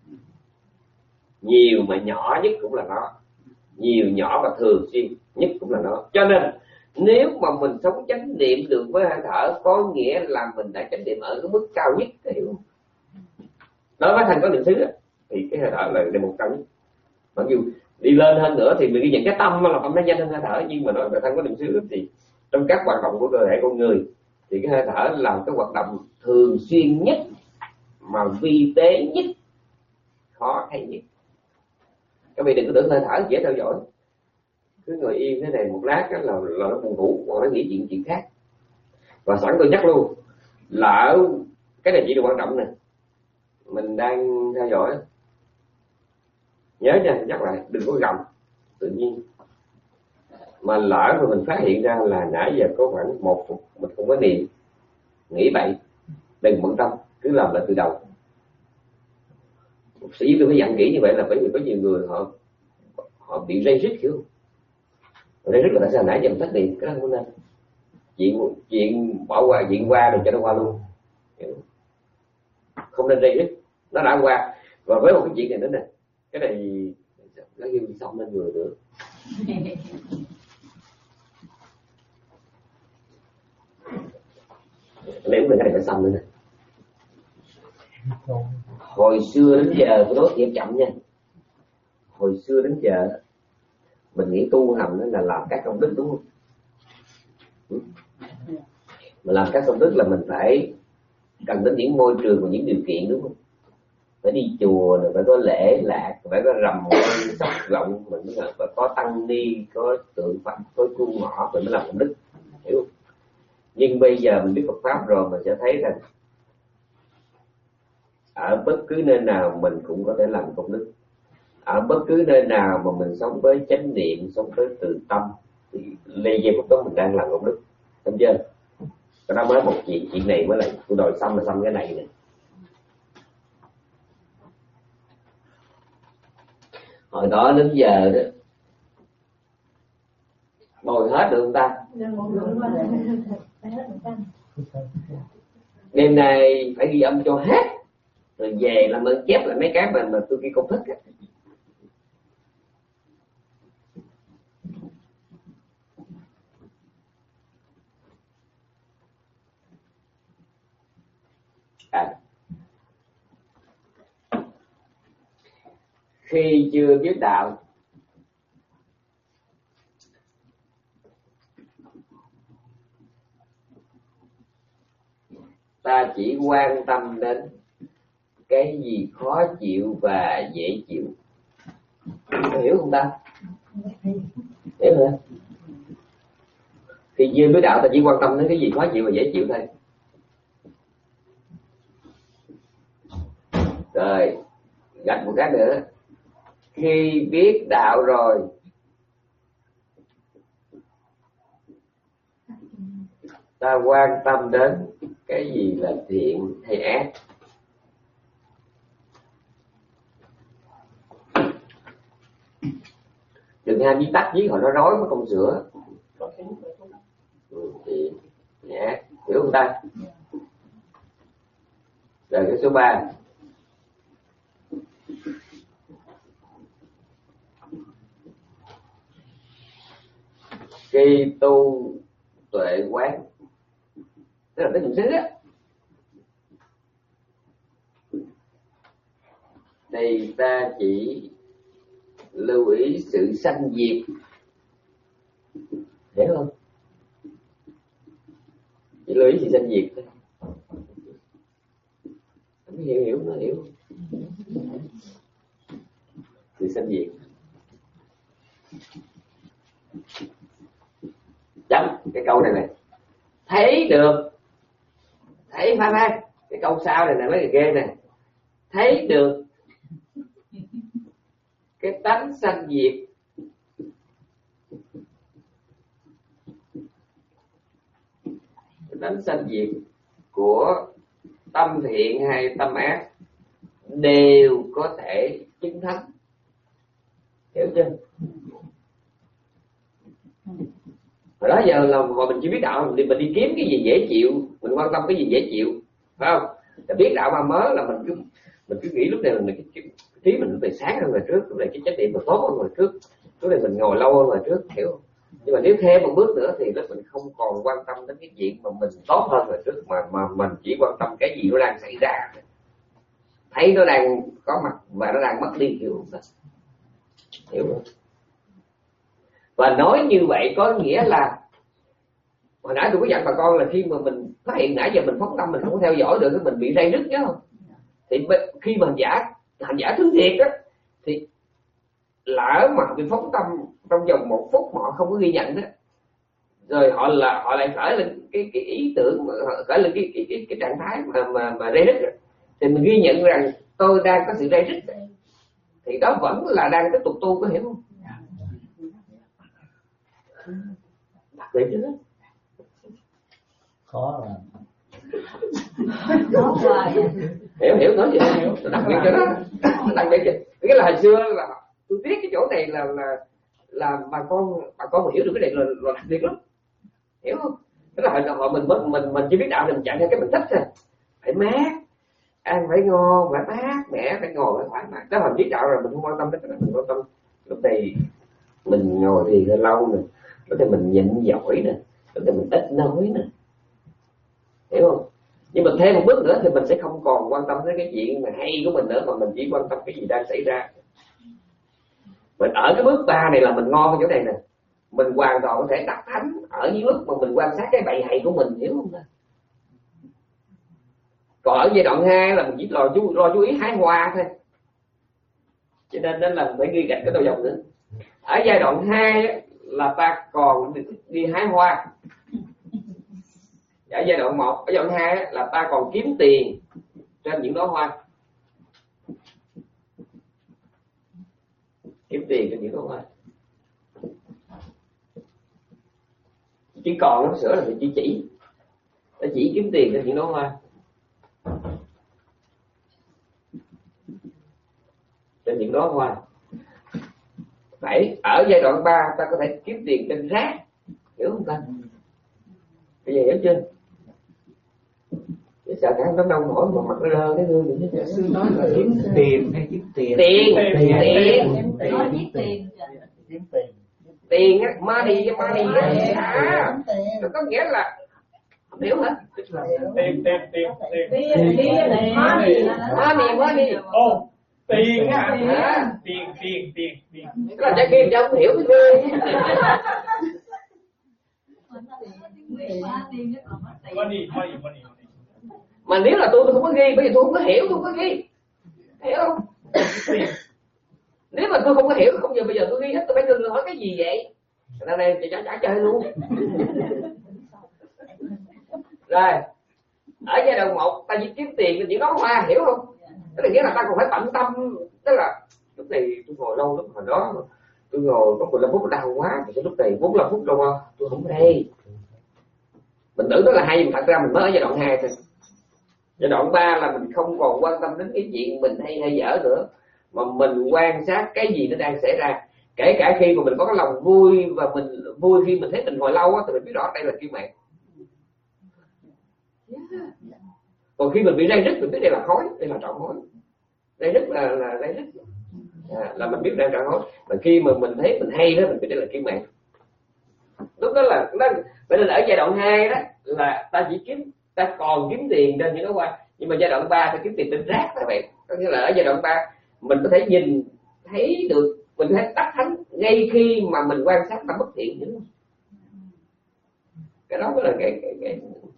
Nhiều mà nhỏ nhất cũng là nó, nhiều nhỏ và thường xuyên nhất cũng là nó. Cho nên nếu mà mình sống chánh niệm được với hơi thở, có nghĩa là mình đã chánh niệm ở cái mức cao nhất, hiểu không? Đối với thành có niệm xứ thì cái hơi thở là đề mục cao nhất. Mặc dù đi lên hơn nữa thì mình ghi nhận cái tâm là tâm nó nhanh hơn hơi thở, nhưng mà nói về thân có niệm xứ thì trong các hoạt động của cơ thể con người thì cái hơi thở là cái hoạt động thường xuyên nhất mà vi tế nhất, khó thấy nhất. Các vị đừng có tưởng hơi thở dễ theo dõi, cứ ngồi yên thế này một lát là là nó buồn ngủ, còn nó nghĩ chuyện chuyện khác. Và sẵn tôi nhắc luôn là ở cái này chỉ là quan trọng nè, mình đang theo dõi, nhớ nha, nhắc lại đừng có gầm tự nhiên. Mà lỡ mà mình phát hiện ra là nãy giờ có khoảng một phút mình không có niệm, nghĩ bậy, đừng bận tâm, cứ làm lại từ đầu. Một sĩ tôi phải dặn kỹ như vậy là bởi vì có nhiều người họ họ bị dây rít, hiểu không? Dây rít là tại sao nãy giờ mình tắt điện, cái đó không nên. Chuyện chuyện bỏ qua, chuyện qua rồi cho nó qua luôn, hiểu không? Không nên dây rít, nó đã qua. Và với một cái chuyện này nữa nè, cái này nó ghi xong lên người nữa. Lấy mình cái này phải xong nữa nè. Hồi xưa đến giờ tôi nói thiệt chậm nha. Hồi xưa đến giờ mình nghĩ tu hành là làm các công đức, đúng không? Mà làm các công đức là mình phải cần đến những môi trường và những điều kiện, đúng không? Phải đi chùa rồi phải có lễ lạc, phải có rầm sóc rộng, mình mới phải có tăng ni, có tượng Phật, có chuông mỏ mình mới làm công đức, hiểu không? Nhưng bây giờ mình biết Phật pháp rồi, mình sẽ thấy rằng ở bất cứ nơi nào mình cũng có thể làm công đức. Ở bất cứ nơi nào mà mình sống với chánh niệm, sống với từ tâm, thì lây giây phút đó mình đang làm công đức, thấy chưa? Cái đó mới một chuyện, chuyện này mới là tôi đòi xong là xong cái này nè. Hồi đó đến giờ đó bồi hết được không ta? Đêm nay phải ghi âm cho hết, rồi về làm ơn chép lại mấy cái mà mà tôi ghi công thức á. À, khi chưa biết đạo, ta chỉ quan tâm đến cái gì khó chịu và dễ chịu. Hiểu không ta? Hiểu hả? Khi chưa biết đạo, ta chỉ quan tâm đến cái gì khó chịu và dễ chịu thôi. Rồi, gạch một cái nữa. Khi biết đạo rồi, ta quan tâm đến cái gì là thiện hay ác. Đừng ham viết tắt viết họ nó rối mất công sửa. Ừ, thiện hay ác, hiểu không ta? Rồi cái số ba. Khi tu tuệ quán, tức là cái niệm xứ á, thì ta chỉ lưu ý sự sanh diệt, hiểu không? Chỉ lưu ý sự sanh diệt thôi. Không hiểu hiểu nó hiểu sự sanh diệt. Chấm cái câu này này, thấy được, thấy pha pha cái câu sau này nè mấy người ghê nè, thấy được cái tánh sanh diệt cái tánh sanh diệt của tâm thiện hay tâm ác đều có thể chứng thánh, hiểu chưa? Hồi đó giờ là hồi mình chỉ biết đạo thì mình đi kiếm cái gì dễ chịu, mình quan tâm cái gì dễ chịu, phải không? Để biết đạo mà mới là mình cứ mình cứ nghĩ lúc này mình cái, cái trí mình phải sáng hơn ngày trước, lúc này cái chánh niệm mình tốt hơn ngày trước, lúc này mình ngồi lâu hơn ngày trước, hiểu không? Nhưng mà nếu thêm một bước nữa thì lúc mình không còn quan tâm đến cái chuyện mà mình tốt hơn ngày trước, mà mà mình chỉ quan tâm cái gì nó đang xảy ra, thấy nó đang có mặt và nó đang mất đi, hiểu không? Hiểu không? Và nói như vậy có nghĩa là hồi nãy tôi có dặn bà con là khi mà mình phát hiện nãy giờ mình phóng tâm mình không có theo dõi được, mình bị ray nứt nhớ không? Thì khi mà hành giả hành giả thứ thiệt á, thì lỡ mà bị phóng tâm trong vòng một phút mà họ không có ghi nhận đó, rồi họ là họ lại khởi lên cái cái ý tưởng, khởi lên cái cái cái, cái trạng thái mà mà mà ray nứt rồi, thì mình ghi nhận rằng tôi đang có sự ray nứt, thì đó vẫn là đang tiếp tục tu, có hiểu không? Đặc biệt chứ đó. Khó là hiểu hiểu nói gì hiểu, đặc biệt cho đó, đặc biệt cho cái là hồi xưa là tôi biết cái chỗ này là là là bà con bà con hiểu được cái này là, là đặc biệt lắm, hiểu không? Cái là hồi họ mình mình mình mình chỉ biết đạo thì mình chạy theo cái mình thích thôi, phải mát, ăn phải ngon, phải mát mẻ, phải ngồi phải thoải mái. Đó mình biết đạo rồi mình không quan tâm đến cái đó, mình quan tâm lúc này mình ngồi thì lâu nè, lúc này mình nhịn giỏi nè, lúc này mình ít nói nè, hiểu không? mình thêm một bước nữa thì mình sẽ không còn quan tâm đến cái chuyện mà hay của mình nữa, mà mình chỉ quan tâm cái gì đang xảy ra. Mình ở cái bước ba này là mình ngon ở chỗ này nè, mình hoàn toàn có thể đắc thánh ở những lúc mà mình quan sát cái bậy hay của mình, hiểu không? Còn ở giai đoạn hai là mình chỉ lo chú lo chú ý hái hoa thôi, cho nên nên là phải ghi gạch cái đầu dòng nữa. Ở giai đoạn hai là ta còn đi hái hoa. Ở giai đoạn một, ở giai đoạn hai là ta còn kiếm tiền trên những đóa hoa, kiếm tiền trên những đóa hoa. Chỉ còn nó sửa là phải chỉ chỉ, ta chỉ kiếm tiền trên những đóa hoa, trên những đóa hoa. Phải ở giai đoạn ba ta có thể kiếm tiền trên rác, hiểu không ta? Bây giờ hiểu chưa? Chứ sợ cả tấm đông hỏi mà mặt nó lơ cái gương vậy chứ. Sư nói là kiếm tiền hay kiếm tiền? Tiền, tiền, tiền, nói kiếm tiền, kiếm tiền, tiền á, money, money á, à, nó có nghĩa là không hiểu hả? tiền tiền tiền tiền tiền, tiền, Money, money. ô tiền á, À. tiền tiền tiền tiền Tức là trái kim cho không hiểu cái ghê. money money money. Mà nếu là tôi tôi không có ghi, bởi vì tôi không có hiểu, tôi không có ghi, hiểu không? Nếu mà tôi không có hiểu, không giờ bây giờ tôi ghi hết, tôi phải ngừng hỏi cái gì vậy? Ra đây thì chả chả chơi luôn. Rồi ở giai đoạn một ta chỉ kiếm tiền từ những đóa hoa, hiểu không? Tức là nghĩa là ta còn phải tận tâm, tức là lúc này tôi ngồi lâu lắm, hồi đó tôi ngồi có mười lăm phút đau quá, thì lúc này bốn mươi lăm phút đâu à, tôi không ở đây. Mình tưởng đó là hay, mà thật ra mình mới ở giai đoạn hai thôi. Giai đoạn ba là mình không còn quan tâm đến cái chuyện mình hay hay dở nữa, mà mình quan sát cái gì nó đang xảy ra. Kể cả khi mà mình có cái lòng vui, và mình vui khi mình thấy mình ngồi lâu á, thì mình biết rõ đây là kim mạng. Yeah. Còn khi mình bị ray rứt, mình biết đây là khói, đây là trọn khói. Ray rứt là là ray rứt, à, là mình biết đây là trọn khói. Mà khi mà mình thấy mình hay đó, mình biết đây là kim mạng. Lúc đó là nó, vậy nên ở giai đoạn hai đó là ta chỉ kiếm, ta còn kiếm tiền trên những cái hoa, nhưng mà giai đoạn ba ta kiếm tiền trên rác các bạn. Có nghĩa là ở giai đoạn ba mình có thể nhìn thấy được, mình có thể đắc thánh ngay khi mà mình quan sát tâm bất thiện, hiểu không? Cái đó mới là cái cái cái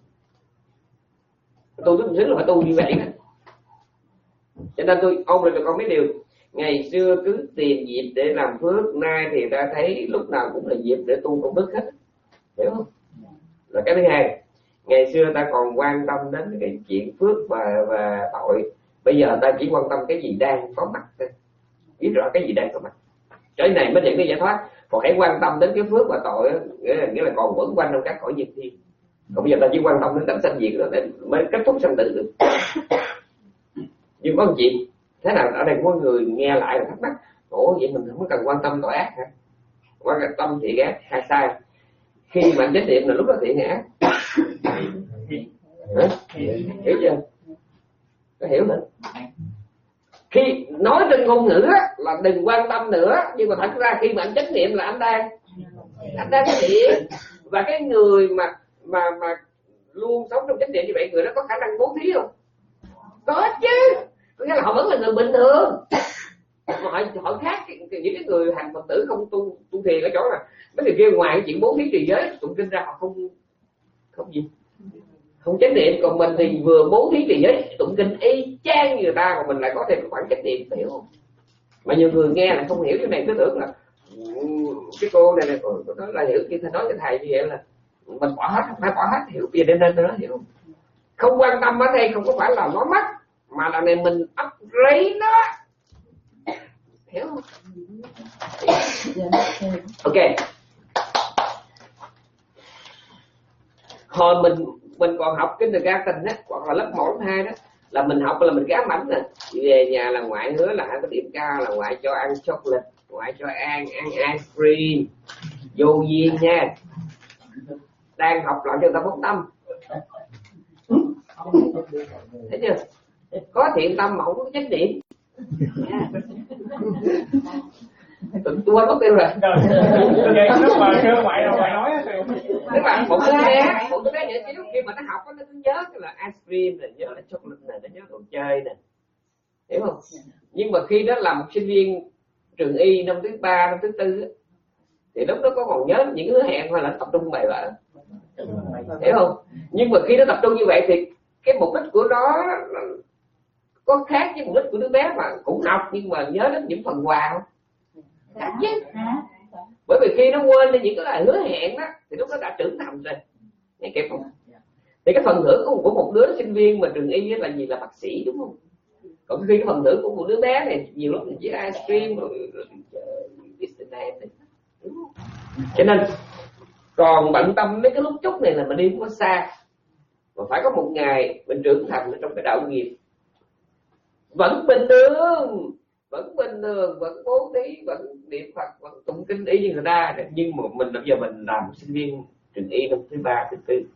tôi rất xứng là phải tu như vậy đó. Cho nên tôi ôn lại cho con mấy điều. Ngày xưa cứ tìm dịp để làm phước, nay thì ta thấy lúc nào cũng là dịp để tu công đức hết, hiểu không? Là cái thứ hai. Ngày xưa ta còn quan tâm đến cái chuyện phước và và tội, bây giờ ta chỉ quan tâm cái gì đang có mặt thôi, biết rõ cái gì đang có mặt. Cái này mới dẫn đến giải thoát. Còn hãy quan tâm đến cái phước và tội, nghĩa là, nghĩa là còn quẩn quanh trong các cõi diệt thiên. Còn bây giờ ta chỉ quan tâm đến tánh sanh diệt đó để mới kết thúc sanh tử được. Nhưng có một chuyện thế nào ở đây có người nghe lại là thắc mắc, ủa vậy mình không cần quan tâm tội ác hả? Quan tâm thiện ác hay sai? Khi mà anh chánh niệm là lúc đó thiện ác. Hả? Hiểu chưa? Có hiểu nữa? Khi nói trên ngôn ngữ á, là đừng quan tâm nữa, nhưng mà thật ra khi mà anh chánh niệm là anh đang anh đang thiện. Và cái người mà mà mà luôn sống trong chánh niệm như vậy, người đó có khả năng bố thí không? Có chứ. Có nghĩa là họ vẫn là người bình thường, mà họ, họ khác những cái người hành Phật tử không tu tu thiền ở chỗ là mấy người kia ngoài cái chuyện bố thí trì giới tụng kinh ra họ không không gì không chánh niệm. Còn mình thì vừa bố thí trì giới tụng kinh y chang người ta, mà mình lại có thêm cái khoản chánh niệm, hiểu không? Mà nhiều người nghe lại không hiểu cái này, cứ tưởng là cái cô này này nó là hiểu kia, nói cho thầy như vậy là mình bỏ hết, không phải bỏ hết, hiểu bây giờ nên nên nó hiểu không? Không quan tâm ở đây không có phải là nó mất, mà là này mình upgrade nó, hiểu không? Ok. Hồi mình mình còn học kinh kindergarten á, hoặc là lớp một lớp hai đó, là mình học là mình ám ảnh nè, về nhà là ngoại hứa là ăn có điểm cao, là ngoại cho ăn chocolate, ngoại cho ăn ăn ice cream, vô duyên nha. Đang học lại cho người ta bất tâm, thấy chưa? Có thiện tâm mà không có chánh niệm. tôi tôi quên mất tiêu rồi. Vậy lúc mà kêu ngoại đâu ngoại nói á. Tức là một đứa bé, một đứa bé nhỏ xíu khi mà nó học nó cứ nhớ cái là ice cream này, nhớ là chocolate này, nó nhớ đồ chơi này, hiểu không? Nhưng mà khi đó là một sinh viên trường y năm thứ ba, năm thứ tư thì lúc đó có còn nhớ những hứa hẹn hay là tập trung bài vở, hiểu không? Nhưng mà khi nó tập trung như vậy thì cái mục đích của nó có khác với mục đích của đứa bé mà cũng học nhưng mà nhớ đến những phần quà không? Khác chứ. Bởi vì khi nó quên đi những cái lời hứa hẹn đó thì lúc đó đã trưởng thành rồi, nghe kịp không? Thì cái phần thưởng của một đứa sinh viên mà trường y là gì, là bác sĩ đúng không? Còn khi cái phần thưởng của một đứa bé này nhiều lúc chỉ ice cream rồi Disneyland, đúng không? Cho nên còn bận tâm mấy cái lúc chút này là mình đi không có xa, mà phải có một ngày mình trưởng thành ở trong cái đạo nghiệp vẫn bình thường, vẫn bình thường, vẫn bố thí, vẫn niệm Phật, vẫn tụng kinh y như người ta, nhưng mà mình bây giờ mình làm sinh viên trường y năm thứ ba, thứ tư,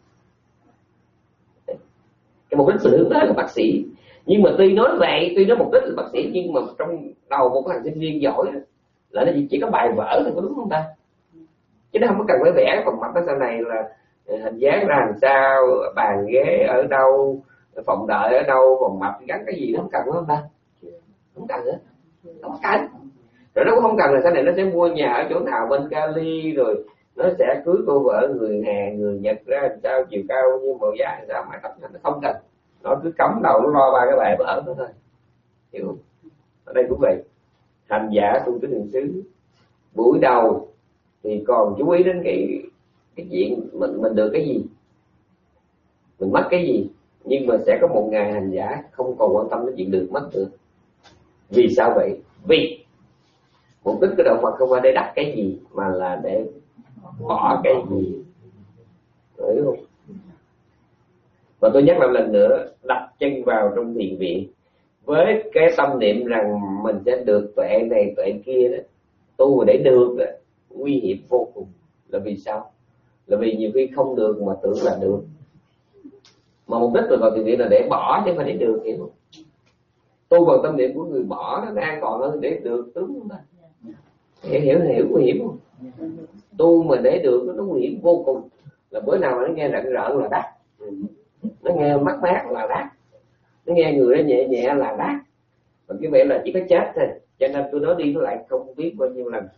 cái mục đích mình hướng tới là bác sĩ. Nhưng mà tuy nói vậy, tuy nói mục đích là bác sĩ, nhưng mà trong đầu một thằng sinh viên giỏi là nó chỉ có bài vở thôi, có đúng không ta? Chứ nó không có cần phải vẽ phòng mạch nó sau này là hình dáng ra làm sao, bàn ghế ở đâu, phòng đợi ở đâu, phòng mạch gắn cái gì, nó không cần đúng không ta? Không cần nữa, không cần. Rồi nó cũng không cần là sau này nó sẽ mua nhà ở chỗ nào bên Cali, rồi nó sẽ cưới cô vợ người Hàn, người Nhật ra làm sao, chiều cao như màu da làm sao, mái tóc nó không cần. Nó cứ cắm đầu nó lo ba cái bài vở đó thôi, hiểu không? Ở đây cũng vậy, hành giả tu tứ niệm xứ buổi đầu thì còn chú ý đến cái cái chuyện mình mình được cái gì, mình mất cái gì, nhưng mà sẽ có một ngày hành giả không còn quan tâm đến chuyện được mất nữa. Vì sao vậy? Vì mục đích của đạo Phật không phải để đắc cái gì mà là để bỏ cái gì, hiểu không? Và tôi nhắc lại lần nữa, đặt chân vào trong thiền viện với cái tâm niệm rằng mình sẽ được tuệ này tuệ kia đó, tu mà để được đó, nguy hiểm vô cùng. Là vì sao? Là vì nhiều khi không được mà tưởng là được, mà mục đích của vào thiền viện là để bỏ chứ không phải để được, hiểu không? Tu vào tâm niệm của người bỏ nó an toàn hơn để được, đúng không ta? Hiểu hiểu hiểu nguy hiểm không? Tu mà để được nó nguy hiểm vô cùng. Là bữa nào mà nó nghe rợn rợn là đắt, nó nghe mát mát là đắt, nó nghe người nó nhẹ nhẹ là đắt, còn cái vậy là chỉ có chết thôi. Cho nên tôi nói đi nó lại không biết bao nhiêu lần,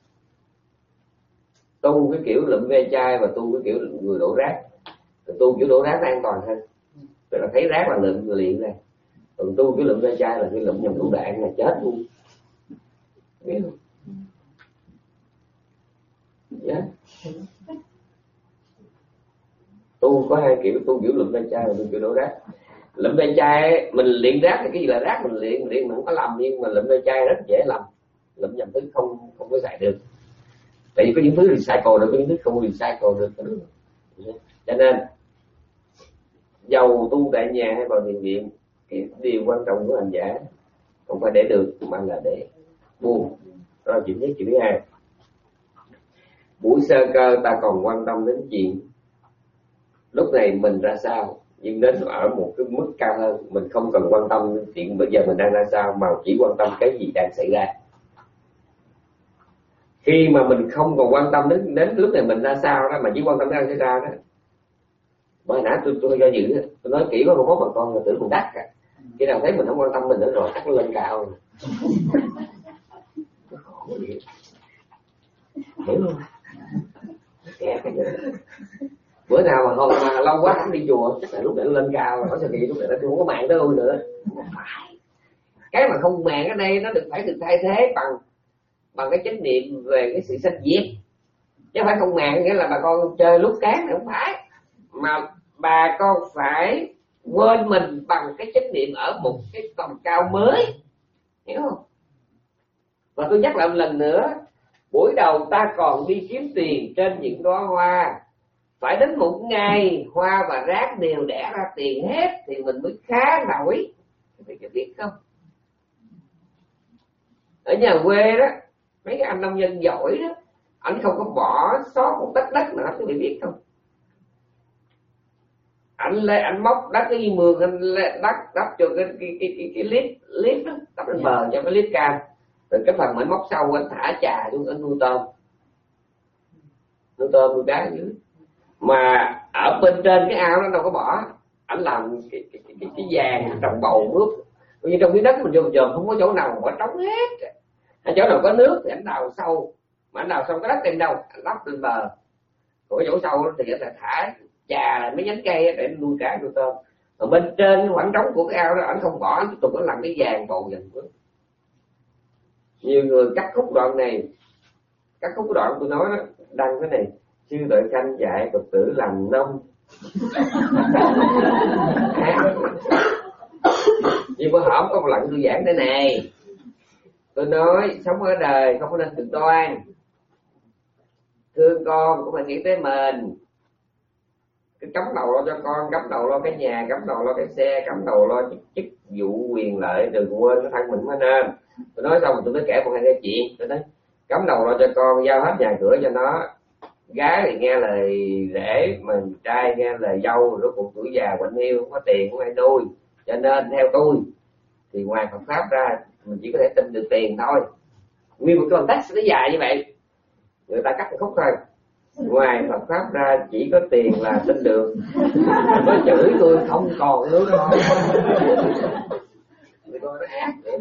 tu cái kiểu lụm ve chai và tu cái kiểu người đổ rác. Tu kiểu đổ rác nó an toàn hơn, tức là thấy rác là lượm người liền này. Còn tu cái lụm ve chai là cái lụm nhầm lựu đạn là chết luôn, biết không? Yeah. Tu có hai kiểu, tu kiểu lụm ve chai và tu kiểu đổ rác. Lụm ve chai mình luyện rác thì cái gì là rác mình luyện, mình luyện mình không có lầm, nhưng mà lụm ve chai rất dễ lầm, lụm nhầm thứ không không có xài được. Tại vì có những thứ recycle được, có những thứ không recycle được. Cho nên dầu tu tại nhà hay vào thiền viện, cái điều quan trọng của hành giả không phải để được mà là để buông. Đó là chuyện nhất. Chuyện thứ hai, buổi sơ cơ ta còn quan tâm đến chuyện lúc này mình ra sao, nhưng đến ở một cái mức cao hơn mình không cần quan tâm đến chuyện bây giờ mình đang ra sao, mà chỉ quan tâm cái gì đang xảy ra. Khi mà mình không còn quan tâm đến đến lúc này mình ra sao đó, mà chỉ quan tâm đến đang xảy ra đó, bởi nãy tôi tôi do dự đó. Tôi nói kỹ có một bà con là tưởng mình đắt à. Khi nào thấy mình không quan tâm mình nữa rồi chắc nó lên cao rồi. Khổ vậy, hiểu không? Bữa nào mà không mà lâu quá không đi chùa chắc là lúc này nó lên cao rồi, sao kỳ lúc này nó không có mạng tới tôi nữa. Không phải, cái mà không màng ở đây nó được phải được thay thế bằng bằng cái chánh niệm về cái sự sanh diệt, chứ không phải không màng nghĩa là bà con chơi lúc cát không phải, mà bà con phải quên mình bằng cái chánh niệm ở một cái tầm cao mới, hiểu không? Và tôi nhắc lại một lần nữa, buổi đầu ta còn đi kiếm tiền trên những đóa hoa, phải đến một ngày hoa và rác đều đẻ ra tiền hết thì mình mới khá nổi. Thì phải biết không? Ở nhà quê đó, mấy cái anh nông dân giỏi đó, anh không có bỏ sót một tấc đất nào, quý vị biết không? Anh lên anh móc đất cái gì mường, anh lên đất đắp cho cái cái cái cái, cái lít lít đó, đắp lên bờ cho cái lít cam, rồi cái phần mảnh móc sâu anh thả chà xuống, anh nuôi tôm, nuôi tôm nuôi cá dưới. Mà ở bên trên cái ao nó đâu có bỏ, anh làm cái cái cái, cái, cái vàng trồng bầu nước, như trong miếng đất mình vô dòm không có chỗ nào bỏ trống hết. Hay chỗ nào có nước thì anh đào sâu, mà anh đào xong cái đất trên đâu anh lắp lên bờ, còn cái chỗ sâu thì anh lại thả chà lại mấy nhánh cây để nuôi cá nuôi tôm. Ở bên trên khoảng trống của cái ao đó anh không bỏ, anh tiếp tục nó làm cái vàng bầu dần bước. Nhiều người cắt khúc đoạn này, cắt khúc đoạn tôi nói đó, đăng cái này sư đội khanh dạy Phật tử làm nông. À, nhưng mà hổm có một lần tôi giảng thế này, tôi nói sống ở đời không có nên cực đoan, thương con cũng phải nghĩ tới mình, cái cắm đầu lo cho con, cắm đầu lo cái nhà, cắm đầu lo cái xe, cắm đầu lo chức, chức vụ quyền lợi, đừng quên cái thân mình mới nên. Tôi nói xong tôi mới kể một hai cái chuyện. Tôi nói cắm đầu lo cho con, giao hết nhà cửa cho nó, gái thì nghe lời rể, mình trai nghe lời dâu, rốt cuộc tuổi già quạnh hiu không có tiền không ai nuôi, cho nên theo tôi thì ngoài Phật pháp ra mình chỉ có thể tin được tiền thôi. Nguyên một cái context nó dài như vậy, người ta cắt một khúc thôi. Ngoài Phật pháp ra chỉ có tiền là tin được. Nó chửi tôi không còn nữa đâu. Người tôi nó ác vậy.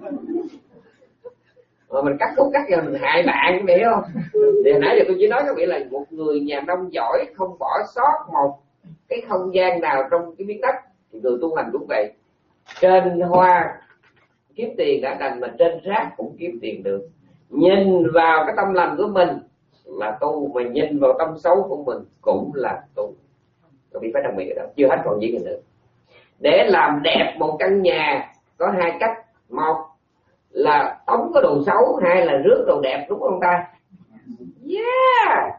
Mà mình cắt khúc cắt ra mình hại bạn, biết không? Thì nãy giờ tôi chỉ nói các vị là một người nhà nông giỏi không bỏ sót một cái không gian nào trong cái miếng đất, thì người tu hành cũng vậy. Trên hoa kiếm tiền đã đành, mà trên rác cũng kiếm tiền được. Nhìn vào cái tâm lành của mình là tu, mà nhìn vào tâm xấu của mình cũng là tu. Các vị phải đồng ý ở đó, chưa hết còn gì nữa. Để làm đẹp một căn nhà có hai cách: một là tống có đồ xấu, hai là rước đồ đẹp, đúng không ta? Yeah.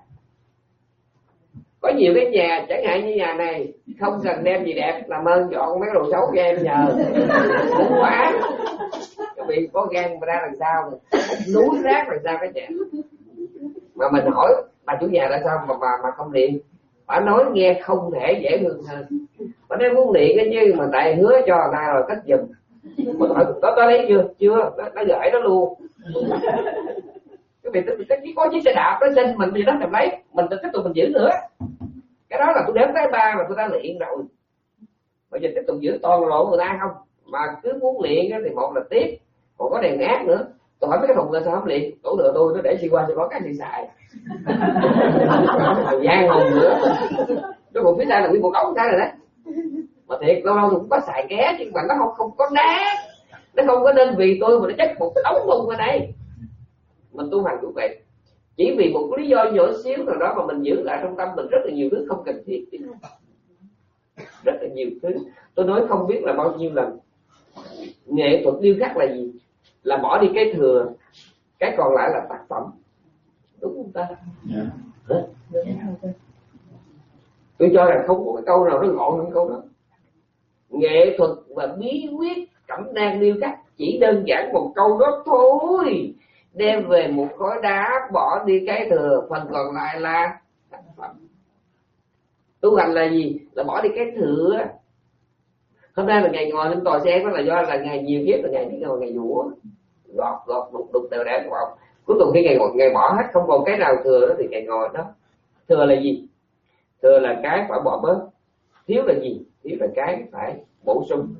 Có nhiều cái nhà, chẳng hạn như nhà này không cần đem gì đẹp, làm ơn dọn mấy cái đồ xấu cho em nhờ. Đúng quá. Các vị có gan mà ra làm sao, núi rác làm sao cái nhà. Mà mình hỏi bà chủ nhà là sao mà mà, mà không điện? Bà nói nghe không thể dễ thương hơn. Bà nói muốn điện cái chứ, mà tại hứa cho người ta rồi cách giùm. Mà hỏi có có lấy chưa? Chưa, nó, nó gửi nó luôn. Cái việc chỉ có chiếc xe đạp nó xin mình thì nó cầm lấy, mình tiếp tục mình giữ nữa. Cái đó là tôi đếm tới ba mà tôi đã luyện rồi. Bây giờ tiếp tục giữ toàn lộ người ta không? Mà cứ muốn luyện thì một là tiếp, còn có đèn ác nữa. Tôi hỏi mấy cái thùng là sao không luyện? Tổ lừa tôi nó để xì qua thì có cái gì xài. Thằng giang hùng nữa. Cái một phía sau là nguyên một đống cái rồi đấy. Mà thiệt lâu lâu tôi cũng có xài ké, nhưng mà nó không không có đá, nó không có nên vì tôi mà nó chất một cái đống vùng ở đây. Mình tu hành cũng vậy, chỉ vì một lý do nhỏ xíu nào đó mà mình giữ lại trong tâm mình rất là nhiều thứ không cần thiết, rất là nhiều thứ. Tôi nói không biết là bao nhiêu lần. Nghệ thuật điêu khắc là gì? Là bỏ đi cái thừa, cái còn lại là tác phẩm, đúng không ta? Yeah. Hả? Tôi cho rằng không có cái câu nào nó gọn hơn câu đó. Nghệ thuật và bí quyết cẩm nang điêu khắc chỉ đơn giản một câu đó thôi. Đem về một khối đá, bỏ đi cái thừa, phần còn lại là tác phẩm. Tu hành là gì? Là bỏ đi cái thừa. Hôm nay là ngày ngồi lên tòa xe, đó là do là ngày nhiều kiếp, là ngày đi ngồi ngày vũa, gọt gọt đục đục đều đặn vào. Cuối cùng khi ngày ngồi ngày bỏ hết, không còn cái nào thừa đó thì ngày ngồi đó. Thừa là gì? Thừa là cái phải bỏ bớt. Thiếu là gì? Thiếu là cái phải bổ sung.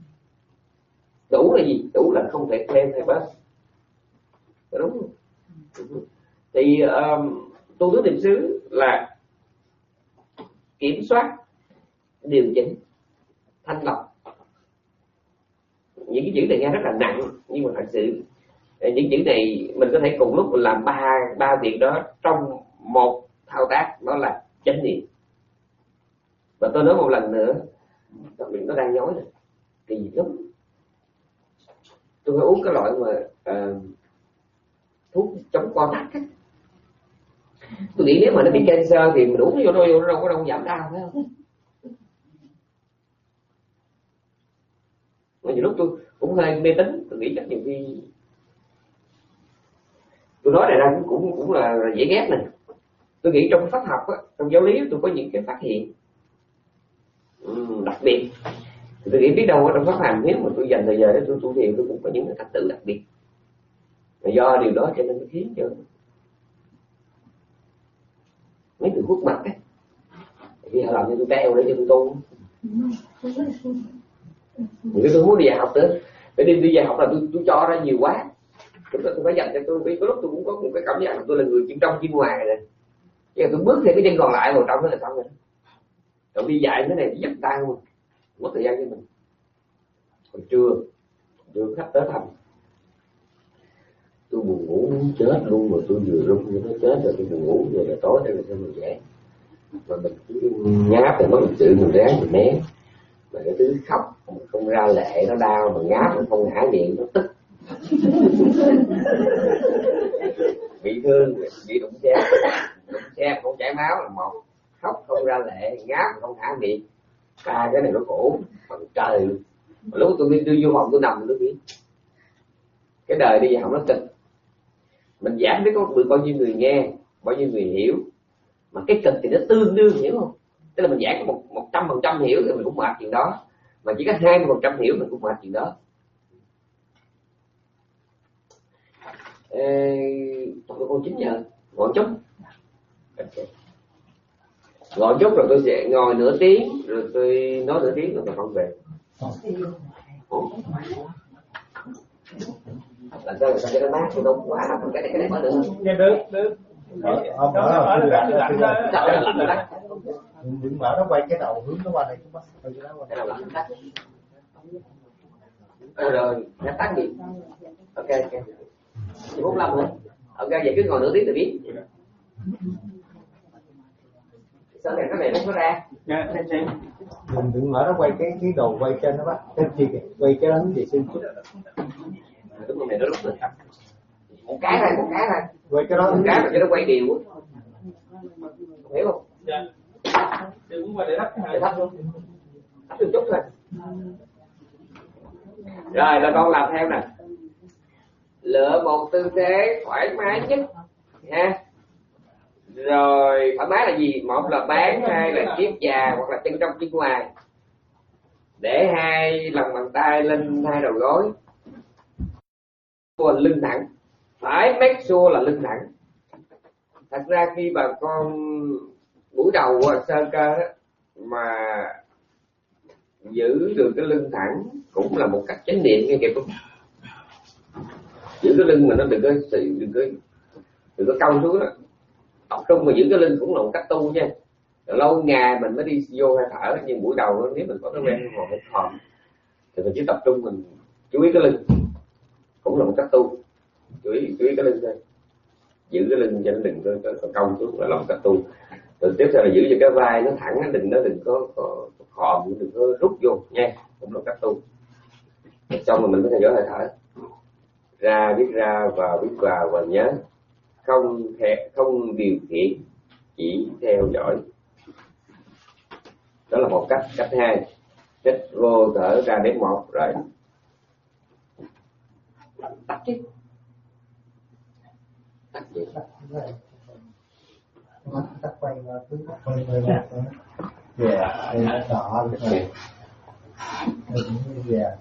Đủ là gì? Đủ là không thể thêm hay bớt. Đúng không? Thì um, tu tứ niệm xứ là kiểm soát, điều chỉnh, thanh lọc. Những cái chữ này nghe rất là nặng, nhưng mà thật sự những chữ này mình có thể cùng lúc làm ba ba việc đó trong một thao tác, đó là chánh niệm. Và tôi nói một lần nữa, mình nó đang nhói này, kỳ gì lắm. Tôi phải uống cái loại mà uh, thuốc chống co thắt ấy. Tôi nghĩ nếu mà nó bị cancer thì mình uống vô đâu đâu có đâu giảm đau, phải không? Mà nhiều lúc tôi cũng hơi mê tín, tôi nghĩ chắc nhiều khi tôi nói này ra cũng cũng, cũng là, là dễ ghét này. Tôi nghĩ trong pháp học á, trong giáo lý tôi có những cái phát hiện uhm, đặc biệt. Thì tôi nghĩ biết đâu ở trong pháp hành, nếu mà tôi dành thời giờ để tôi tu thiền, tôi cũng có những cái thành tựu đặc biệt. do điều đó cho nên nó khiến cho mấy người khuất mặt ấy, vì họ làm cho tôi treo để cho tôi tu. Những cái tôi muốn đi dạy học nữa, để đi đi dạy học là tôi tôi cho ra nhiều quá, chúng ta tôi phải dành cho tôi. Vì có lúc tôi cũng có một cái cảm giác là tôi là người chuyên trong chuyên ngoài này, chứ tôi bước thêm cái chân còn lại vào trong đó là xong rồi. Rồi đi dạy cái này dập tan luôn, mất thời gian cho mình. Còn trưa đưa khách tới thăm, tôi buồn ngủ muốn chết luôn, mà tôi vừa rung như nó chết rồi, tôi buồn ngủ rồi là tối đây là sao mình dễ. Mà mình cứ ngáp rồi mất mình tự mình ráng mình né, mà cái thứ khóc mình không ra lệ nó đau, mà ngáp mình không há miệng nó tức. Bị thương, bị đụng xe, đụng xe không chảy máu là một, khóc không ra lệ, ngáp không há miệng, ba cái này nó khổ bằng trời luôn. Mà lúc tôi đi tôi vô phòng tôi nằm tôi biết cái đời đi học nó kịch. Mình giảng biết có bao nhiêu người nghe, bao nhiêu người hiểu, mà cái kịch thì nó tương đương, hiểu không? Tức là mình giảng có một một trăm phần trăm hiểu thì mình cũng mệt chuyện đó, mà chỉ có hai mươi phần trăm hiểu mình cũng mệt chuyện đó. Ê, tôi còn chín giờ ngồi chút, okay. Ngồi chút rồi tôi sẽ ngồi nửa tiếng, rồi tôi nói nửa tiếng rồi tôi không về. Ủa? Làm sao làm sao cho nó mát thì nó quá lắm, cái này cái này có được không? Dạ được, được. Không, Đó, mở mở ra, được lạnh đó. đừng mở nó quay cái đầu hướng nó qua đây, cũng bắt quay cái đó qua Cái đây. nào làm tắt? Ờ rồi, nó tắt đi. Ok, ok. Chỉ bốn mươi lăm nữa. Ok, vậy cứ ngồi nửa tiếng thì biết. Sao này cái này nó có ra? Dạ, em xem. Đừng đừng mở nó quay cái cái đầu quay trên nó bắt, cái kia kìa, quay cái hướng vệ sinh. Đúng rồi, này nó lúc nữa. Một cái này, một cái này. Quay cái đó Một cái mà cho nó quay đều á. Hiểu không? Dạ. Đừng qua để thấp cái Để thấp luôn. Thấp một chút thôi. Rồi là con làm theo nè. Lựa một tư thế thoải mái nhất ha. Rồi thoải mái là gì? Một là bán, hai là kiếp già, hoặc là chân trong chân ngoài. Để hai lòng bàn tay lên hai đầu gối, lưng thẳng, phải make sure là lưng thẳng. Thật ra khi bà con buổi đầu sơ cơ đó, mà giữ được cái lưng thẳng cũng là một cách chánh niệm nghe kịp không? Giữ cái lưng mà nó đừng có đừng có đừng có cong xuống đó. Tập trung mà giữ cái lưng cũng là một cách tu nha. Rồi lâu ngày mình mới đi vô hơi thở, nhưng buổi đầu đó, nếu mình có cái quen ngồi hít thở thì mình chỉ tập trung mình chú ý cái lưng, cũng là một cách tu. Chú ý chú ý cái lưng thôi, giữ cái lưng cho nó đừng có, có, có cong xuống là một cách tu. Rồi tiếp theo là giữ cho cái vai nó thẳng, nó đừng nó đừng có, có, có khòm, đừng có rút vô nha, cũng là cách tu. Xong rồi mình mới theo dõi hơi thở, ra biết ra, vào biết vào, và nhớ không thể không điều khiển, chỉ theo dõi. Đó là một cách. Cách hai, hít vô thở ra đến một rồi tắt chứ, tắt gì? Mắt tắt quay qua cứ quay quay qua. Dạ, đây nó đỏ rồi. Dạ.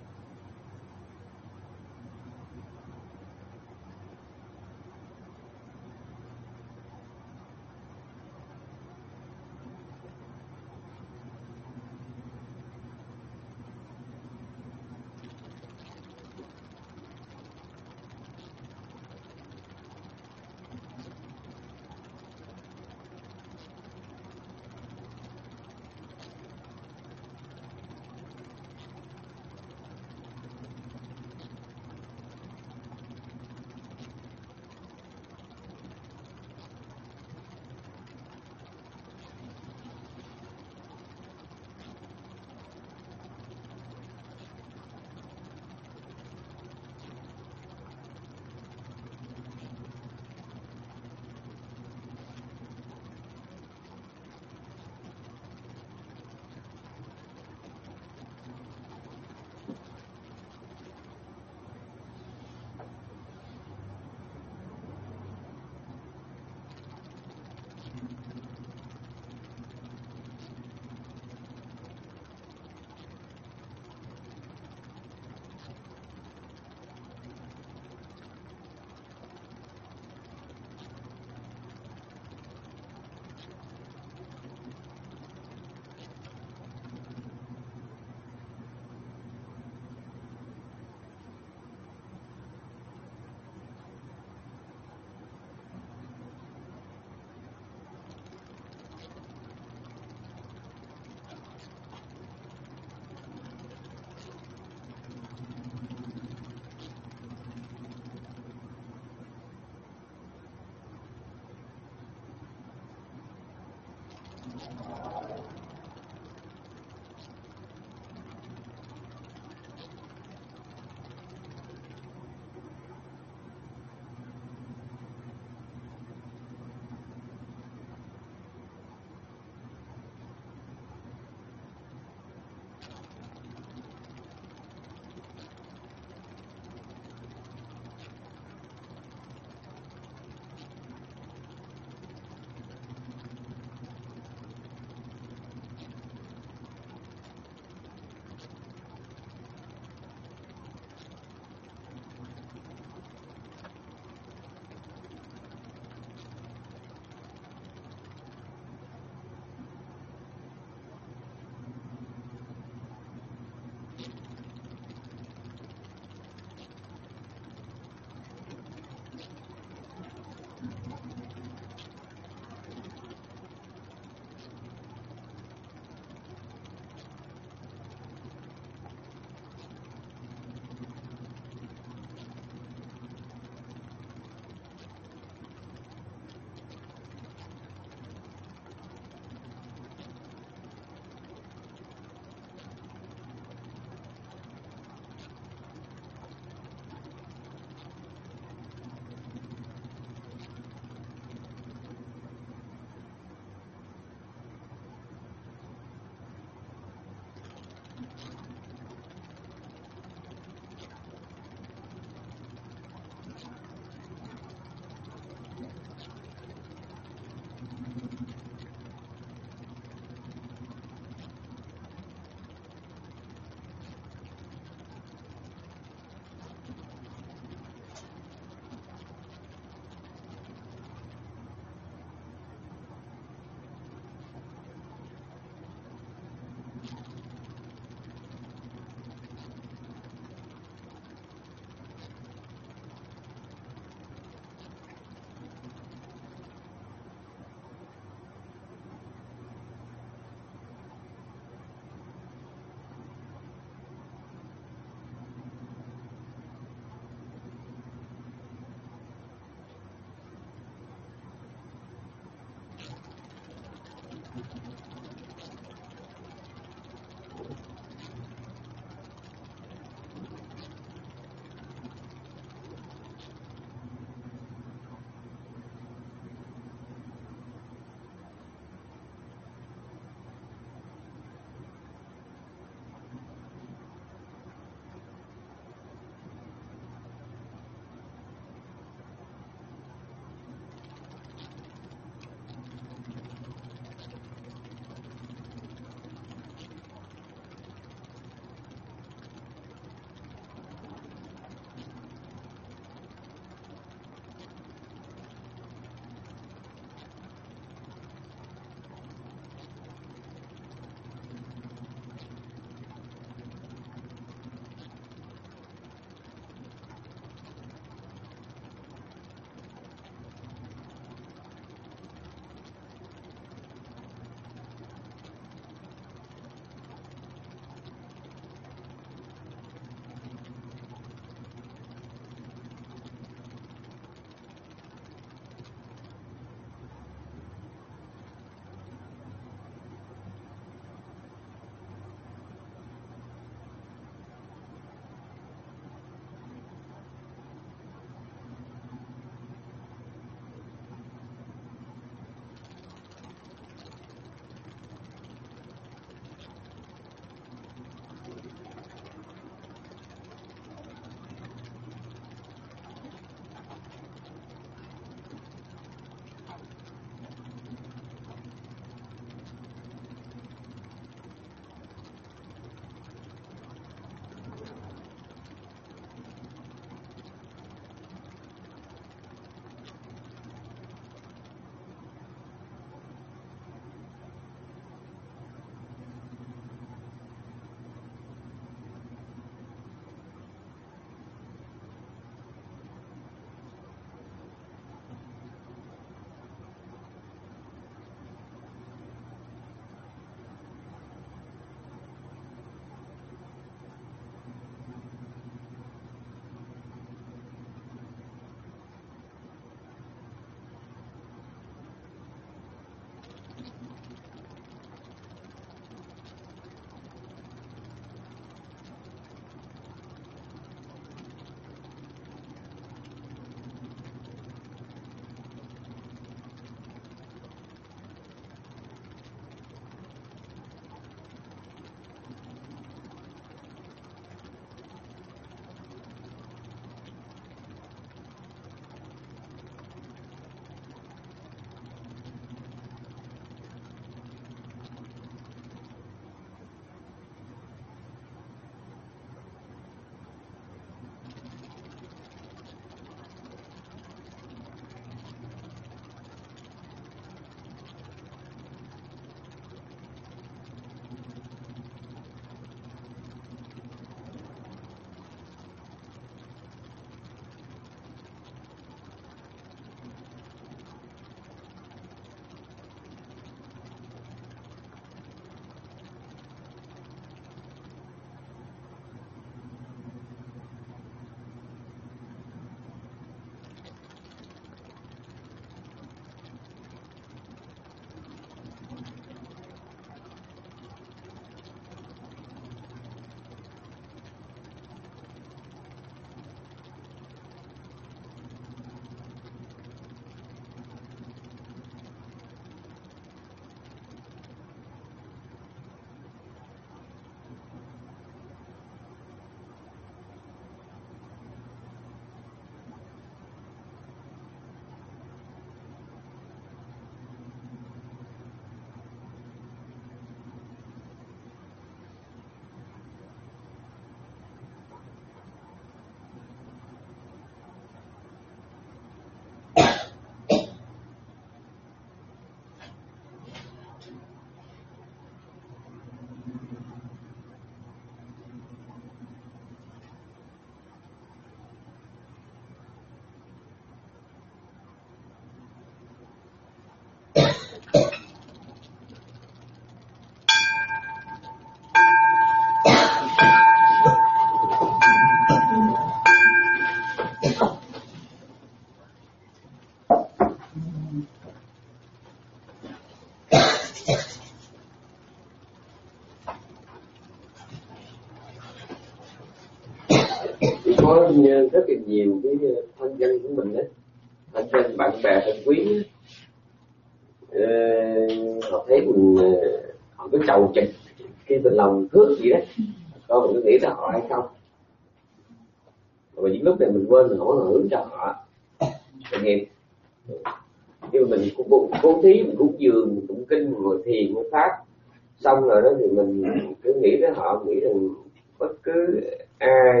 Thì có rất là nhiều cái thân nhân của mình đấy, thân nhân bạn bè thân quý, ờ, họ thấy mình, họ cứ chầu chực khi mình lòng thương gì đó, coi mình có nghĩ tới họ hay không. Và những lúc này mình quên mình hỏi hưởng cho họ tội nghiệp. Nhưng mà mình cũng cố thí, mình cũng dường, mình cũng kinh, mình ngồi thiền, ngồi pháp xong rồi đó thì mình cứ nghĩ tới họ, nghĩ rằng bất cứ ai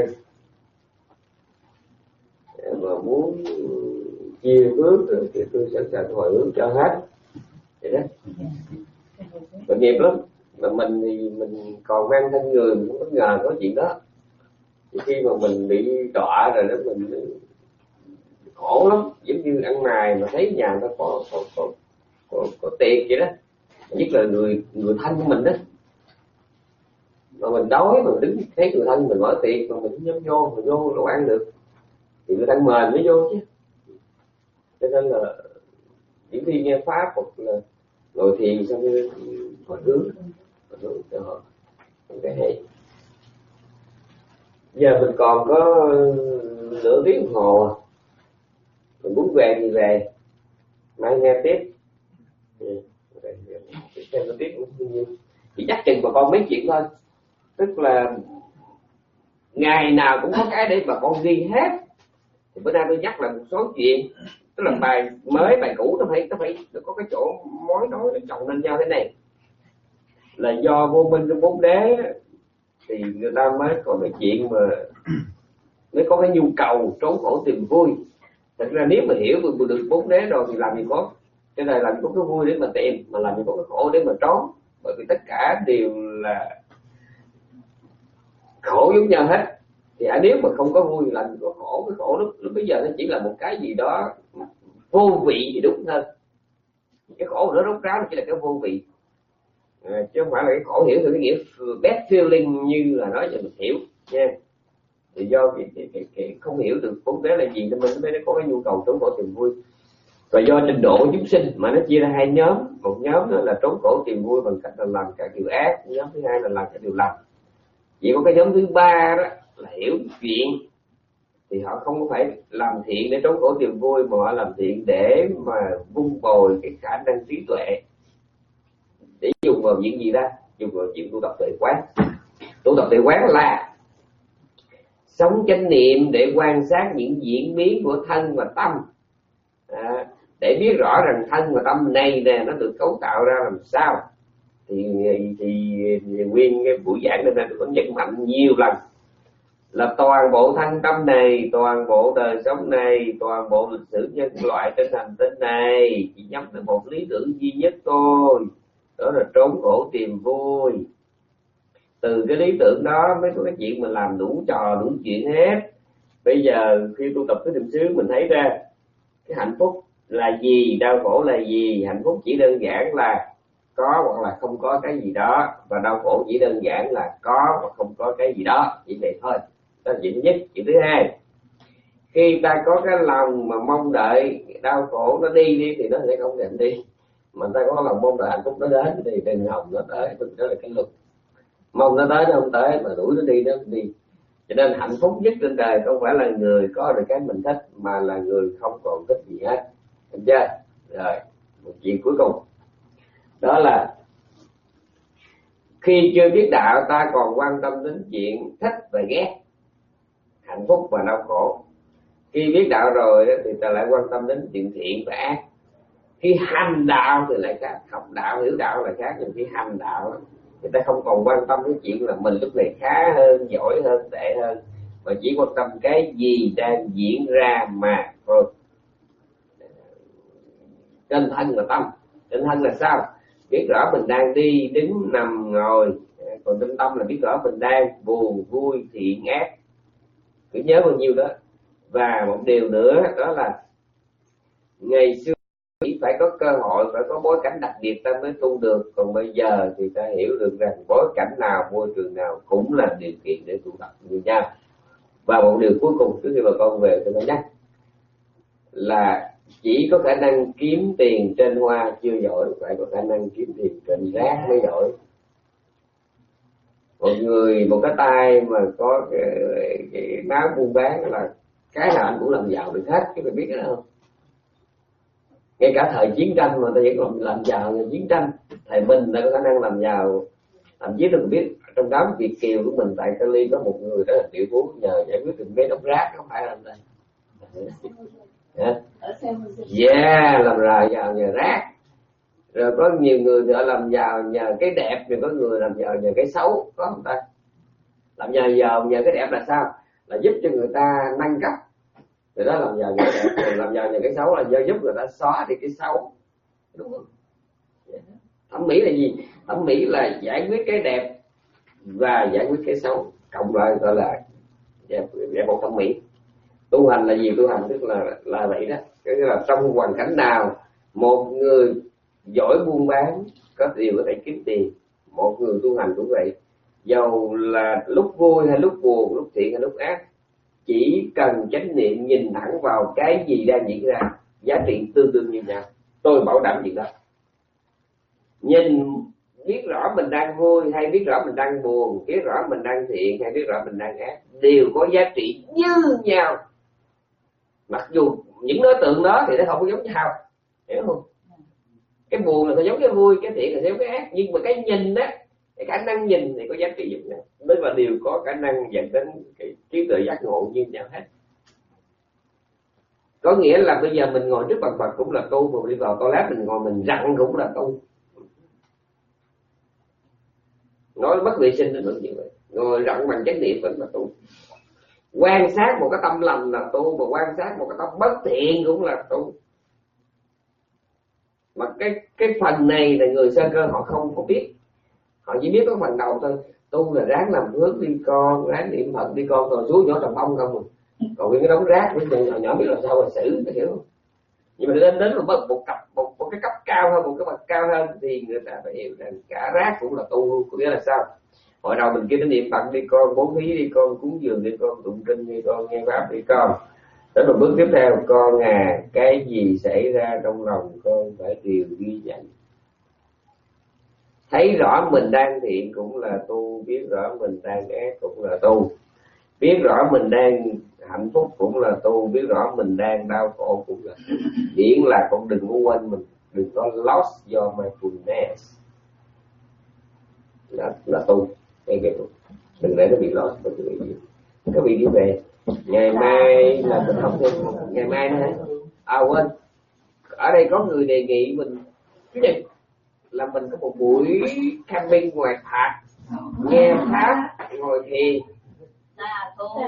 mà muốn chia phước thì tôi sẵn sàng hồi hướng cho hết vậy đó. Tội nghiệp lắm. Mà mình thì mình còn mang thân người, mình cũng bất ngờ có chuyện đó. Thì khi mà mình bị đọa rồi đó, mình khổ lắm, giống như ăn mày mà thấy nhà nó có có có có, có tiệc vậy đó, nhất là người người thân của mình đó, mà mình đói mà mình đứng thấy người thân mình mở tiệc mà mình không dám vô, mình vô đâu ăn được thì người thân mời mới vô chứ. Cho nên là những khi nghe pháp hoặc là ngồi thiền xong rồi hồi hướng hồi hướng cho họ những cái hay. Giờ mình còn có nửa tiếng đồng hồ, mình muốn về thì về, mai nghe tiếp. Xem nó tiếp cũng như chỉ chắc chừng bà con mấy chuyện thôi, tức là ngày nào cũng có cái để bà con ghi hết. Thì bữa nay tôi nhắc là một số chuyện, tức là bài mới bài cũ nó phải nó phải nó có cái chỗ mối nói nó chồng lên nhau thế này, là do vô minh trong bốn đế thì người ta mới có cái chuyện mà mới có cái nhu cầu trốn khổ tìm vui. Thật ra nếu mà hiểu được bốn đế rồi thì làm gì có cái này, làm gì có cái vui để mà tìm, mà làm gì có cái khổ để mà trốn, bởi vì tất cả đều là khổ giống nhau hết. Thì à, nếu mà không có vui thì làm gì có khổ. Cái khổ lúc, lúc bây giờ nó chỉ là một cái gì đó vô vị thì đúng hơn. Cái khổ nó rốt ráo chỉ là cái vô vị, à, chứ không phải là cái khổ hiểu theo cái nghĩa bad feeling như là nói cho mình hiểu nha. Thì do cái, cái, cái, cái không hiểu được bốn đế là gì nên mình mới có cái nhu cầu trốn khổ tìm vui. Và do trình độ chúng sinh mà nó chia ra hai nhóm. Một nhóm đó là trốn khổ tìm vui bằng cách là làm các điều ác, nhóm thứ hai là làm các điều lành. Chỉ có cái nhóm thứ ba đó là hiểu chuyện, thì họ không có phải làm thiện để trốn khổ tìm vui, mà họ làm thiện để mà vun bồi cái khả năng trí tuệ, để dùng vào chuyện gì đó, dùng vào chuyện tu tập tuệ quán. Tu tập tuệ quán là sống chánh niệm để quan sát những diễn biến của thân và tâm, à, để biết rõ rằng thân và tâm này nè nó được cấu tạo ra làm sao. Thì thì, thì nguyên cái buổi giảng này tôi có nhấn mạnh nhiều lần là toàn bộ thân tâm này, toàn bộ đời sống này, toàn bộ lịch sử nhân loại trên hành tinh này chỉ nhắm tới một lý tưởng duy nhất thôi, đó là trốn khổ tìm vui. Từ cái lý tưởng đó mới có cái chuyện mình làm đủ trò đủ chuyện hết. Bây giờ khi tu tập cái niệm xứ mình thấy ra cái hạnh phúc là gì, đau khổ là gì. Hạnh phúc chỉ đơn giản là có hoặc là không có cái gì đó, và đau khổ chỉ đơn giản là có hoặc không có cái gì đó, chỉ vậy thôi. Đó là chuyện thứ nhất. Chuyện thứ hai, khi ta có cái lòng mà mong đợi đau khổ nó đi đi thì nó sẽ không định đi, mà ta có lòng mong đợi hạnh phúc nó đến thì đừng hòng nó tới. Đó là cái luật, mong nó tới nó không tới, mà đuổi nó đi nó không đi. Cho nên hạnh phúc nhất trên đời không phải là người có được cái mình thích, mà là người không còn thích gì hết. Được chưa? Rồi, một chuyện cuối cùng đó là khi chưa biết đạo ta còn quan tâm đến chuyện thích và ghét, hạnh phúc và đau khổ. Khi biết đạo rồi thì ta lại quan tâm đến chuyện thiện và ác. Khi hành đạo thì lại khác, học đạo hiểu đạo là khác. Nhưng khi hành đạo người ta không còn quan tâm đến chuyện là mình lúc này khá hơn, giỏi hơn, tệ hơn, mà chỉ quan tâm cái gì đang diễn ra mà thôi. Trên thân là tâm. Trên thân là sao? Biết rõ mình đang đi, đứng, nằm, ngồi. Còn trên tâm là biết rõ mình đang buồn, vui, thiện, ác. Cứ nhớ bao nhiêu đó. Và một điều nữa đó là ngày xưa chỉ phải có cơ hội, phải có bối cảnh đặc biệt ta mới tu được. Còn bây giờ thì ta hiểu được rằng bối cảnh nào, môi trường nào cũng là điều kiện để tu tập như nhau. Và một điều cuối cùng trước khi bà con về tôi nói nhắc là chỉ có khả năng kiếm tiền trên hoa chưa giỏi, phải có khả năng kiếm tiền trên rác mới giỏi. Một người một cái tay mà có cái, cái máu buôn bán là cái nào anh cũng làm giàu được hết, chứ mày biết cái đó không? Ngay cả thời chiến tranh mà ta vẫn còn làm giàu nhờ chiến tranh. Thầy Minh đã có khả năng làm giàu, thậm chí tôi biết trong đám Việt kiều của mình tại Cali có một người đó là triệu phú nhờ giải quyết từng cái đống rác, không phải làm đây. Yeah, làm ra giàu nhờ rác. Rồi có nhiều người thì họ làm giàu nhờ cái đẹp, rồi có người làm giàu nhờ cái xấu, có không ta? Làm nhờ giàu nhờ cái đẹp là sao? Là giúp cho người ta nâng cấp, rồi đó làm giàu nhờ cái đẹp. Rồi làm giàu nhờ cái xấu là do giúp người ta xóa đi cái xấu, đúng không? Thẩm mỹ là gì? Thẩm mỹ là giải quyết cái đẹp và giải quyết cái xấu, cộng lại gọi là giải phẫu thẩm mỹ. Tu hành là gì? Tu hành tức là là vậy đó. Cái là trong hoàn cảnh nào một người giỏi buôn bán có điều có thể kiếm tiền, một người tu hành cũng vậy. Dầu là lúc vui hay lúc buồn, lúc thiện hay lúc ác, chỉ cần chánh niệm nhìn thẳng vào cái gì đang diễn ra, giá trị tương đương như nhau. Tôi bảo đảm chuyện đó. Nhìn biết rõ mình đang vui hay biết rõ mình đang buồn, biết rõ mình đang thiện hay biết rõ mình đang ác, đều có giá trị như nhau. Mặc dù những đối tượng đó thì nó không có giống nhau, hiểu không? Cái buồn là nó giống cái vui, cái thiện là giống cái ác, nhưng mà cái nhìn đó, cái khả năng nhìn thì có giá trị giống nhau. Đó là đều có khả năng dẫn đến cái trí tuệ giác ngộ như nhau hết. Có nghĩa là bây giờ mình ngồi trước bàn Phật cũng là tu, mà đi vào toilet mình ngồi mình rặn cũng là tu. Nói mất vệ sinh nữa như vậy, ngồi rặn bằng chánh niệm vẫn là tu. Quan sát một cái tâm lành là tu, mà quan sát một cái tâm bất thiện cũng là tu. Mà cái cái phần này là người sơ cơ họ không có biết, họ chỉ biết có phần đầu thôi. Tu là ráng làm phước đi con, ráng niệm Phật đi con, rồi xuống nhỏ trồng bông không rồi. Còn cái đống rác với nhỏ nhỏ biết làm sao mà xử, có hiểu không? Nhưng mà đến đến một một cặp một, một cái cấp cao hơn, một cái bậc cao hơn thì người ta phải hiểu rằng cả rác cũng là tu. Có nghĩa là sao? Hồi đầu mình kêu nó niệm Phật đi con, bố thí đi con, cúng dường đi con, tụng kinh đi con, nghe pháp đi con. Đến một bước tiếp theo, con à, cái gì xảy ra trong lòng con phải đều ghi nhận. Thấy rõ mình đang thiện cũng là tu, biết rõ mình đang ác cũng là tu, biết rõ mình đang hạnh phúc cũng là tu, biết rõ mình đang đau khổ cũng là tu. Miễn là con đừng có quên mình, đừng có lost your mindfulness, là, là tu. Đừng để nó bị lost. Các vị đi về, ngày mai là mình học thêm, ngày mai nữa hả? À quên, ở đây có người đề nghị mình cái gì là mình có một buổi camping ngoài thác, nghe pháp, ngồi thiền.